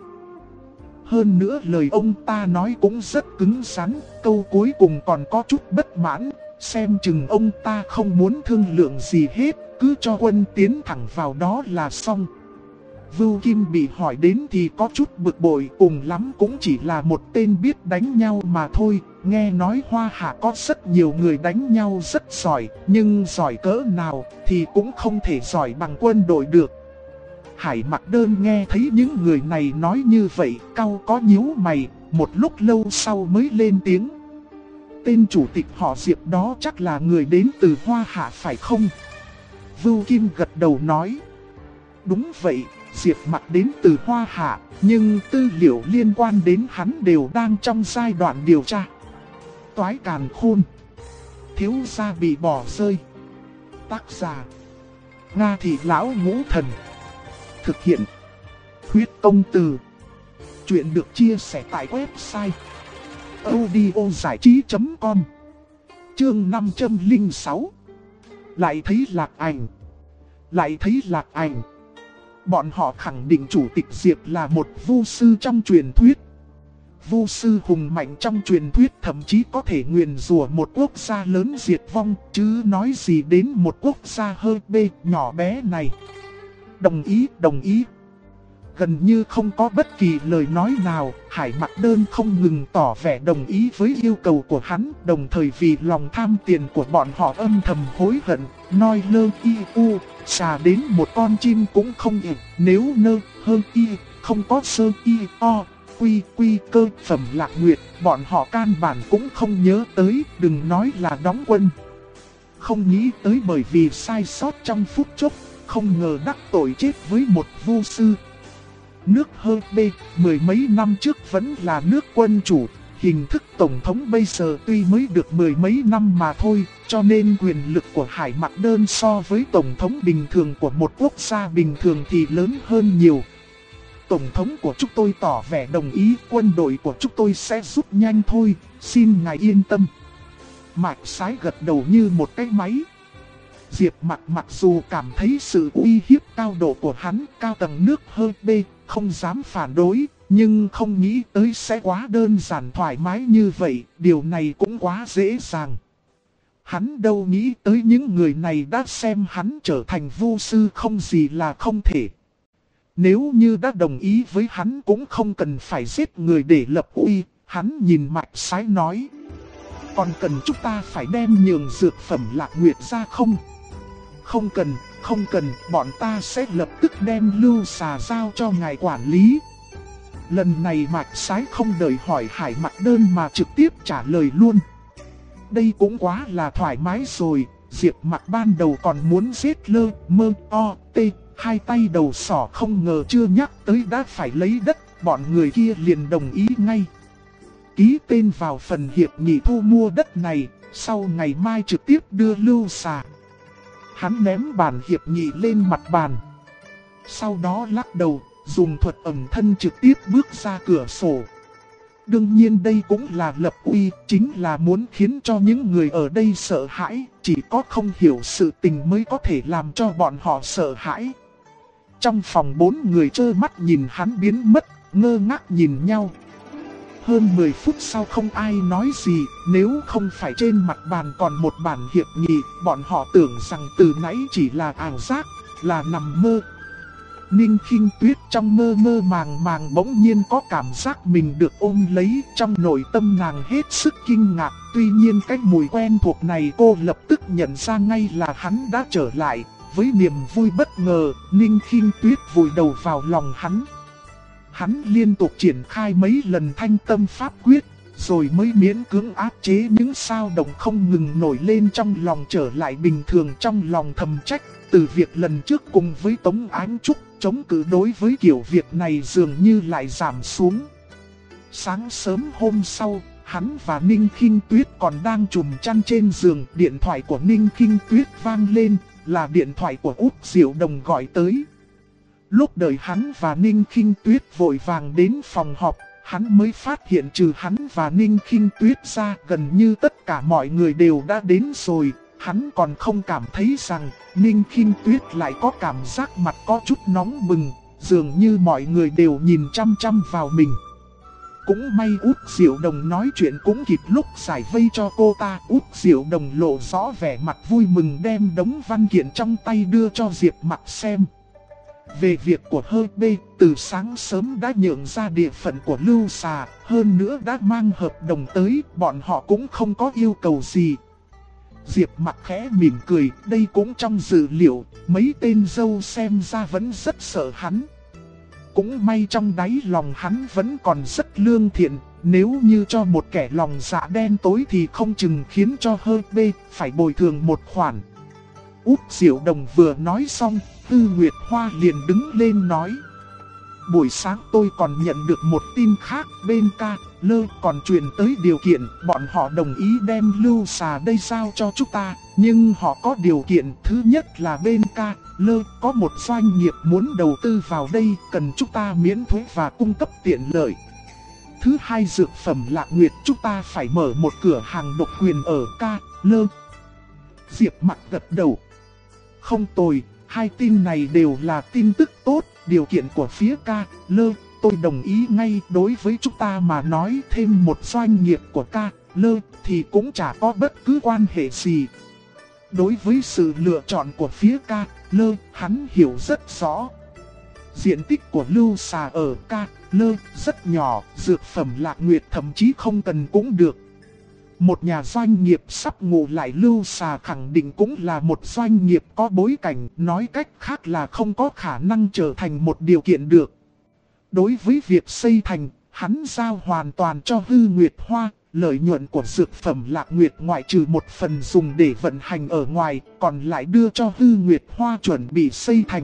Hơn nữa lời ông ta nói cũng rất cứng rắn, câu cuối cùng còn có chút bất mãn. Xem chừng ông ta không muốn thương lượng gì hết, cứ cho quân tiến thẳng vào đó là xong. Vưu Kim bị hỏi đến thì có chút bực bội, cùng lắm cũng chỉ là một tên biết đánh nhau mà thôi. Nghe nói Hoa Hạ có rất nhiều người đánh nhau rất giỏi, nhưng giỏi cỡ nào thì cũng không thể giỏi bằng quân đội được. Hải Mặc Đơn nghe thấy những người này nói như vậy, cau có nhíu mày, một lúc lâu sau mới lên tiếng. Tên chủ tịch họ Diệp đó chắc là người đến từ Hoa Hạ phải không? Vưu Kim gật đầu nói. Đúng vậy, Diệp Mặc đến từ Hoa Hạ, nhưng tư liệu liên quan đến hắn đều đang trong giai đoạn điều tra. Toái càn khôn, thiếu gia bị bỏ rơi. Tác giả Nga Thị Lão Ngũ Thần. Thực hiện Huyết Công Từ. Chuyện được chia sẻ tại website audiozảichí.com. Chương 506. Lại thấy Lạc Ảnh. Lại thấy Lạc Ảnh. Bọn họ khẳng định Chủ tịch Diệp là một vu sư trong truyền thuyết. Vu sư hùng mạnh trong truyền thuyết thậm chí có thể nguyền rủa một quốc gia lớn diệt vong, chứ nói gì đến một quốc gia hơi bê nhỏ bé này. Đồng ý, đồng ý. Gần như không có bất kỳ lời nói nào, Hải Mặc Đơn không ngừng tỏ vẻ đồng ý với yêu cầu của hắn, đồng thời vì lòng tham tiền của bọn họ âm thầm hối hận, nói lơ y u, xà đến một con chim cũng không ịp, nếu nơ hơn y, không có sơ y o, quy cơ phẩm Lạc Nguyệt, bọn họ căn bản cũng không nhớ tới, đừng nói là đóng quân. Không nghĩ tới bởi vì sai sót trong phút chốc, không ngờ đắc tội chết với một vu sư. Nước hơi bê, mười mấy năm trước vẫn là nước quân chủ, hình thức tổng thống bây giờ tuy mới được mười mấy năm mà thôi, cho nên quyền lực của Hải Mặc Đơn so với tổng thống bình thường của một quốc gia bình thường thì lớn hơn nhiều. Tổng thống của chúng tôi tỏ vẻ đồng ý, quân đội của chúng tôi sẽ giúp nhanh thôi, xin ngài yên tâm. Mạch Sái gật đầu như một cái máy. Diệp mặc dù cảm thấy sự uy hiếp cao độ của hắn, cao tầng nước hơi bê, không dám phản đối, nhưng không nghĩ tới sẽ quá đơn giản thoải mái như vậy, điều này cũng quá dễ dàng. Hắn đâu nghĩ tới những người này đã xem hắn trở thành vu sư không gì là không thể. Nếu như đã đồng ý với hắn cũng không cần phải giết người để lập uy, hắn nhìn Mạch Sái nói. Còn cần chúng ta phải đem nhường dược phẩm Lạc Nguyệt ra không? Không cần, bọn ta sẽ lập tức đem lưu xà giao cho ngài quản lý. Lần này Mạch Sái không đợi hỏi Hải Mặc Đơn mà trực tiếp trả lời luôn. Đây cũng quá là thoải mái rồi, Diệp Mặc ban đầu còn muốn giết lơ, mơ, o, tê, hai tay đầu sỏ không ngờ chưa nhắc tới đã phải lấy đất, bọn người kia liền đồng ý ngay. Ký tên vào phần hiệp nghị thu mua đất này, sau ngày mai trực tiếp đưa lưu xà. Hắn ném bản hiệp nghị lên mặt bàn. Sau đó lắc đầu, dùng thuật ẩn thân trực tiếp bước ra cửa sổ. Đương nhiên đây cũng là lập uy, chính là muốn khiến cho những người ở đây sợ hãi. Chỉ có không hiểu sự tình mới có thể làm cho bọn họ sợ hãi. Trong phòng 4 người trơ mắt nhìn hắn biến mất, ngơ ngác nhìn nhau. Hơn 10 phút sau không ai nói gì, nếu không phải trên mặt bàn còn một bản hiệp nghị, bọn họ tưởng rằng từ nãy chỉ là ảo giác, là nằm mơ. Ninh Khinh Tuyết trong mơ mơ màng bỗng nhiên có cảm giác mình được ôm lấy, trong nội tâm nàng hết sức kinh ngạc. Tuy nhiên cái mùi quen thuộc này cô lập tức nhận ra ngay là hắn đã trở lại. Với niềm vui bất ngờ, Ninh Khinh Tuyết vùi đầu vào lòng hắn. Hắn liên tục triển khai mấy lần thanh tâm pháp quyết, rồi mới miễn cưỡng áp chế những dao động không ngừng nổi lên trong lòng trở lại bình thường. Trong lòng thầm trách, từ việc lần trước cùng với Tống Ánh Trúc chống cự đối với kiểu việc này dường như lại giảm xuống. Sáng sớm hôm sau, hắn và Ninh Khinh Tuyết còn đang trùm chăn trên giường, điện thoại của Ninh Khinh Tuyết vang lên, là điện thoại của Út Diệu Đồng gọi tới. Lúc đợi hắn và Ninh Khinh Tuyết vội vàng đến phòng họp, hắn mới phát hiện trừ hắn và Ninh Khinh Tuyết ra gần như tất cả mọi người đều đã đến rồi. Hắn còn không cảm thấy rằng Ninh Khinh Tuyết lại có cảm giác mặt có chút nóng bừng, dường như mọi người đều nhìn chăm chăm vào mình. Cũng may Út Diệu Đồng nói chuyện cũng kịp lúc giải vây cho cô ta. Út Diệu Đồng lộ rõ vẻ mặt vui mừng đem đống văn kiện trong tay đưa cho Diệp Mặc xem. Về việc của hơi bê, từ sáng sớm đã nhượng ra địa phận của lưu xà, hơn nữa đã mang hợp đồng tới, bọn họ cũng không có yêu cầu gì. Diệp Mặc khẽ mỉm cười, đây cũng trong dự liệu, mấy tên dâu xem ra vẫn rất sợ hắn. Cũng may trong đáy lòng hắn vẫn còn rất lương thiện, nếu như cho một kẻ lòng dạ đen tối thì không chừng khiến cho hơi bê phải bồi thường một khoản. Út Diệu Đồng vừa nói xong, Tư Nguyệt Hoa liền đứng lên nói. buổi sáng tôi còn nhận được một tin khác, bên ca, lơ còn truyền tới điều kiện, bọn họ đồng ý đem lưu xà đây giao cho chúng ta, nhưng họ có điều kiện, thứ nhất là bên ca, lơ có một doanh nghiệp muốn đầu tư vào đây, cần chúng ta miễn thuế và cung cấp tiện lợi. Thứ hai, dược phẩm Lạc Nguyệt chúng ta phải mở một cửa hàng độc quyền ở ca, lơ. Diệp Mặc gật đầu. Không tồi, hai tin này đều là tin tức tốt, điều kiện của phía ca, lơ, tôi đồng ý ngay. Đối với chúng ta mà nói thêm một doanh nghiệp của ca, lơ thì cũng chả có bất cứ quan hệ gì. Đối với sự lựa chọn của phía ca, lơ, hắn hiểu rất rõ. Diện tích của lưu xà ở ca, lơ rất nhỏ, dược phẩm Lạc Nguyệt thậm chí không cần cũng được. Một nhà doanh nghiệp sắp ngủ lại lưu xà khẳng định cũng là một doanh nghiệp có bối cảnh, nói cách khác là không có khả năng trở thành một điều kiện được. Đối với việc xây thành, hắn giao hoàn toàn cho Hư Nguyệt Hoa, lợi nhuận của dược phẩm Lạc Nguyệt ngoại trừ một phần dùng để vận hành ở ngoài, còn lại đưa cho Hư Nguyệt Hoa chuẩn bị xây thành.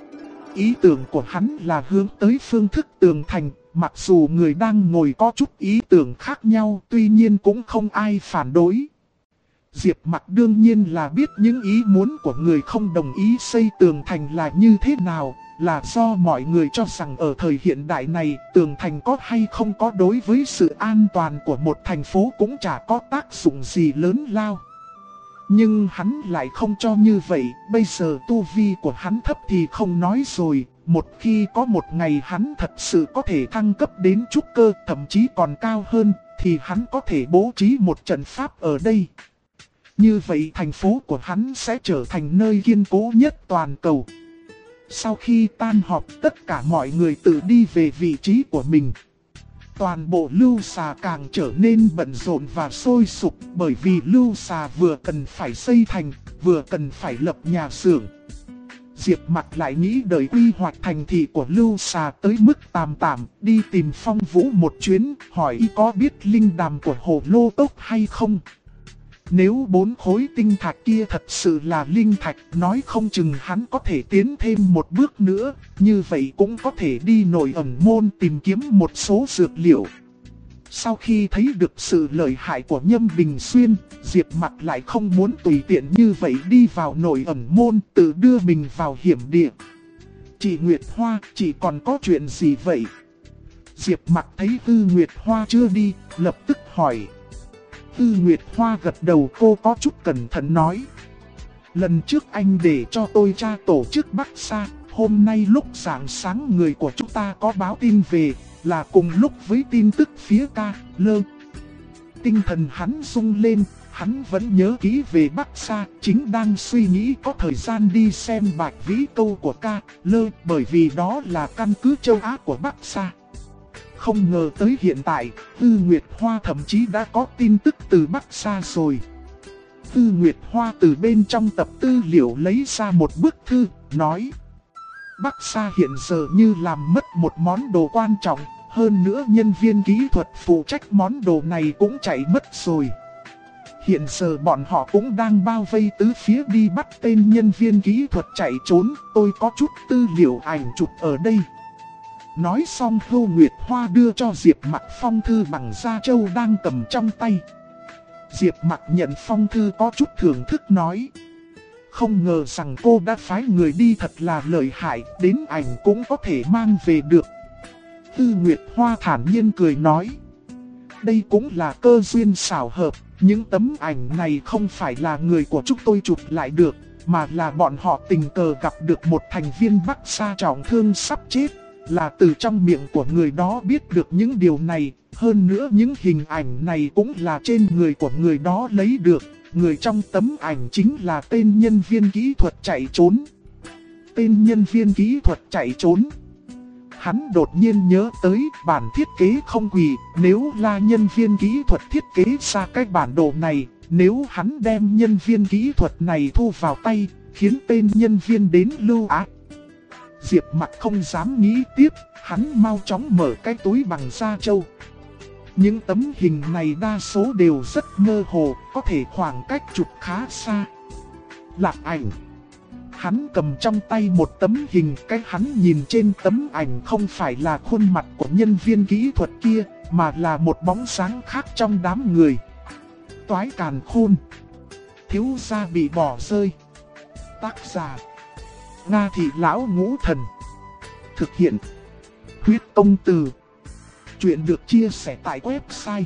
Ý tưởng của hắn là hướng tới phương thức tường thành, mặc dù người đang ngồi có chút ý tưởng khác nhau, tuy nhiên cũng không ai phản đối. Diệp Mặc đương nhiên là biết những ý muốn của người không đồng ý xây tường thành là như thế nào, là do mọi người cho rằng ở thời hiện đại này, tường thành có hay không có đối với sự an toàn của một thành phố cũng chả có tác dụng gì lớn lao. Nhưng hắn lại không cho như vậy, bây giờ tu vi của hắn thấp thì không nói rồi, một khi có một ngày hắn thật sự có thể thăng cấp đến trúc cơ, thậm chí còn cao hơn, thì hắn có thể bố trí một trận pháp ở đây. Như vậy thành phố của hắn sẽ trở thành nơi kiên cố nhất toàn cầu. Sau khi tan họp, tất cả mọi người tự đi về vị trí của mình. Toàn bộ lưu xà càng trở nên bận rộn và sôi sục, bởi vì lưu xà vừa cần phải xây thành, vừa cần phải lập nhà xưởng. Diệp Mặc lại nghĩ đời quy hoạch thành thị của lưu xà tới mức tạm tạm, đi tìm Phong Vũ một chuyến, hỏi y có biết linh đàm của Hồ Lô Tốc hay không. Nếu 4 khối tinh thạch kia thật sự là linh thạch, nói không chừng hắn có thể tiến thêm một bước nữa, như vậy cũng có thể đi Nội Ẩn Môn tìm kiếm một số dược liệu. Sau khi thấy được sự lợi hại của Nhâm Bình Xuyên, Diệp Mặc lại không muốn tùy tiện như vậy đi vào Nội Ẩn Môn, tự đưa mình vào hiểm địa. Chị Nguyệt Hoa, chị còn có chuyện gì vậy? Diệp Mặc thấy Tư Nguyệt Hoa chưa đi, lập tức hỏi. Tư Nguyệt Hoa gật đầu, cô có chút cẩn thận nói. Lần trước anh để cho tôi tra tổ chức Bắc Sa, hôm nay lúc sáng sáng người của chúng ta có báo tin về, là cùng lúc với tin tức phía ca, lơ. Tinh thần hắn rung lên, hắn vẫn nhớ kỹ về Bắc Sa, chính đang suy nghĩ có thời gian đi xem Bạch Vĩ Câu của ca, lơ, bởi vì đó là căn cứ châu Á của Bắc Sa. Không ngờ tới hiện tại, Tư Nguyệt Hoa thậm chí đã có tin tức từ Bắc Sa rồi. Tư Nguyệt Hoa từ bên trong tập tư liệu lấy ra một bức thư, nói. Bắc Sa hiện giờ như làm mất một món đồ quan trọng, hơn nữa nhân viên kỹ thuật phụ trách món đồ này cũng chạy mất rồi. Hiện giờ bọn họ cũng đang bao vây tứ phía đi bắt tên nhân viên kỹ thuật chạy trốn, tôi có chút tư liệu ảnh chụp ở đây. Nói xong Hưu Nguyệt Hoa đưa cho Diệp Mặc phong thư bằng da trâu đang cầm trong tay. Diệp Mặc nhận phong thư có chút thưởng thức nói. Không ngờ rằng cô đã phái người đi thật là lợi hại, đến ảnh cũng có thể mang về được. Hưu Nguyệt Hoa thản nhiên cười nói. Đây cũng là cơ duyên xảo hợp, những tấm ảnh này không phải là người của chúng tôi chụp lại được, mà là bọn họ tình cờ gặp được một thành viên Bắc Sa trọng thương sắp chết. Là từ trong miệng của người đó biết được những điều này, hơn nữa những hình ảnh này cũng là trên người của người đó lấy được. Người trong tấm ảnh chính là tên nhân viên kỹ thuật chạy trốn. Tên nhân viên kỹ thuật chạy trốn. Hắn đột nhiên nhớ tới bản thiết kế không quỳ, nếu là nhân viên kỹ thuật thiết kế ra cái bản đồ này, nếu hắn đem nhân viên kỹ thuật này thu vào tay, khiến tên nhân viên đến lưu ác. Diệp Mặc không dám nghĩ tiếp, hắn mau chóng mở cái túi bằng da trâu. Những tấm hình này đa số đều rất mơ hồ, có thể khoảng cách chụp khá xa. Lạc ảnh. Hắn cầm trong tay một tấm hình, cái hắn nhìn trên tấm ảnh không phải là khuôn mặt của nhân viên kỹ thuật kia, mà là một bóng dáng khác trong đám người. Toái càn khôn. Thiếu gia bị bỏ rơi. Tác giả: Nga Thị Lão Ngũ Thần. Thực hiện: Huyết Công Từ. Chuyện được chia sẻ tại website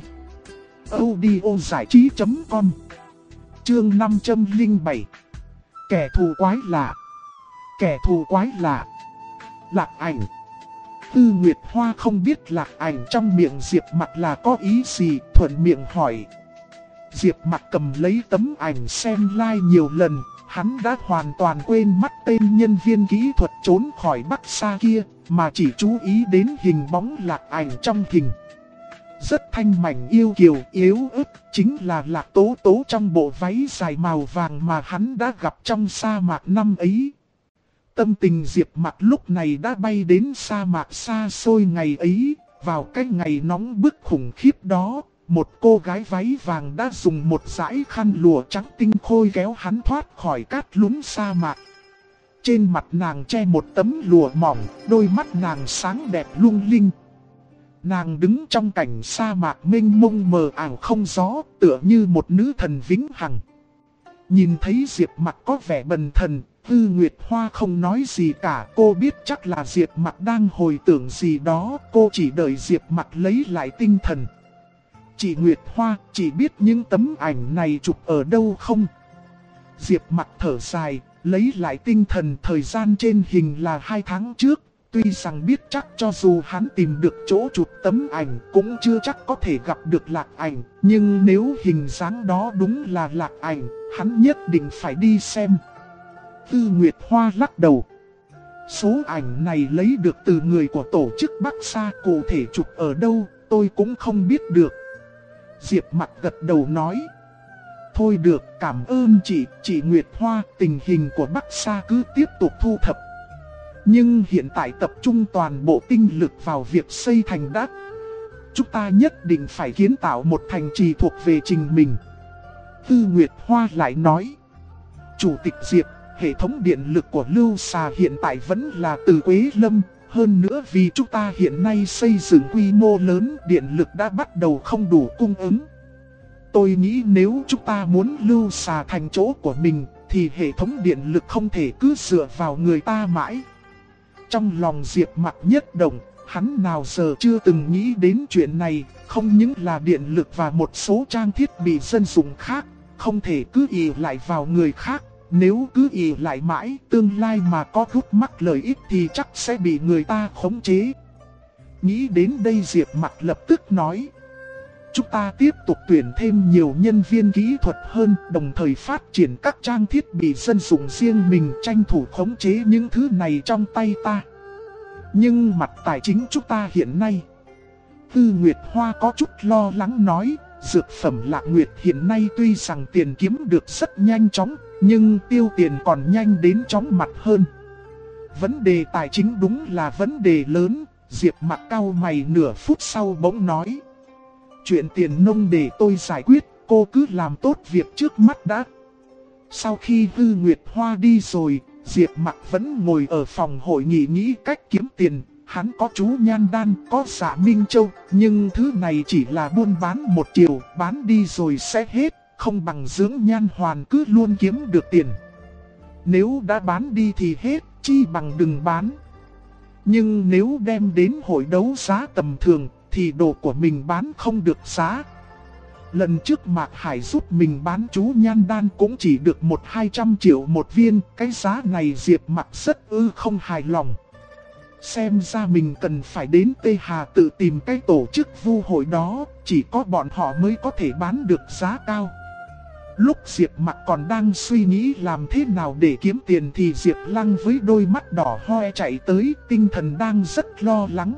audiozảichí.com. Chương 507. Kẻ thù quái lạ. Kẻ thù quái lạ. Lạc Ảnh. Tư Nguyệt Hoa không biết Lạc Ảnh trong miệng Diệp Mặc là có ý gì, thuận miệng hỏi. Diệp Mặc cầm lấy tấm ảnh xem like nhiều lần, hắn đã hoàn toàn quên mất tên nhân viên kỹ thuật trốn khỏi Bắc Sa kia, mà chỉ chú ý đến hình bóng Lạc Ảnh trong hình. Rất thanh mảnh yêu kiều yếu ớt, chính là Lạc Tố Tố trong bộ váy dài màu vàng mà hắn đã gặp trong sa mạc năm ấy. Tâm tình Diệp Mặc lúc này đã bay đến sa mạc xa xôi ngày ấy, vào cái ngày nóng bức khủng khiếp đó. Một cô gái váy vàng đã dùng một dải khăn lụa trắng tinh khôi kéo hắn thoát khỏi cát lún sa mạc. Trên mặt nàng che một tấm lụa mỏng, đôi mắt nàng sáng đẹp lung linh. Nàng đứng trong cảnh sa mạc mênh mông mờ ảo không gió, tựa như một nữ thần vĩnh hằng. Nhìn thấy Diệp Mặc có vẻ bần thần, Tư Nguyệt Hoa không nói gì cả. Cô biết chắc là Diệp Mặc đang hồi tưởng gì đó, cô chỉ đợi Diệp Mặc lấy lại tinh thần. Chị Nguyệt Hoa, chị biết những tấm ảnh này chụp ở đâu không? Diệp Mặc thở dài, lấy lại tinh thần. Thời gian trên hình là 2 tháng trước. Tuy rằng biết chắc cho dù hắn tìm được chỗ chụp tấm ảnh cũng chưa chắc có thể gặp được Lạc Ảnh. Nhưng nếu hình dáng đó đúng là Lạc Ảnh, hắn nhất định phải đi xem. Tư Nguyệt Hoa lắc đầu. Số ảnh này lấy được từ người của tổ chức Bắc Sa, cụ thể chụp ở đâu tôi cũng không biết được. Diệp Mặc gật đầu nói. Thôi được, cảm ơn chị Nguyệt Hoa, tình hình của Bắc Sa cứ tiếp tục thu thập. Nhưng hiện tại tập trung toàn bộ tinh lực vào việc xây thành đã. Chúng ta nhất định phải kiến tạo một thành trì thuộc về trình mình. Tư Nguyệt Hoa lại nói. Chủ tịch Diệp, hệ thống điện lực của Lưu Xà hiện tại vẫn là từ Quế Lâm. Hơn nữa vì chúng ta hiện nay xây dựng quy mô lớn, điện lực đã bắt đầu không đủ cung ứng. Tôi nghĩ nếu chúng ta muốn Lưu Xà thành chỗ của mình, thì hệ thống điện lực không thể cứ dựa vào người ta mãi. Trong lòng Diệp Mặc nhất động, hắn nào giờ chưa từng nghĩ đến chuyện này, không những là điện lực và một số trang thiết bị dân dụng khác, không thể cứ ỷ lại vào người khác. Nếu cứ ỷ lại mãi, tương lai mà có rút mắc lợi ích thì chắc sẽ bị người ta khống chế. Nghĩ đến đây Diệp Mặc lập tức nói. Chúng ta tiếp tục tuyển thêm nhiều nhân viên kỹ thuật hơn, đồng thời phát triển các trang thiết bị dân dụng riêng mình, tranh thủ khống chế những thứ này trong tay ta. Nhưng mặt tài chính chúng ta hiện nay. Tư Nguyệt Hoa có chút lo lắng nói. Dược phẩm Lạc Nguyệt hiện nay tuy rằng tiền kiếm được rất nhanh chóng, nhưng tiêu tiền còn nhanh đến chóng mặt hơn. Vấn đề tài chính đúng là vấn đề lớn. Diệp Mặc cau mày nửa phút sau bỗng nói. Chuyện tiền nông để tôi giải quyết, cô cứ làm tốt việc trước mắt đã. Sau khi Tư Nguyệt Hoa đi rồi, Diệp Mặc vẫn ngồi ở phòng hội nghị nghĩ cách kiếm tiền. Hắn có chú Nhan Đan, có Dạ Minh Châu, nhưng thứ này chỉ là buôn bán một chiều, bán đi rồi sẽ hết, không bằng dưỡng nhan hoàn cứ luôn kiếm được tiền. Nếu đã bán đi thì hết, chi bằng đừng bán. Nhưng nếu đem đến hội đấu giá tầm thường, thì đồ của mình bán không được giá. Lần trước Mạc Hải giúp mình bán chú Nhan Đan cũng chỉ được 100-200 triệu một viên, cái giá này Diệp Mặc rất không hài lòng. Xem ra mình cần phải đến Tê Hà tự tìm cái tổ chức vu hội đó, chỉ có bọn họ mới có thể bán được giá cao. Lúc Diệp Mặc còn đang suy nghĩ làm thế nào để kiếm tiền thì Diệp Lăng với đôi mắt đỏ hoe chạy tới, tinh thần đang rất lo lắng.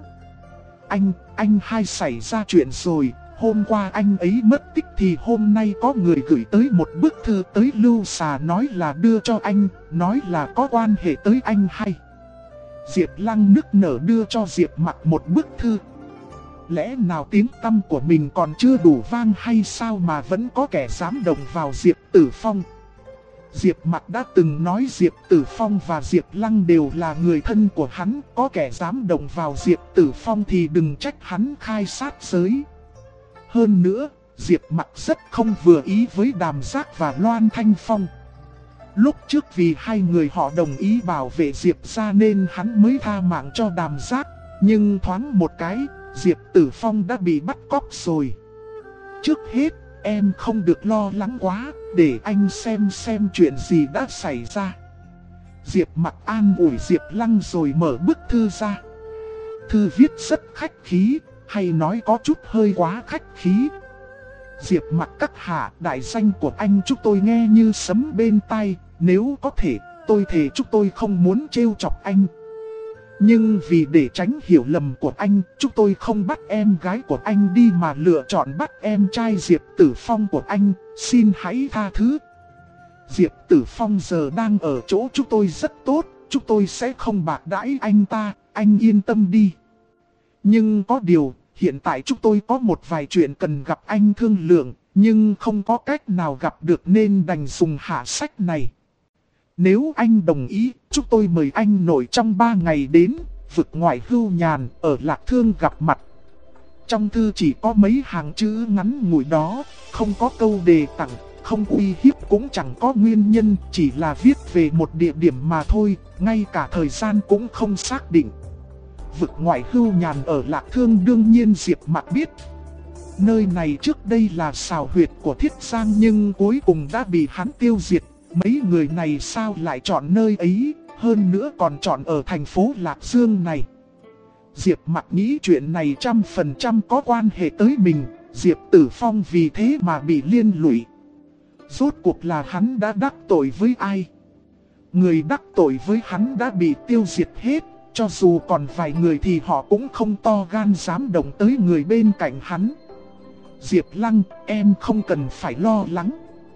Anh hai xảy ra chuyện rồi, hôm qua anh ấy mất tích thì hôm nay có người gửi tới một bức thư tới Lưu Xà nói là đưa cho anh, nói là có quan hệ tới anh hai. Diệp Lăng nức nở đưa cho Diệp Mặc một bức thư. Lẽ nào tiếng tăm của mình còn chưa đủ vang hay sao mà vẫn có kẻ dám động vào Diệp Tử Phong? Diệp Mặc đã từng nói Diệp Tử Phong và Diệp Lăng đều là người thân của hắn, có kẻ dám động vào Diệp Tử Phong thì đừng trách hắn khai sát giới. Hơn nữa, Diệp Mặc rất không vừa ý với Đàm Giác và Loan Thanh Phong. Lúc trước vì hai người họ đồng ý bảo vệ Diệp gia nên hắn mới tha mạng cho Đàm Giác, nhưng thoáng một cái, Diệp Tử Phong đã bị bắt cóc rồi. Trước hết, em không được lo lắng quá, để anh xem chuyện gì đã xảy ra. Diệp Mặc an ủi Diệp Lăng rồi mở bức thư ra. Thư viết rất khách khí, hay nói có chút hơi quá khách khí. Diệp Mặc các hạ, đại danh của anh chúng tôi nghe như sấm bên tai, nếu có thể, tôi thề chúng tôi không muốn trêu chọc anh. Nhưng vì để tránh hiểu lầm của anh, chúng tôi không bắt em gái của anh đi mà lựa chọn bắt em trai Diệp Tử Phong của anh, xin hãy tha thứ. Diệp Tử Phong giờ đang ở chỗ chúng tôi rất tốt, chúng tôi sẽ không bạc đãi anh ta, anh yên tâm đi. Nhưng có điều, hiện tại chúng tôi có một vài chuyện cần gặp anh thương lượng, nhưng không có cách nào gặp được nên đành dùng hạ sách này. Nếu anh đồng ý, chúng tôi mời anh nội trong 3 ngày đến vực ngoại hưu nhàn ở Lạc Thương gặp mặt. Trong thư chỉ có mấy hàng chữ ngắn ngủi đó, không có câu đề tặng, không uy hiếp cũng chẳng có nguyên nhân, chỉ là viết về một địa điểm mà thôi, ngay cả thời gian cũng không xác định. Vực ngoại hưu nhàn ở Lạc Thương đương nhiên Diệp Mặc biết. Nơi này trước đây là xào huyệt của Thiết Giang nhưng cuối cùng đã bị hắn tiêu diệt. Mấy người này sao lại chọn nơi ấy, hơn nữa còn chọn ở thành phố Lạc Dương này. Diệp Mặc nghĩ chuyện này 100% có quan hệ tới mình, Diệp Tử Phong vì thế mà bị liên lụy. Rốt cuộc là hắn đã đắc tội với ai? Người đắc tội với hắn đã bị tiêu diệt hết, cho dù còn vài người thì họ cũng không to gan dám động tới người bên cạnh hắn. Diệp Lăng, em không cần phải lo lắng.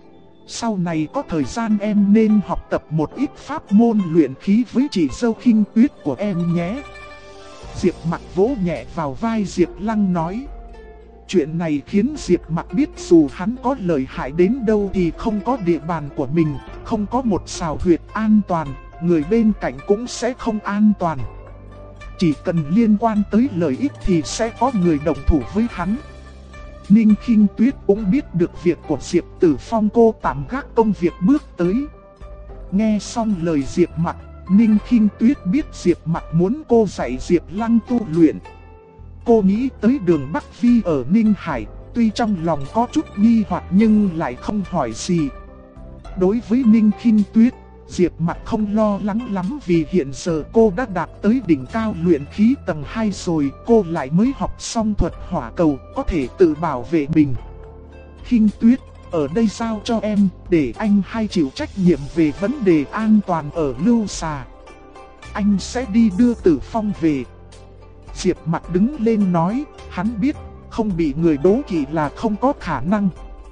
Sau này có thời gian em nên học tập một ít pháp môn luyện khí với chị dâu Khinh Tuyết của em nhé. Diệp Mặc vỗ nhẹ vào vai Diệp Lăng nói. Chuyện này khiến Diệp Mặc biết dù hắn có lợi hại đến đâu thì không có địa bàn của mình, không có một xào huyệt an toàn, người bên cạnh cũng sẽ không an toàn. Chỉ cần liên quan tới lợi ích thì sẽ có người đồng thủ với hắn. Ninh Khinh Tuyết cũng biết được việc của Diệp Tử Phong, cô tạm gác công việc bước tới. Nghe xong lời Diệp Mặc, Ninh Khinh Tuyết biết Diệp Mặc muốn cô dạy Diệp Lăng tu luyện. Cô nghĩ tới Đường Bắc Vi ở Ninh Hải, tuy trong lòng có chút nghi hoặc nhưng lại không hỏi gì. Đối với Ninh Khinh Tuyết, Diệp Mặc không lo lắng lắm vì hiện giờ cô đã đạt tới đỉnh cao luyện khí tầng 2 rồi, cô lại mới học xong thuật hỏa cầu, có thể tự bảo vệ mình. Khinh Tuyết, ở đây giao cho em, để anh hay chịu trách nhiệm về vấn đề an toàn ở Lưu Xà. Anh sẽ đi đưa Tử Phong về. Diệp Mặc đứng lên nói, hắn biết, không bị người đố kỵ là không có khả năng.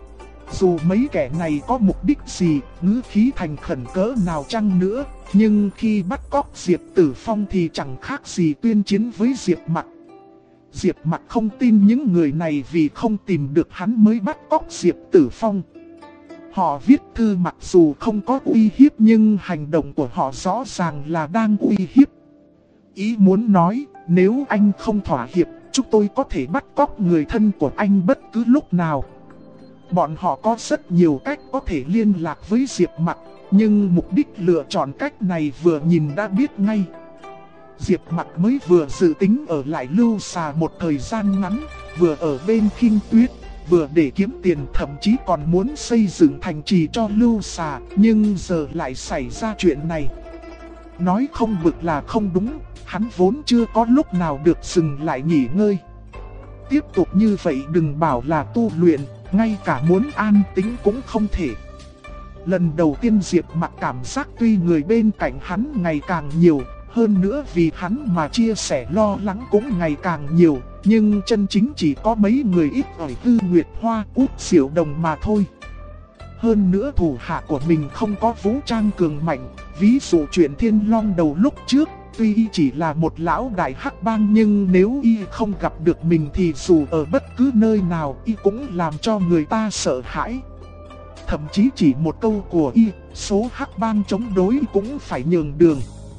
Dù mấy kẻ này có mục đích gì, ngữ khí thành khẩn cỡ nào chăng nữa, nhưng khi bắt cóc Diệp Tử Phong thì chẳng khác gì tuyên chiến với Diệp Mặc. Diệp Mặc không tin những người này vì không tìm được hắn mới bắt cóc Diệp Tử Phong. Họ viết thư mặc dù không có uy hiếp nhưng hành động của họ rõ ràng là đang uy hiếp. Ý muốn nói, nếu anh không thỏa hiệp, chúng tôi có thể bắt cóc người thân của anh bất cứ lúc nào. Bọn họ có rất nhiều cách có thể liên lạc với Diệp Mặc, nhưng mục đích lựa chọn cách này vừa nhìn đã biết ngay. Diệp Mặc mới vừa dự tính ở lại Lưu Xà một thời gian ngắn, vừa ở bên Khinh Tuyết, vừa để kiếm tiền, thậm chí còn muốn xây dựng thành trì cho Lưu Xà, nhưng giờ lại xảy ra chuyện này. Nói không bực là không đúng, hắn vốn chưa có lúc nào được dừng lại nghỉ ngơi. Tiếp tục như vậy đừng bảo là tu luyện, ngay cả muốn an tĩnh cũng không thể. Lần đầu tiên Diệp Mặc cảm giác tuy người bên cạnh hắn ngày càng nhiều, hơn nữa vì hắn mà chia sẻ lo lắng cũng ngày càng nhiều, nhưng chân chính chỉ có mấy người ít ỏi Tư Nguyệt Hoa, Út Diệu Đồng mà thôi. Hơn nữa thủ hạ của mình không có vũ trang cường mạnh, ví dụ chuyện Thiên Long Đầu lúc trước, tuy y chỉ là một lão đại hắc bang nhưng nếu y không gặp được mình thì dù ở bất cứ nơi nào y cũng làm cho người ta sợ hãi. Thậm chí chỉ một câu của y, số hắc bang chống đối cũng phải nhường đường.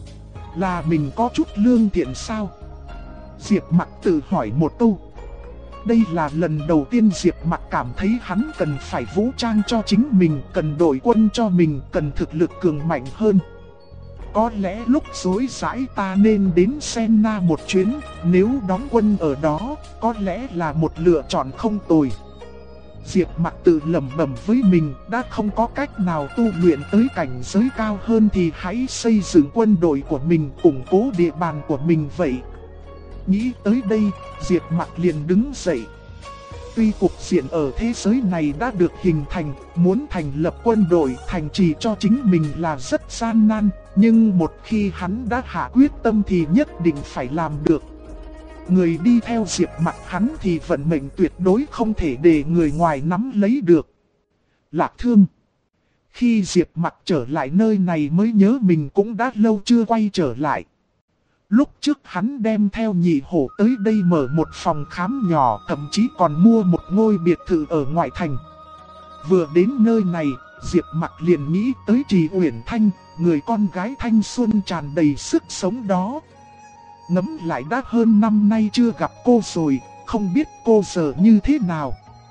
Là mình có chút lương thiện sao? Diệp Mặc tự hỏi một câu. Đây là lần đầu tiên Diệp Mặc cảm thấy hắn cần phải vũ trang cho chính mình, cần đội quân cho mình, cần thực lực cường mạnh hơn. Có lẽ lúc rối rãi ta nên đến Senna một chuyến, nếu đóng quân ở đó, có lẽ là một lựa chọn không tồi. Diệp Mặc tự lẩm bẩm với mình, đã không có cách nào tu luyện tới cảnh giới cao hơn thì hãy xây dựng quân đội của mình, củng cố địa bàn của mình vậy. Nghĩ tới đây, Diệp Mặc liền đứng dậy. Tuy cục diện ở thế giới này đã được hình thành, muốn thành lập quân đội, thành trì cho chính mình là rất gian nan, nhưng một khi hắn đã hạ quyết tâm thì nhất định phải làm được. Người đi theo Diệp Mặc hắn thì vận mệnh tuyệt đối không thể để người ngoài nắm lấy được. Lạc Thương. Khi Diệp Mặc trở lại nơi này mới nhớ mình cũng đã lâu chưa quay trở lại. Lúc trước hắn đem theo nhị hổ tới đây mở một phòng khám nhỏ, thậm chí còn mua một ngôi biệt thự ở ngoại thành. Vừa đến nơi này, Diệp Mặc liền nghĩ tới Trì Uyển Thanh, người con gái thanh xuân tràn đầy sức sống đó. Ngẫm lại đã hơn năm nay chưa gặp cô rồi, không biết cô giờ như thế nào.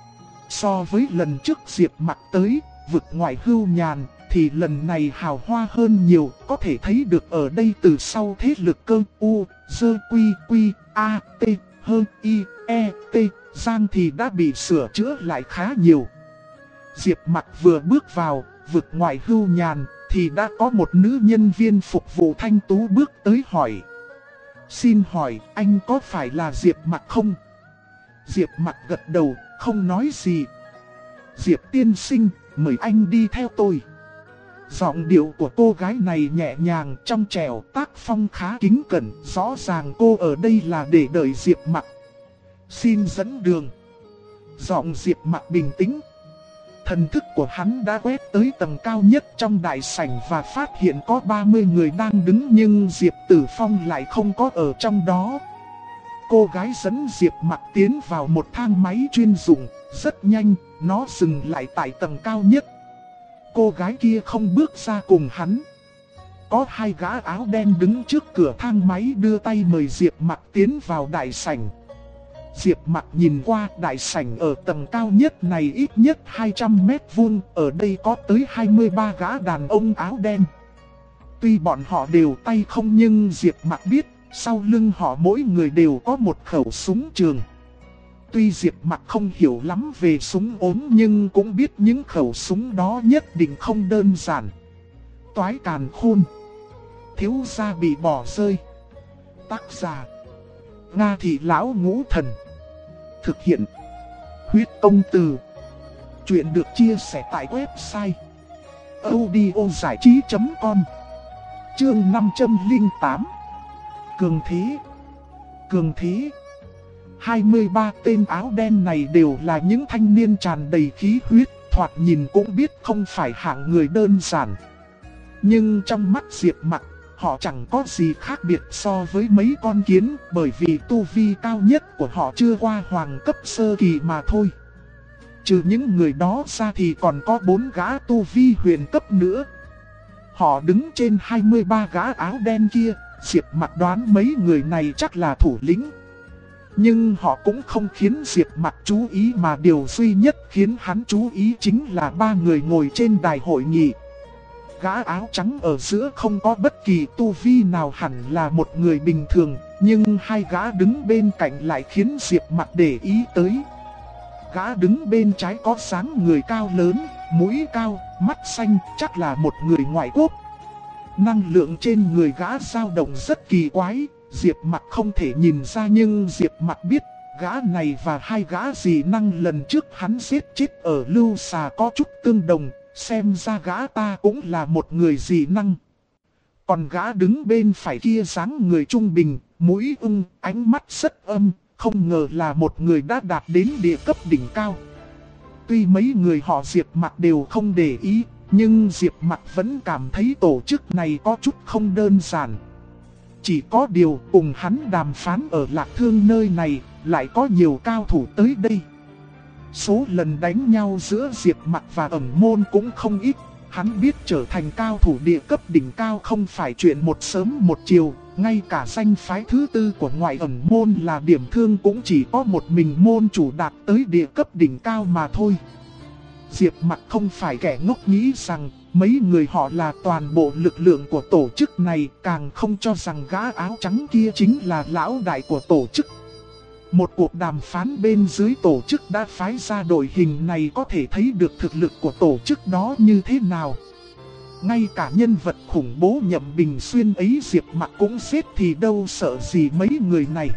So với lần trước Diệp Mặc tới, vực ngoại hưu nhàn, thì lần này hào hoa hơn nhiều, có thể thấy được ở đây từ sau thế lực cơ U, Dơ Quy Quy, A, T, Hơ, I, E, T, Giang thì đã bị sửa chữa lại khá nhiều. Diệp Mặc vừa bước vào, vực ngoại hưu nhàn, thì đã có một nữ nhân viên phục vụ thanh tú bước tới hỏi. Xin hỏi, anh có phải là Diệp Mặc không? Diệp Mặc gật đầu, không nói gì. Diệp tiên sinh, mời anh đi theo tôi. Giọng điệu của cô gái này nhẹ nhàng, trong trẻo, tác phong khá kính cẩn, rõ ràng cô ở đây là để đợi Diệp Mặc. Xin dẫn đường. Giọng Diệp Mặc bình tĩnh. Thần thức của hắn đã quét tới tầng cao nhất trong đại sảnh và phát hiện có 30 người đang đứng nhưng Diệp Tử Phong lại không có ở trong đó. Cô gái dẫn Diệp Mặc tiến vào một thang máy chuyên dụng, rất nhanh, nó dừng lại tại tầng cao nhất. Cô gái kia không bước ra cùng hắn. Có hai gã áo đen đứng trước cửa thang máy đưa tay mời Diệp Mặc tiến vào đại sảnh. Diệp Mặc nhìn qua đại sảnh ở tầng cao nhất này ít nhất 200 mét vuông, ở đây có tới 23 gã đàn ông áo đen. Tuy bọn họ đều tay không nhưng Diệp Mặc biết, sau lưng họ mỗi người đều có một khẩu súng trường. Tuy Diệp Mặc không hiểu lắm về súng ốm nhưng cũng biết những khẩu súng đó nhất định không đơn giản. Toái càn khôn. Thiếu gia bị bỏ rơi. Tác giả: Nga Thị Lão Ngũ Thần. Thực hiện: Huyết Công Từ. Chuyện được chia sẻ tại website audiozảichí.com. Chương 508. Cường thế. Cường thế. 23 tên áo đen này đều là những thanh niên tràn đầy khí huyết, thoạt nhìn cũng biết không phải hạng người đơn giản. Nhưng trong mắt Diệp Mặc, họ chẳng có gì khác biệt so với mấy con kiến, bởi vì tu vi cao nhất của họ chưa qua hoàng cấp sơ kỳ mà thôi. Trừ những người đó ra thì còn có 4 gã tu vi huyền cấp nữa. Họ đứng trên 23 gã áo đen kia, Diệp Mặc đoán mấy người này chắc là thủ lĩnh. Nhưng họ cũng không khiến Diệp Mặc chú ý, mà điều duy nhất khiến hắn chú ý chính là 3 người ngồi trên đài hội nghị. Gã áo trắng ở giữa không có bất kỳ tu vi nào, hẳn là một người bình thường, nhưng hai gã đứng bên cạnh lại khiến Diệp Mặc để ý tới. Gã đứng bên trái có dáng người cao lớn, mũi cao, mắt xanh, chắc là một người ngoại quốc. Năng lượng trên người gã dao động rất kỳ quái, Diệp Mặc không thể nhìn ra nhưng Diệp Mặc biết gã này và hai gã dị năng lần trước hắn giết chết ở Lưu Xà có chút tương đồng, xem ra gã ta cũng là một người dị năng. Còn gã đứng bên phải kia dáng người trung bình, mũi ưng, ánh mắt rất âm, không ngờ là một người đã đạt đến địa cấp đỉnh cao. Tuy mấy người họ Diệp Mặc đều không để ý, nhưng Diệp Mặc vẫn cảm thấy tổ chức này có chút không đơn giản. Chỉ có điều cùng hắn đàm phán ở Lạc Thương nơi này, lại có nhiều cao thủ tới đây. Số lần đánh nhau giữa Diệp Mặc và Ẩn Môn cũng không ít, Hắn biết trở thành cao thủ địa cấp đỉnh cao không phải chuyện một sớm một chiều, ngay cả danh phái thứ tư của ngoại ẩn môn là Điểm Thương cũng chỉ có một mình môn chủ đạt tới địa cấp đỉnh cao mà thôi. Diệp Mặc không phải kẻ ngốc nghĩ rằng mấy người họ là toàn bộ lực lượng của tổ chức này, càng không cho rằng gã áo trắng kia chính là lão đại của tổ chức. Một cuộc đàm phán bên dưới tổ chức đã phái ra đội hình này có thể thấy được thực lực của tổ chức đó như thế nào. Ngay cả nhân vật khủng bố Nhậm Bình Xuyên ấy Diệp Mặc cũng giết thì đâu sợ gì mấy người này.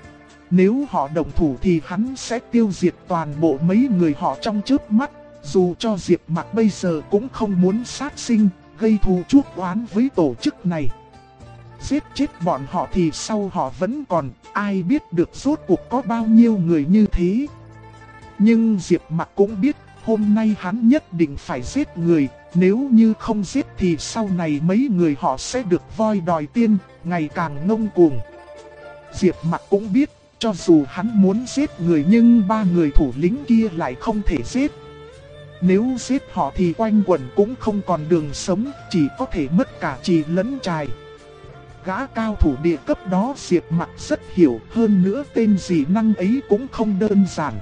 Nếu họ động thủ thì hắn sẽ tiêu diệt toàn bộ mấy người họ trong chớp mắt. Dù cho Diệp Mặc bây giờ cũng không muốn sát sinh, gây thù chuốc oán với tổ chức này. Giết chết bọn họ thì sau họ vẫn còn, ai biết được rốt cuộc có bao nhiêu người như thế. Nhưng Diệp Mặc cũng biết, hôm nay hắn nhất định phải giết người, nếu như không giết thì sau này mấy người họ sẽ được voi đòi tiên, ngày càng ngông cuồng. Diệp Mặc cũng biết, cho dù hắn muốn giết người nhưng ba người thủ lĩnh kia lại không thể giết. Nếu giết họ thì quanh quẩn cũng không còn đường sống, chỉ có thể mất cả trì lẫn trài. Gã cao thủ địa cấp đó Diệp Mặc rất hiểu, hơn nữa tên dị năng ấy cũng không đơn giản.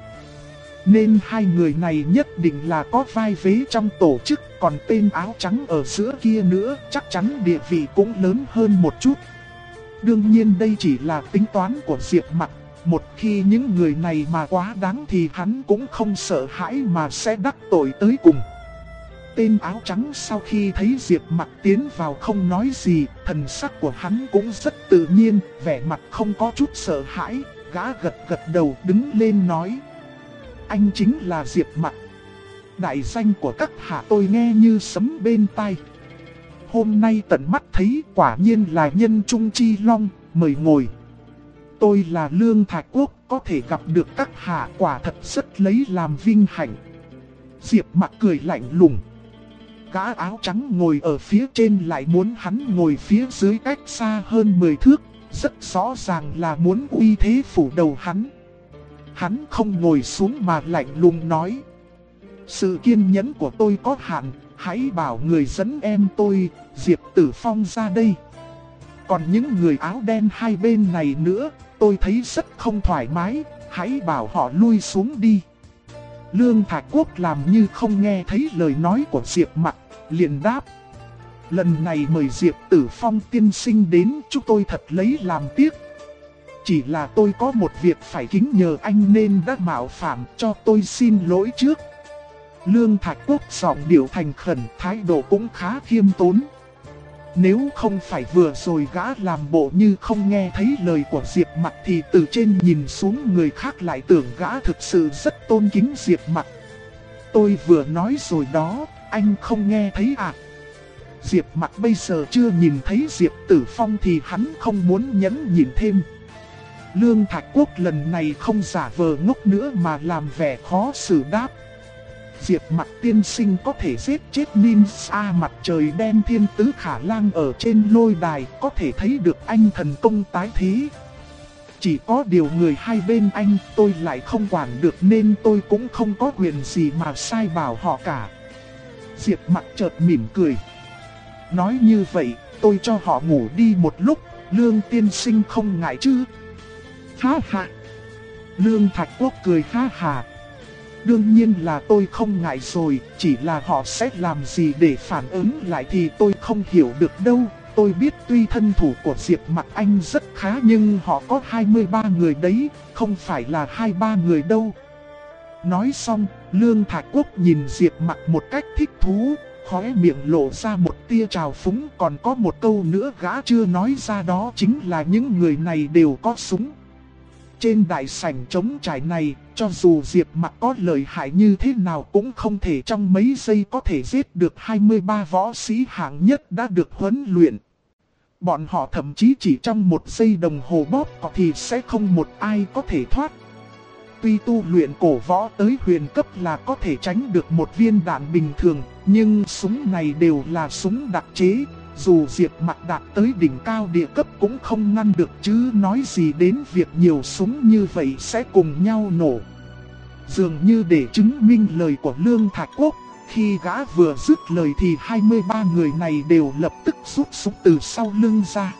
Nên hai người này nhất định là có vai vế trong tổ chức, còn tên áo trắng ở giữa kia nữa chắc chắn địa vị cũng lớn hơn một chút. Đương nhiên đây chỉ là tính toán của Diệp Mặc, một khi những người này mà quá đáng thì hắn cũng không sợ hãi mà sẽ đắc tội tới cùng. Tên áo trắng sau khi thấy Diệp Mặc tiến vào không nói gì, thần sắc của hắn cũng rất tự nhiên, vẻ mặt không có chút sợ hãi, gã gật gật đầu đứng lên nói. Anh chính là Diệp Mặc. Đại danh của các hạ tôi nghe như sấm bên tai. Hôm nay tận mắt thấy quả nhiên là nhân trung chi long, mời ngồi. Tôi là Lương Thạch Quốc, có thể gặp được các hạ quả thật rất lấy làm vinh hạnh. Diệp Mặc cười lạnh lùng. Gã áo trắng ngồi ở phía trên lại muốn hắn ngồi phía dưới cách xa hơn 10 thước, rất rõ ràng là muốn uy thế phủ đầu hắn. Hắn không ngồi xuống mà lạnh lùng nói. Sự kiên nhẫn của tôi có hạn, hãy bảo người dẫn em tôi, Diệp Tử Phong ra đây. Còn những người áo đen hai bên này nữa, tôi thấy rất không thoải mái, hãy bảo họ lui xuống đi. Lương Thạch Quốc làm như không nghe thấy lời nói của Diệp Mặc, liền đáp. Lần này mời Diệp Tử Phong tiên sinh đến, chúng tôi thật lấy làm tiếc. Chỉ là tôi có một việc phải kính nhờ anh nên đã mạo phạm, cho tôi xin lỗi trước. Lương Thạch Quốc giọng điệu thành khẩn, thái độ cũng khá khiêm tốn. Nếu không phải vừa rồi gã làm bộ như không nghe thấy lời của Diệp Mặc thì từ trên nhìn xuống người khác lại tưởng gã thực sự rất tôn kính Diệp Mặc. Tôi vừa nói rồi đó, anh không nghe thấy à? Diệp Mặc bây giờ chưa nhìn thấy Diệp Tử Phong thì hắn không muốn nhẫn nhịn thêm. Lương Thạch Quốc lần này không giả vờ ngốc nữa mà làm vẻ khó xử đáp. Diệp Mặc tiên sinh có thể giết chết ninja mặt trời đen Thiên Tứ Khả Lang ở trên lôi đài, có thể thấy được anh thần công tái thế. Chỉ có điều người hai bên anh tôi lại không quản được nên tôi cũng không có quyền gì mà sai bảo họ cả. Diệp Mặc chợt mỉm cười. Nói như vậy, tôi cho họ ngủ đi một lúc, Lương tiên sinh không ngại chứ? Ha ha! Lương Thạch Quốc cười ha ha. Đương nhiên là tôi không ngại rồi, chỉ là họ sẽ làm gì để phản ứng lại thì tôi không hiểu được đâu. Tôi biết tuy thân thủ của Diệp Mặc anh rất khá nhưng họ có 23 người đấy, không phải là 23 người đâu. Nói xong, Lương Thạch Quốc nhìn Diệp Mặc một cách thích thú, khóe miệng lộ ra một tia trào phúng. Còn có một câu nữa gã chưa nói ra, đó chính là những người này đều có súng. Trên đại sảnh trống trải này, cho dù Diệp Mặc có lợi hại như thế nào cũng không thể trong mấy giây có thể giết được 23 võ sĩ hạng nhất đã được huấn luyện. Bọn họ thậm chí chỉ trong một giây đồng hồ bóp cò thì sẽ không một ai có thể thoát. Tuy tu luyện cổ võ tới huyền cấp là có thể tránh được một viên đạn bình thường, nhưng súng này đều là súng đặc chế. Dù Diệp Mặc đạt tới đỉnh cao địa cấp cũng không ngăn được chứ nói gì đến việc nhiều súng như vậy sẽ cùng nhau nổ. Dường như để chứng minh lời của Lương Thạch Quốc, Khi gã vừa dứt lời thì 23 người này đều lập tức rút súng từ sau lưng ra.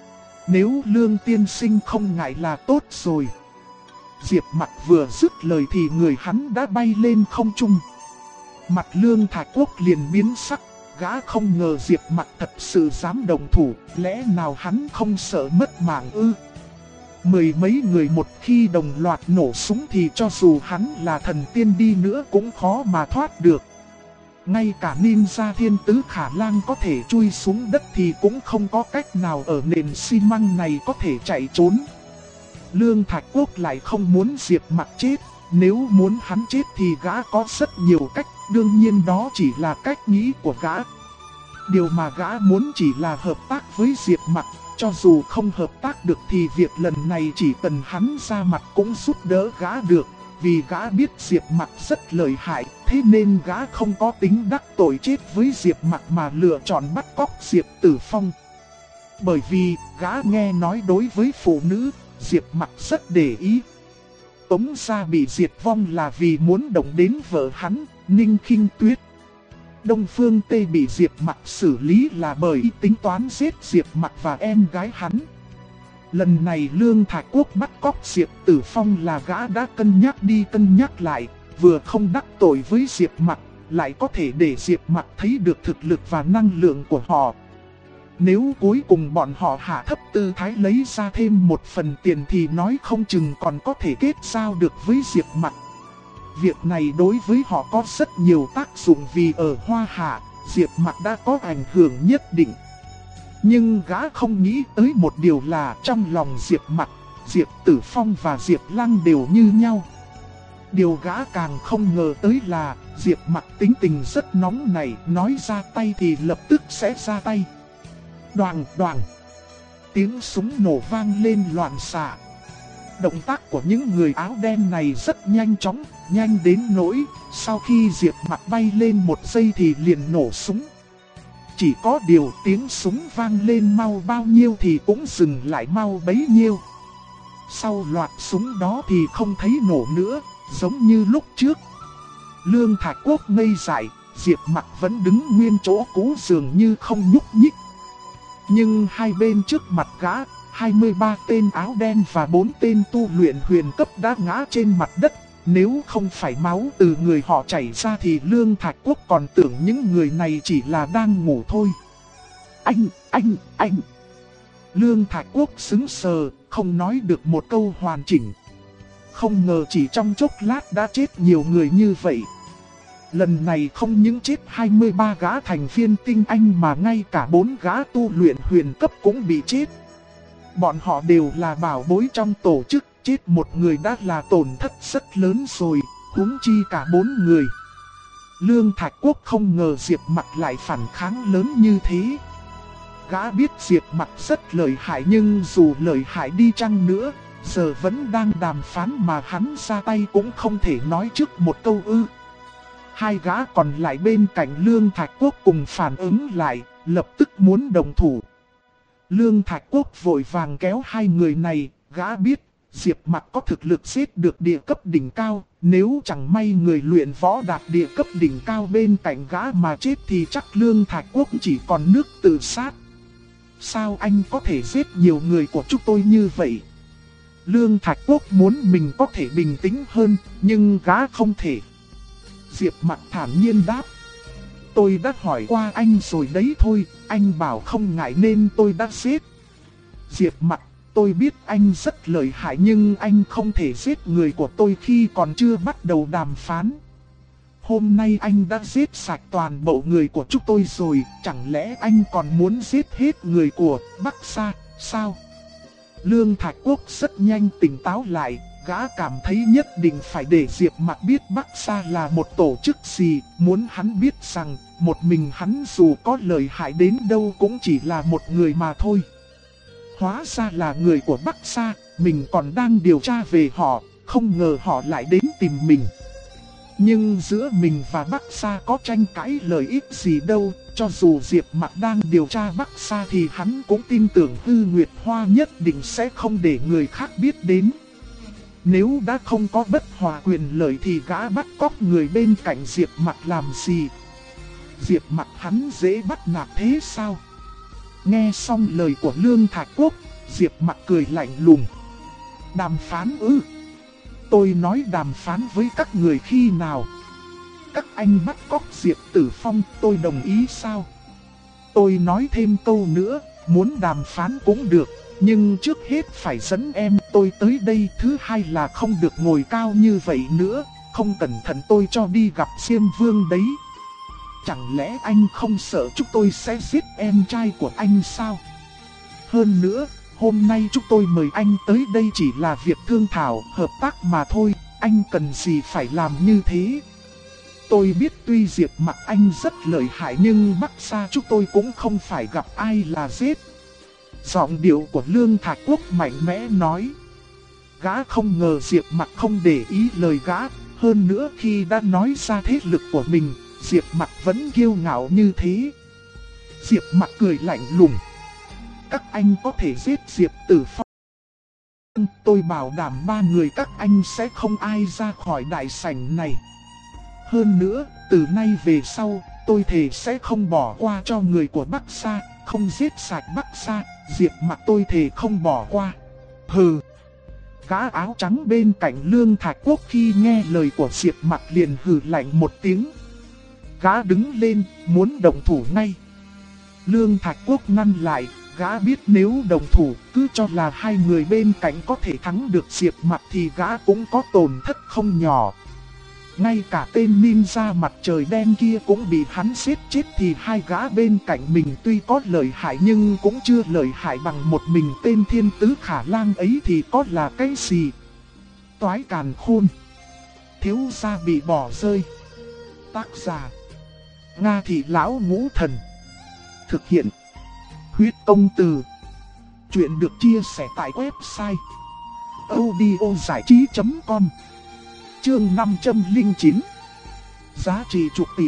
Nếu Lương tiên sinh không ngại là tốt rồi. Diệp Mặc vừa dứt lời thì người hắn đã bay lên không trung. Mặt Lương Thạch Quốc liền biến sắc, gã không ngờ Diệp Mặc thật sự dám đồng thủ, lẽ nào hắn không sợ mất mạng ư? Mười mấy người một khi đồng loạt nổ súng thì cho dù hắn là thần tiên đi nữa cũng khó mà thoát được. Ngay cả ninja thiên tứ Khả Lang có thể chui xuống đất thì cũng không có cách nào ở nền xi măng này có thể chạy trốn. Lương Thạch Quốc lại không muốn Diệp Mặc chết, nếu muốn hắn chết thì gã có rất nhiều cách, đương nhiên đó chỉ là cách nghĩ của gã. Điều mà gã muốn chỉ là hợp tác với Diệp Mặc, cho dù không hợp tác được thì việc lần này chỉ cần hắn ra mặt cũng giúp đỡ gã được. Vì gã biết Diệp Mặc rất lợi hại, thế nên gã không có tính đắc tội chết với Diệp Mặc mà lựa chọn bắt cóc Diệp Tử Phong. Bởi vì gã nghe nói đối với phụ nữ, Diệp Mặc rất để ý. Tống gia bị diệt vong là vì muốn động đến vợ hắn, Ninh Khinh Tuyết. Đông Phương Tê bị Diệp Mặc xử lý là bởi tính toán giết Diệp Mặc và em gái hắn. Lần này Lương Thạch Quốc bắt cóc Diệp Tử Phong là gã đã cân nhắc đi cân nhắc lại, vừa không đắc tội với Diệp Mặc, lại có thể để Diệp Mặc thấy được thực lực và năng lượng của họ. Nếu cuối cùng bọn họ hạ thấp tư thái lấy ra thêm một phần tiền thì nói không chừng còn có thể kết giao được với Diệp Mặc. Việc này đối với họ có rất nhiều tác dụng vì ở Hoa Hạ, Diệp Mặc đã có ảnh hưởng nhất định. Nhưng gã không nghĩ tới một điều là trong lòng Diệp Mặc, Diệp Tử Phong và Diệp Lăng đều như nhau. Điều gã càng không ngờ tới là Diệp Mặc tính tình rất nóng nảy, nói ra tay thì lập tức sẽ ra tay. Đoàng đoàng, tiếng súng nổ vang lên loạn xạ. Động tác của những người áo đen này rất nhanh chóng, nhanh đến nỗi sau khi Diệp Mặc bay lên một giây thì liền nổ súng. Chỉ có điều tiếng súng vang lên mau bao nhiêu thì cũng dừng lại mau bấy nhiêu. Sau loạt súng đó thì không thấy nổ nữa, giống như lúc trước. Lương Thạch Quốc ngây dại, Diệp Mặc vẫn đứng nguyên chỗ cũ dường như không nhúc nhích. Nhưng hai bên trước mặt gã, 23 tên áo đen và 4 tên tu luyện huyền cấp đã ngã trên mặt đất. Nếu không phải máu từ người họ chảy ra thì Lương Thạch Quốc còn tưởng những người này chỉ là đang ngủ thôi. Anh. Lương Thạch Quốc sững sờ, không nói được một câu hoàn chỉnh. Không ngờ chỉ trong chốc lát đã chết nhiều người như vậy. Lần này không những chết 23 gã thành viên tinh anh mà ngay cả 4 gã tu luyện huyền cấp cũng bị chết. Bọn họ đều là bảo bối trong tổ chức, chết một người đã là tổn thất rất lớn rồi, huống chi cả 4 người. Lương Thạch Quốc không ngờ Diệp Mặc lại phản kháng lớn như thế. Gã biết Diệp Mặc rất lợi hại nhưng dù lợi hại đi chăng nữa, giờ vẫn đang đàm phán mà hắn ra tay cũng không thể nói trước một câu ư. Hai gã còn lại bên cạnh Lương Thạch Quốc cùng phản ứng lại, lập tức muốn đồng thủ. Lương Thạch Quốc vội vàng kéo hai người này, gã biết Diệp Mặc có thực lực giết được địa cấp đỉnh cao, nếu chẳng may người luyện võ đạt địa cấp đỉnh cao bên cạnh gã mà chết thì chắc Lương Thạch Quốc chỉ còn nước tự sát. Sao anh có thể giết nhiều người của chúng tôi như vậy? Lương Thạch Quốc muốn mình có thể bình tĩnh hơn, nhưng gã không thể. Diệp Mặc thản nhiên đáp. Tôi đã hỏi qua anh rồi đấy thôi, anh bảo không ngại nên tôi đã giết. Diệp Mặc, tôi biết anh rất lợi hại nhưng anh không thể giết người của tôi khi còn chưa bắt đầu đàm phán. Hôm nay anh đã giết sạch toàn bộ người của chúng tôi rồi, chẳng lẽ anh còn muốn giết hết người của Bắc Sa, sao? Lương Thạch Quốc rất nhanh tỉnh táo lại, gã cảm thấy nhất định phải để Diệp Mặc biết Bắc Sa là một tổ chức gì, muốn hắn biết rằng một mình hắn dù có lợi hại đến đâu cũng chỉ là một người mà thôi. Hóa ra là người của Bắc Sa, mình còn đang điều tra về họ, không ngờ họ lại đến tìm mình. Nhưng giữa mình và Bắc Sa có tranh cãi lợi ích gì đâu, cho dù Diệp Mặc đang điều tra Bắc Sa thì hắn cũng tin tưởng Hư Nguyệt Hoa nhất định sẽ không để người khác biết đến. Nếu đã không có bất hòa quyền lợi thì gã bắt cóc người bên cạnh Diệp Mặc làm gì, Diệp Mặc hắn dễ bắt nạt thế sao? Nghe xong lời của Lương Thạch Quốc, Diệp Mặc cười lạnh lùng. Đàm phán ư? Tôi nói đàm phán với các người khi nào? Các anh bắt cóc Diệp Tử Phong, tôi đồng ý sao? Tôi nói thêm câu nữa, muốn đàm phán cũng được, nhưng trước hết phải dẫn em tôi tới đây. Thứ hai là không được ngồi cao như vậy nữa, không cẩn thận tôi cho đi gặp Diêm Vương đấy. Chẳng lẽ anh không sợ chúng tôi sẽ giết em trai của anh sao? Hơn nữa, hôm nay chúng tôi mời anh tới đây chỉ là việc thương thảo, hợp tác mà thôi, anh cần gì phải làm như thế? Tôi biết tuy Diệp Mặc anh rất lợi hại nhưng Bắc Sa chúng tôi cũng không phải gặp ai là giết. Giọng điệu của Lương Thạch Quốc mạnh mẽ nói. Gã không ngờ Diệp Mặc không để ý lời gã, hơn nữa khi đã nói ra thế lực của mình, Diệp Mặc vẫn kiêu ngạo như thế. Diệp Mặc cười lạnh lùng. Các anh có thể giết Diệp Tử Phong, tôi bảo đảm 3 người các anh sẽ không ai ra khỏi đại sảnh này. Hơn nữa, từ nay về sau, tôi thề sẽ không bỏ qua cho người của Bắc Sa, không giết sạch Bắc Sa, Diệp Mặc tôi thề không bỏ qua. Hừ. Gã áo trắng bên cạnh Lương Thạch Quốc khi nghe lời của Diệp Mặc liền hừ lạnh một tiếng. Gã đứng lên, muốn động thủ ngay. Lương Thạch Quốc ngăn lại, gã biết nếu đồng thủ cứ cho là hai người bên cạnh có thể thắng được Diệp Mặc thì gã cũng có tổn thất không nhỏ. Ngay cả tên ninja mặt trời đen kia cũng bị hắn giết chết thì hai gã bên cạnh mình tuy có lợi hại nhưng cũng chưa lợi hại bằng một mình tên thiên tứ khả lang ấy thì có là cái gì. Toái càn khôn. Thiếu gia bị bỏ rơi. Tác giả Nga Thị Lão Ngũ Thần. Thực hiện Huyết Công Từ. Chuyện được chia sẻ tại website audiozảichí.com. Chương 509. Giá trị chục tỷ.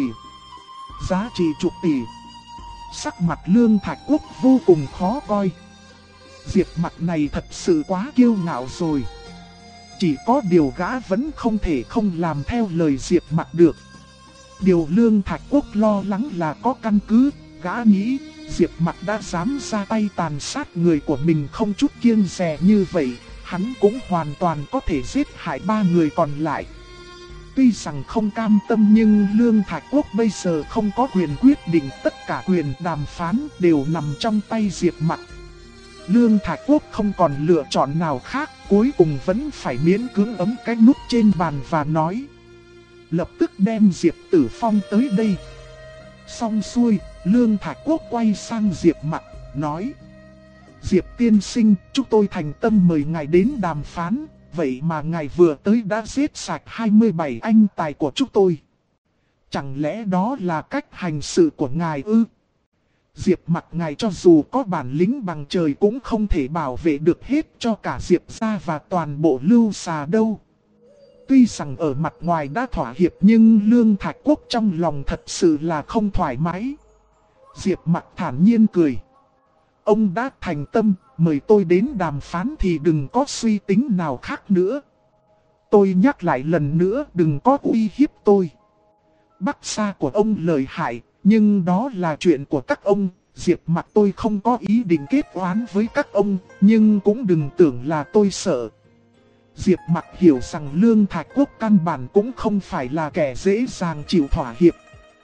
Giá trị chục tỷ. Sắc mặt Lương Thạch Quốc vô cùng khó coi. Diệp Mặc này thật sự quá kiêu ngạo rồi. Chỉ có điều gã vẫn không thể không làm theo lời Diệp Mặc được. Điều Lương Thạch Quốc lo lắng là có căn cứ. Gã nghĩ Diệp Mặc đã dám ra tay tàn sát người của mình không chút kiêng dè như vậy, hắn cũng hoàn toàn có thể giết hại 3 người còn lại. Tuy rằng không cam tâm nhưng Lương Thạch Quốc bây giờ không có quyền quyết định, tất cả quyền đàm phán đều nằm trong tay Diệp Mặc. Lương Thạch Quốc không còn lựa chọn nào khác, cuối cùng vẫn phải miễn cưỡng ấm cái nút trên bàn và nói. Lập tức đem Diệp Tử Phong tới đây. Xong xuôi, Lương Thạch Quốc quay sang Diệp Mặc, nói. Diệp tiên sinh, chúng tôi thành tâm mời ngài đến đàm phán, vậy mà ngài vừa tới đã giết sạch 27 anh tài của chúng tôi. Chẳng lẽ đó là cách hành sự của ngài ư? Diệp Mặc ngài cho dù có bản lĩnh bằng trời cũng không thể bảo vệ được hết cho cả Diệp gia và toàn bộ Lưu Xà đâu. Tuy rằng ở mặt ngoài đã thỏa hiệp nhưng Lương Thạch Quốc trong lòng thật sự là không thoải mái. Diệp Mặc thản nhiên cười. Ông đã thành tâm, mời tôi đến đàm phán thì đừng có suy tính nào khác nữa. Tôi nhắc lại lần nữa, đừng có uy hiếp tôi. Bắc Sa của ông lợi hại, nhưng đó là chuyện của các ông. Diệp Mặc tôi không có ý định kết oán với các ông, nhưng cũng đừng tưởng là tôi sợ. Diệp Mặc hiểu rằng Lương Thạch Quốc căn bản cũng không phải là kẻ dễ dàng chịu thỏa hiệp.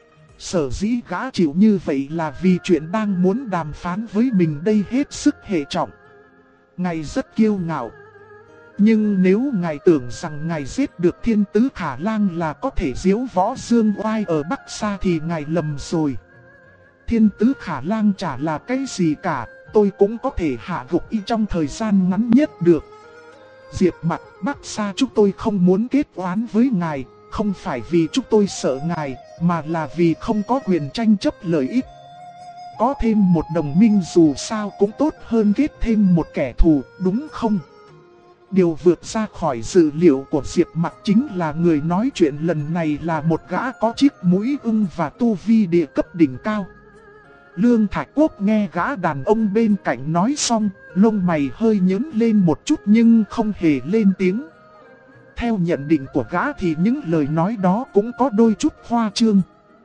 Sở dĩ gã chịu như vậy là vì chuyện đang muốn đàm phán với mình đây hết sức hệ trọng. Ngài rất kiêu ngạo. Nhưng nếu ngài tưởng rằng ngài giết được thiên tứ khả lang là có thể diễu võ dương oai ở Bắc Sa thì ngài lầm rồi. Thiên tứ khả lang chả là cái gì cả, tôi cũng có thể hạ gục y trong thời gian ngắn nhất được. Diệp Mặc, Bắc Sa chúng tôi không muốn kết oán với ngài, không phải vì chúng tôi sợ ngài, mà là vì không có quyền tranh chấp lợi ích. Có thêm một đồng minh dù sao cũng tốt hơn kết thêm một kẻ thù, đúng không? Điều vượt ra khỏi dự liệu của Diệp Mặc chính là người nói chuyện lần này là một gã có chiếc mũi ưng và tu vi địa cấp đỉnh cao. Lương Thạch Quốc nghe gã đàn ông bên cạnh nói xong, lông mày hơi nhướng lên một chút nhưng không hề lên tiếng. Theo nhận định của gã thì những lời nói đó cũng có đôi chút khoa trương.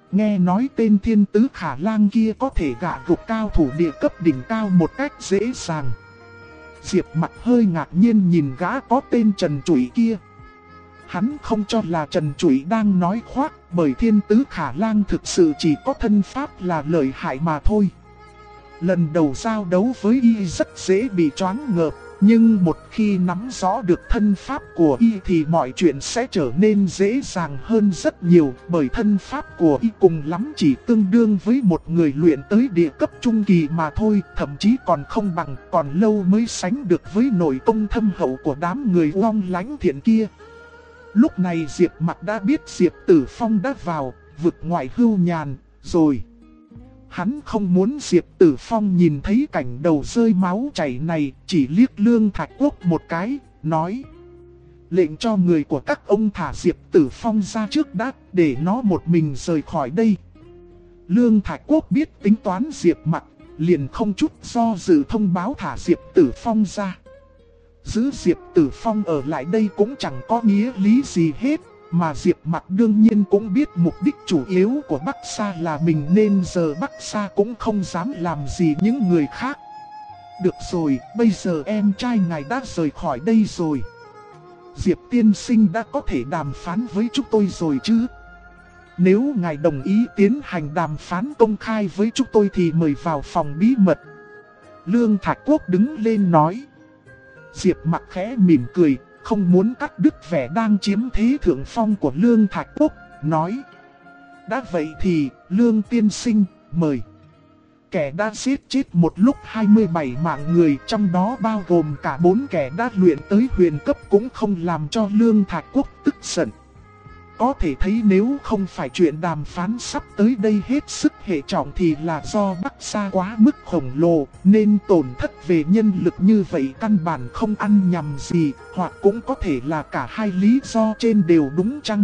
nghe nói tên Thiên Tứ Khả Lang kia có thể gạ gục cao thủ địa cấp đỉnh cao một cách dễ dàng. Diệp Mặc hơi ngạc nhiên nhìn gã có tên Trần Trụy kia. Hắn không cho là Trần Trụy đang nói khoác, bởi Thiên Tứ Khả Lang thực sự chỉ có thân pháp là lợi hại mà thôi. Lần đầu giao đấu với y rất dễ bị choáng ngợp, nhưng một khi nắm rõ được thân pháp của y thì mọi chuyện sẽ trở nên dễ dàng hơn rất nhiều, bởi thân pháp của y cùng lắm chỉ tương đương với một người luyện tới địa cấp trung kỳ mà thôi, thậm chí còn không bằng, còn lâu mới sánh được với nội công thâm hậu của đám người long lánh thiện kia. Lúc này Diệp Mặc đã biết Diệp Tử Phong đã vào vực ngoại hưu nhàn rồi. Hắn không muốn Diệp Tử Phong nhìn thấy cảnh đầu rơi máu chảy này, chỉ liếc Lương Thạch Quốc một cái, nói: lệnh cho người của các ông thả Diệp Tử Phong ra trước đã, để nó một mình rời khỏi đây. Lương Thạch Quốc biết tính toán Diệp Mặc, liền không chút do dự thông báo thả Diệp Tử Phong ra. Giữ Diệp Tử Phong ở lại đây cũng chẳng có nghĩa lý gì hết, mà Diệp Mặc đương nhiên cũng biết mục đích chủ yếu của Bắc Sa là mình, nên giờ Bắc Sa cũng không dám làm gì những người khác. Được rồi, bây giờ em trai ngài đã rời khỏi đây rồi. Diệp tiên sinh đã có thể đàm phán với chúng tôi rồi chứ? Nếu ngài đồng ý tiến hành đàm phán công khai với chúng tôi thì mời vào phòng bí mật. Lương Thạch Quốc đứng lên nói. Diệp Mặc khẽ mỉm cười, không muốn cắt đứt vẻ đang chiếm thế thượng phong của Lương Thạch Quốc, nói: đã vậy thì, Lương tiên sinh, mời. Kẻ đã giết chết một lúc 27 mạng người, trong đó bao gồm cả 4 kẻ đã luyện tới huyền cấp, cũng không làm cho Lương Thạch Quốc tức giận. Có thể thấy nếu không phải chuyện đàm phán sắp tới đây hết sức hệ trọng thì là do Bắc Sa quá mức khổng lồ, nên tổn thất về nhân lực như vậy căn bản không ăn nhầm gì, hoặc cũng có thể là cả hai lý do trên đều đúng chăng.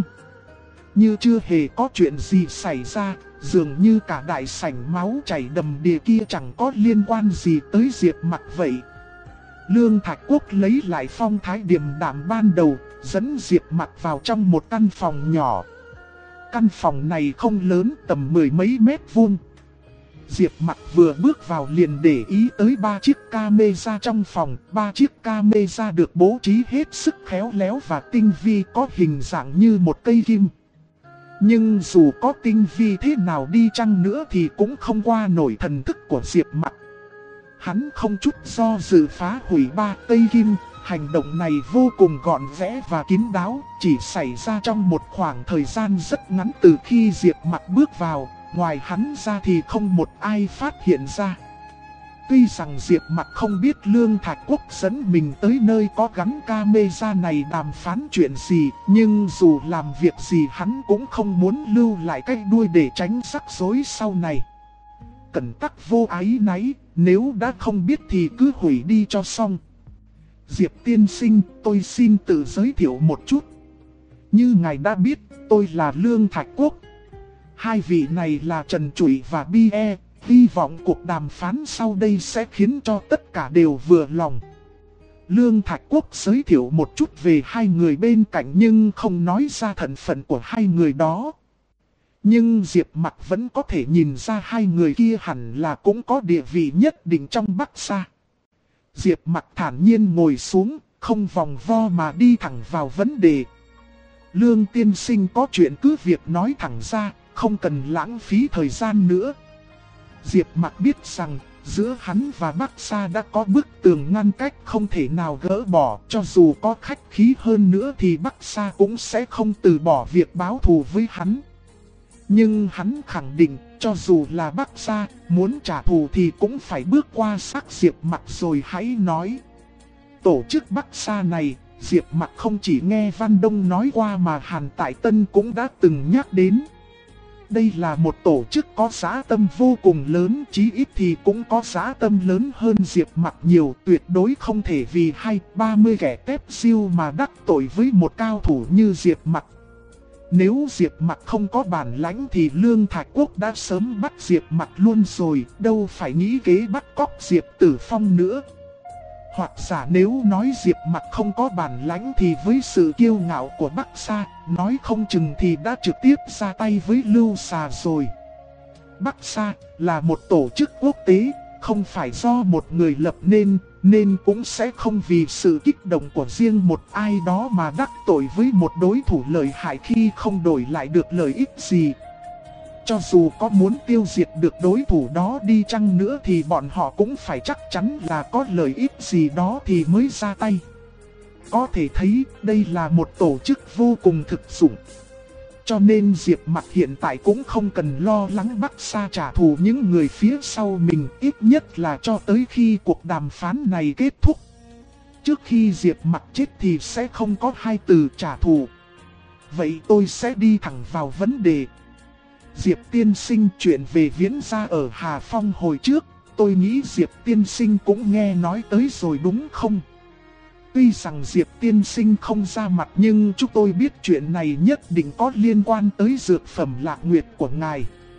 Như chưa hề có chuyện gì xảy ra, dường như cả đại sảnh máu chảy đầm đìa kia chẳng có liên quan gì tới Diệp Mặc vậy. Lương Thạch Quốc lấy lại phong thái điềm đạm ban đầu, dẫn Diệp Mặc vào trong một căn phòng nhỏ. Căn phòng này không lớn, tầm 10 mấy mét vuông. Diệp Mặc vừa bước vào liền để ý tới 3 chiếc camera trong phòng. 3 chiếc camera được bố trí hết sức khéo léo và tinh vi, có hình dạng như một cây kim. Nhưng dù có tinh vi thế nào đi chăng nữa thì cũng không qua nổi thần thức của Diệp Mặc. Hắn không chút do dự phá hủy 3 cây kim. Hành động này vô cùng gọn gẽ và kín đáo, chỉ xảy ra trong một khoảng thời gian rất ngắn từ khi Diệp Mặc bước vào, ngoài hắn ra thì không một ai phát hiện ra. Tuy rằng Diệp Mặc không biết Lương Thạch Quốc dẫn mình tới nơi có gắn camera này đàm phán chuyện gì, nhưng dù làm việc gì hắn cũng không muốn lưu lại cái đuôi để tránh rắc rối sau này. Cẩn tắc vô ái náy, nếu đã không biết thì cứ hủy đi cho xong. Diệp tiên sinh, tôi xin tự giới thiệu một chút. Như ngài đã biết, tôi là Lương Thạch Quốc. Hai vị này là Trần Trụy và Bie. Hy vọng cuộc đàm phán sau đây sẽ khiến cho tất cả đều vừa lòng. Lương Thạch Quốc giới thiệu một chút về hai người bên cạnh nhưng không nói ra thân phận của hai người đó. Nhưng Diệp Mặc vẫn có thể nhìn ra hai người kia hẳn là cũng có địa vị nhất định trong Bắc Sa. Diệp Mặc thản nhiên ngồi xuống, không vòng vo mà đi thẳng vào vấn đề. Lương tiên sinh có chuyện cứ việc nói thẳng ra, không cần lãng phí thời gian nữa. Diệp Mặc biết rằng, giữa hắn và Bắc Sa đã có bức tường ngăn cách không thể nào gỡ bỏ, cho dù có khách khí hơn nữa thì Bắc Sa cũng sẽ không từ bỏ việc báo thù với hắn. Nhưng hắn khẳng định, cho dù là Bắc Sa, muốn trả thù thì cũng phải bước qua xác Diệp Mặc rồi hãy nói. Tổ chức Bắc Sa này, Diệp Mặc không chỉ nghe Văn Đông nói qua mà Hàn Tại Tân cũng đã từng nhắc đến. Đây là một tổ chức có dã tâm vô cùng lớn, chí ít thì cũng có dã tâm lớn hơn Diệp Mặc nhiều, tuyệt đối không thể vì 20-30 kẻ tép siêu mà đắc tội với một cao thủ như Diệp Mặc. Nếu Diệp Mặc không có bản lãnh thì Lương Thạch Quốc đã sớm bắt Diệp Mặc luôn rồi, đâu phải nghĩ kế bắt cóc Diệp Tử Phong nữa. Hoặc giả nếu nói Diệp Mặc không có bản lãnh thì với sự kiêu ngạo của Bắc Sa, nói không chừng thì đã trực tiếp ra tay với Lưu Xà rồi. Bắc Sa là một tổ chức quốc tế, không phải do một người lập nên cũng sẽ không vì sự kích động của riêng một ai đó mà đắc tội với một đối thủ lợi hại khi không đổi lại được lợi ích gì. Cho dù có muốn tiêu diệt được đối thủ đó đi chăng nữa thì bọn họ cũng phải chắc chắn là có lợi ích gì đó thì mới ra tay. Có thể thấy đây là một tổ chức vô cùng thực dụng. Cho nên Diệp Mặc hiện tại cũng không cần lo lắng Bắc Sa trả thù những người phía sau mình, ít nhất là cho tới khi cuộc đàm phán này kết thúc. Trước khi Diệp Mặc chết thì sẽ không có hai từ trả thù. Vậy tôi sẽ đi thẳng vào vấn đề. Diệp tiên sinh, chuyện về Viễn gia ở Hà Phong hồi trước, tôi nghĩ Diệp tiên sinh cũng nghe nói tới rồi đúng không? Tuy rằng Diệp tiên sinh không ra mặt nhưng chúng tôi biết chuyện này nhất định có liên quan tới dược phẩm Lạc Nguyệt của ngài.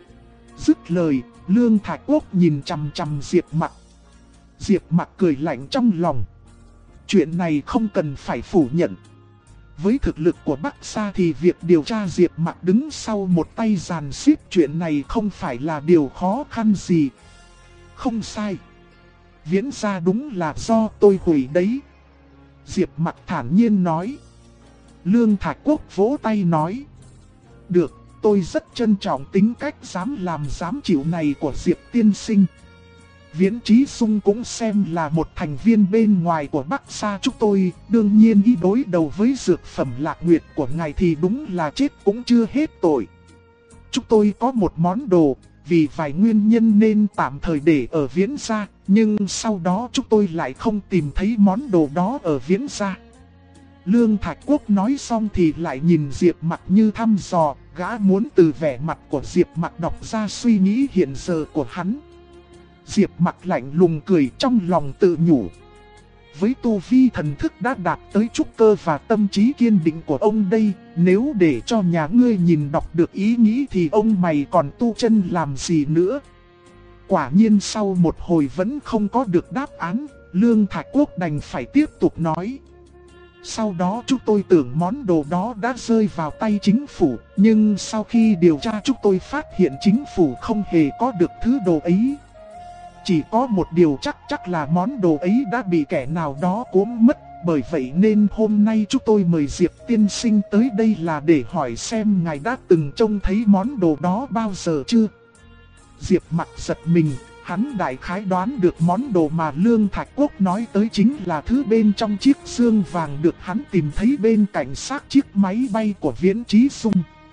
Dứt lời, Lương Thạch Quốc nhìn chằm chằm Diệp Mặc. Diệp Mặc cười lạnh trong lòng. Chuyện này không cần phải phủ nhận. Với thực lực của Bắc Sa thì việc điều tra Diệp Mặc đứng sau một tay dàn xếp chuyện này không phải là điều khó khăn gì. Không sai. Viễn gia đúng là do tôi hủy đấy. Diệp Mặc thản nhiên nói. Lương Thạch Quốc vỗ tay nói. Được, tôi rất trân trọng tính cách dám làm dám chịu này của Diệp tiên sinh. Viễn Chí Sung cũng xem là một thành viên bên ngoài của Bắc Sa chúng tôi, đương nhiên ý đối đầu với dược phẩm Lạc Nguyệt của ngài thì đúng là chết cũng chưa hết tội. Chúng tôi có một món đồ, vì vài nguyên nhân nên tạm thời để ở Viễn gia, nhưng sau đó chúng tôi lại không tìm thấy món đồ đó ở Viễn gia. Lương Thạch Quốc nói xong thì lại nhìn Diệp Mặc như thăm dò, gã muốn từ vẻ mặt của Diệp Mặc đọc ra suy nghĩ hiện giờ của hắn. Diệp Mặc lạnh lùng cười, trong lòng tự nhủ. Với tu vi thần thức đã đạt tới trúc cơ và tâm trí kiên định của ông đây, nếu để cho nhà ngươi nhìn đọc được ý nghĩ thì ông mày còn tu chân làm gì nữa. Quả nhiên sau một hồi vẫn không có được đáp án, Lương Thạch Quốc đành phải tiếp tục nói. Sau đó chúng tôi tưởng món đồ đó đã rơi vào tay chính phủ, nhưng sau khi điều tra chúng tôi phát hiện chính phủ không hề có được thứ đồ ấy. Chỉ có một điều chắc là món đồ ấy đã bị kẻ nào đó cuốn mất, bởi vậy nên hôm nay chúng tôi mời Diệp tiên sinh tới đây là để hỏi xem ngài đã từng trông thấy món đồ đó bao giờ chưa. Diệp Mặc giật mình, hắn đại khái đoán được món đồ mà Lương Thạch Quốc nói tới chính là thứ bên trong chiếc xương vàng được hắn tìm thấy bên cạnh xác chiếc máy bay của Viễn Chí Sung.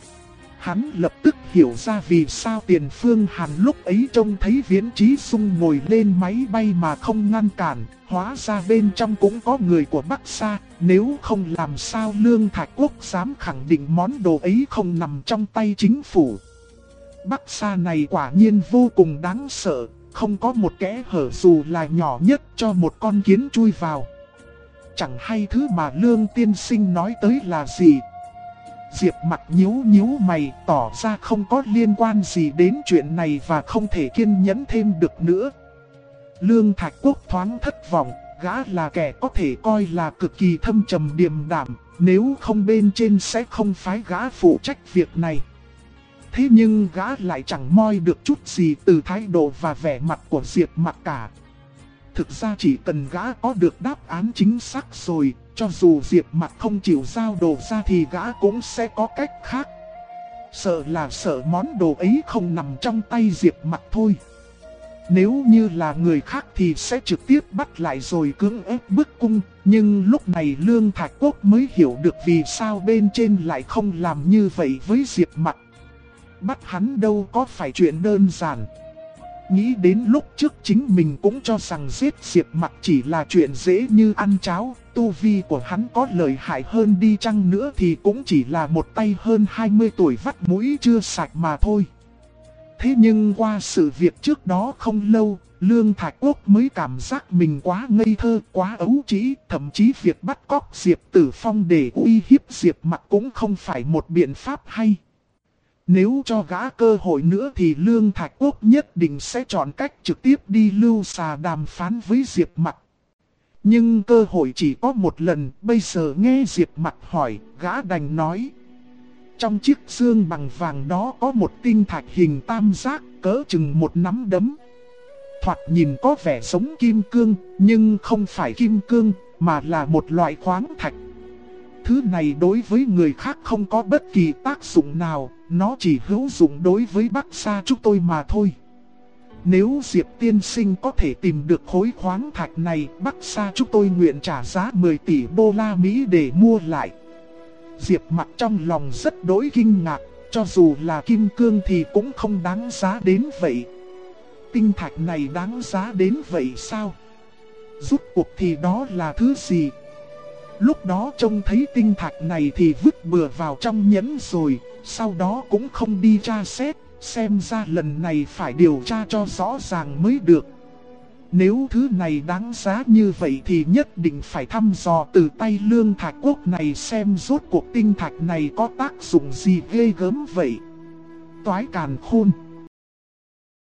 Hắn lập tức hiểu ra vì sao Tiền Phương Hàn lúc ấy trông thấy Viễn Chí Sung ngồi lên máy bay mà không ngăn cản, hóa ra bên trong cũng có người của Bắc Sa, nếu không làm sao Lương Thạch Quốc dám khẳng định món đồ ấy không nằm trong tay chính phủ. Bắc Sa này quả nhiên vô cùng đáng sợ, không có một kẽ hở dù là nhỏ nhất cho một con kiến chui vào. Chẳng hay thứ mà Lương tiên sinh nói tới là gì. Diệp Mặc nhíu nhíu mày, tỏ ra không có liên quan gì đến chuyện này và không thể kiên nhẫn thêm được nữa. Lương Thạch Quốc thoáng thất vọng, gã là kẻ có thể coi là cực kỳ thâm trầm điềm đạm, nếu không bên trên sẽ không phái gã phụ trách việc này. Thế nhưng gã lại chẳng moi được chút gì từ thái độ và vẻ mặt của Diệp Mặc cả. Thực ra chỉ cần gã có được đáp án chính xác rồi, cho dù Diệp Mặc không chịu giao đồ ra thì gã cũng sẽ có cách khác. Sợ là sợ món đồ ấy không nằm trong tay Diệp Mặc thôi. Nếu như là người khác thì sẽ trực tiếp bắt lại rồi cưỡng ép bức cung. Nhưng lúc này Lương Thạch Quốc mới hiểu được vì sao bên trên lại không làm như vậy với Diệp Mặc. Bắt hắn đâu có phải chuyện đơn giản. Nghĩ đến lúc trước chính mình cũng cho rằng giết Diệp Mặc chỉ là chuyện dễ như ăn cháo. Tu vi của hắn có lợi hại hơn đi chăng nữa thì cũng chỉ là một tay hơn 20 tuổi vắt mũi chưa sạch mà thôi. Thế nhưng qua sự việc trước đó không lâu, Lương Thạch Quốc mới cảm giác mình quá ngây thơ, quá ấu trĩ. Thậm chí việc bắt cóc Diệp Tử Phong để uy hiếp Diệp Mặc cũng không phải một biện pháp hay. Nếu cho gã cơ hội nữa thì Lương Thạch Quốc nhất định sẽ chọn cách trực tiếp đi Lưu Xà đàm phán với Diệp Mặc. Nhưng cơ hội chỉ có một lần, bây giờ nghe Diệp Mặc hỏi, gã đành nói. Trong chiếc dương bằng vàng đó có một tinh thạch hình tam giác, cỡ chừng một nắm đấm. Thoạt nhìn có vẻ giống kim cương, nhưng không phải kim cương, mà là một loại khoáng thạch. Thứ này đối với người khác không có bất kỳ tác dụng nào, nó chỉ hữu dụng đối với Bắc Sa chúng tôi mà thôi. Nếu Diệp tiên sinh có thể tìm được khối khoáng thạch này, Bắc Sa chúng tôi nguyện trả giá 10 tỷ đô la Mỹ để mua lại. Diệp Mặc trong lòng rất đỗi kinh ngạc, cho dù là kim cương thì cũng không đáng giá đến vậy. Tinh thạch này đáng giá đến vậy sao? Rút cuộc thì đó là thứ gì? Lúc đó trông thấy tinh thạch này thì vứt bừa vào trong nhẫn rồi, sau đó cũng không đi tra xét, xem ra lần này phải điều tra cho rõ ràng mới được. Nếu thứ này đáng giá như vậy thì nhất định phải thăm dò từ tay Lương Thạch Quốc này xem rốt cuộc tinh thạch này có tác dụng gì ghê gớm vậy. Toái càn khôn.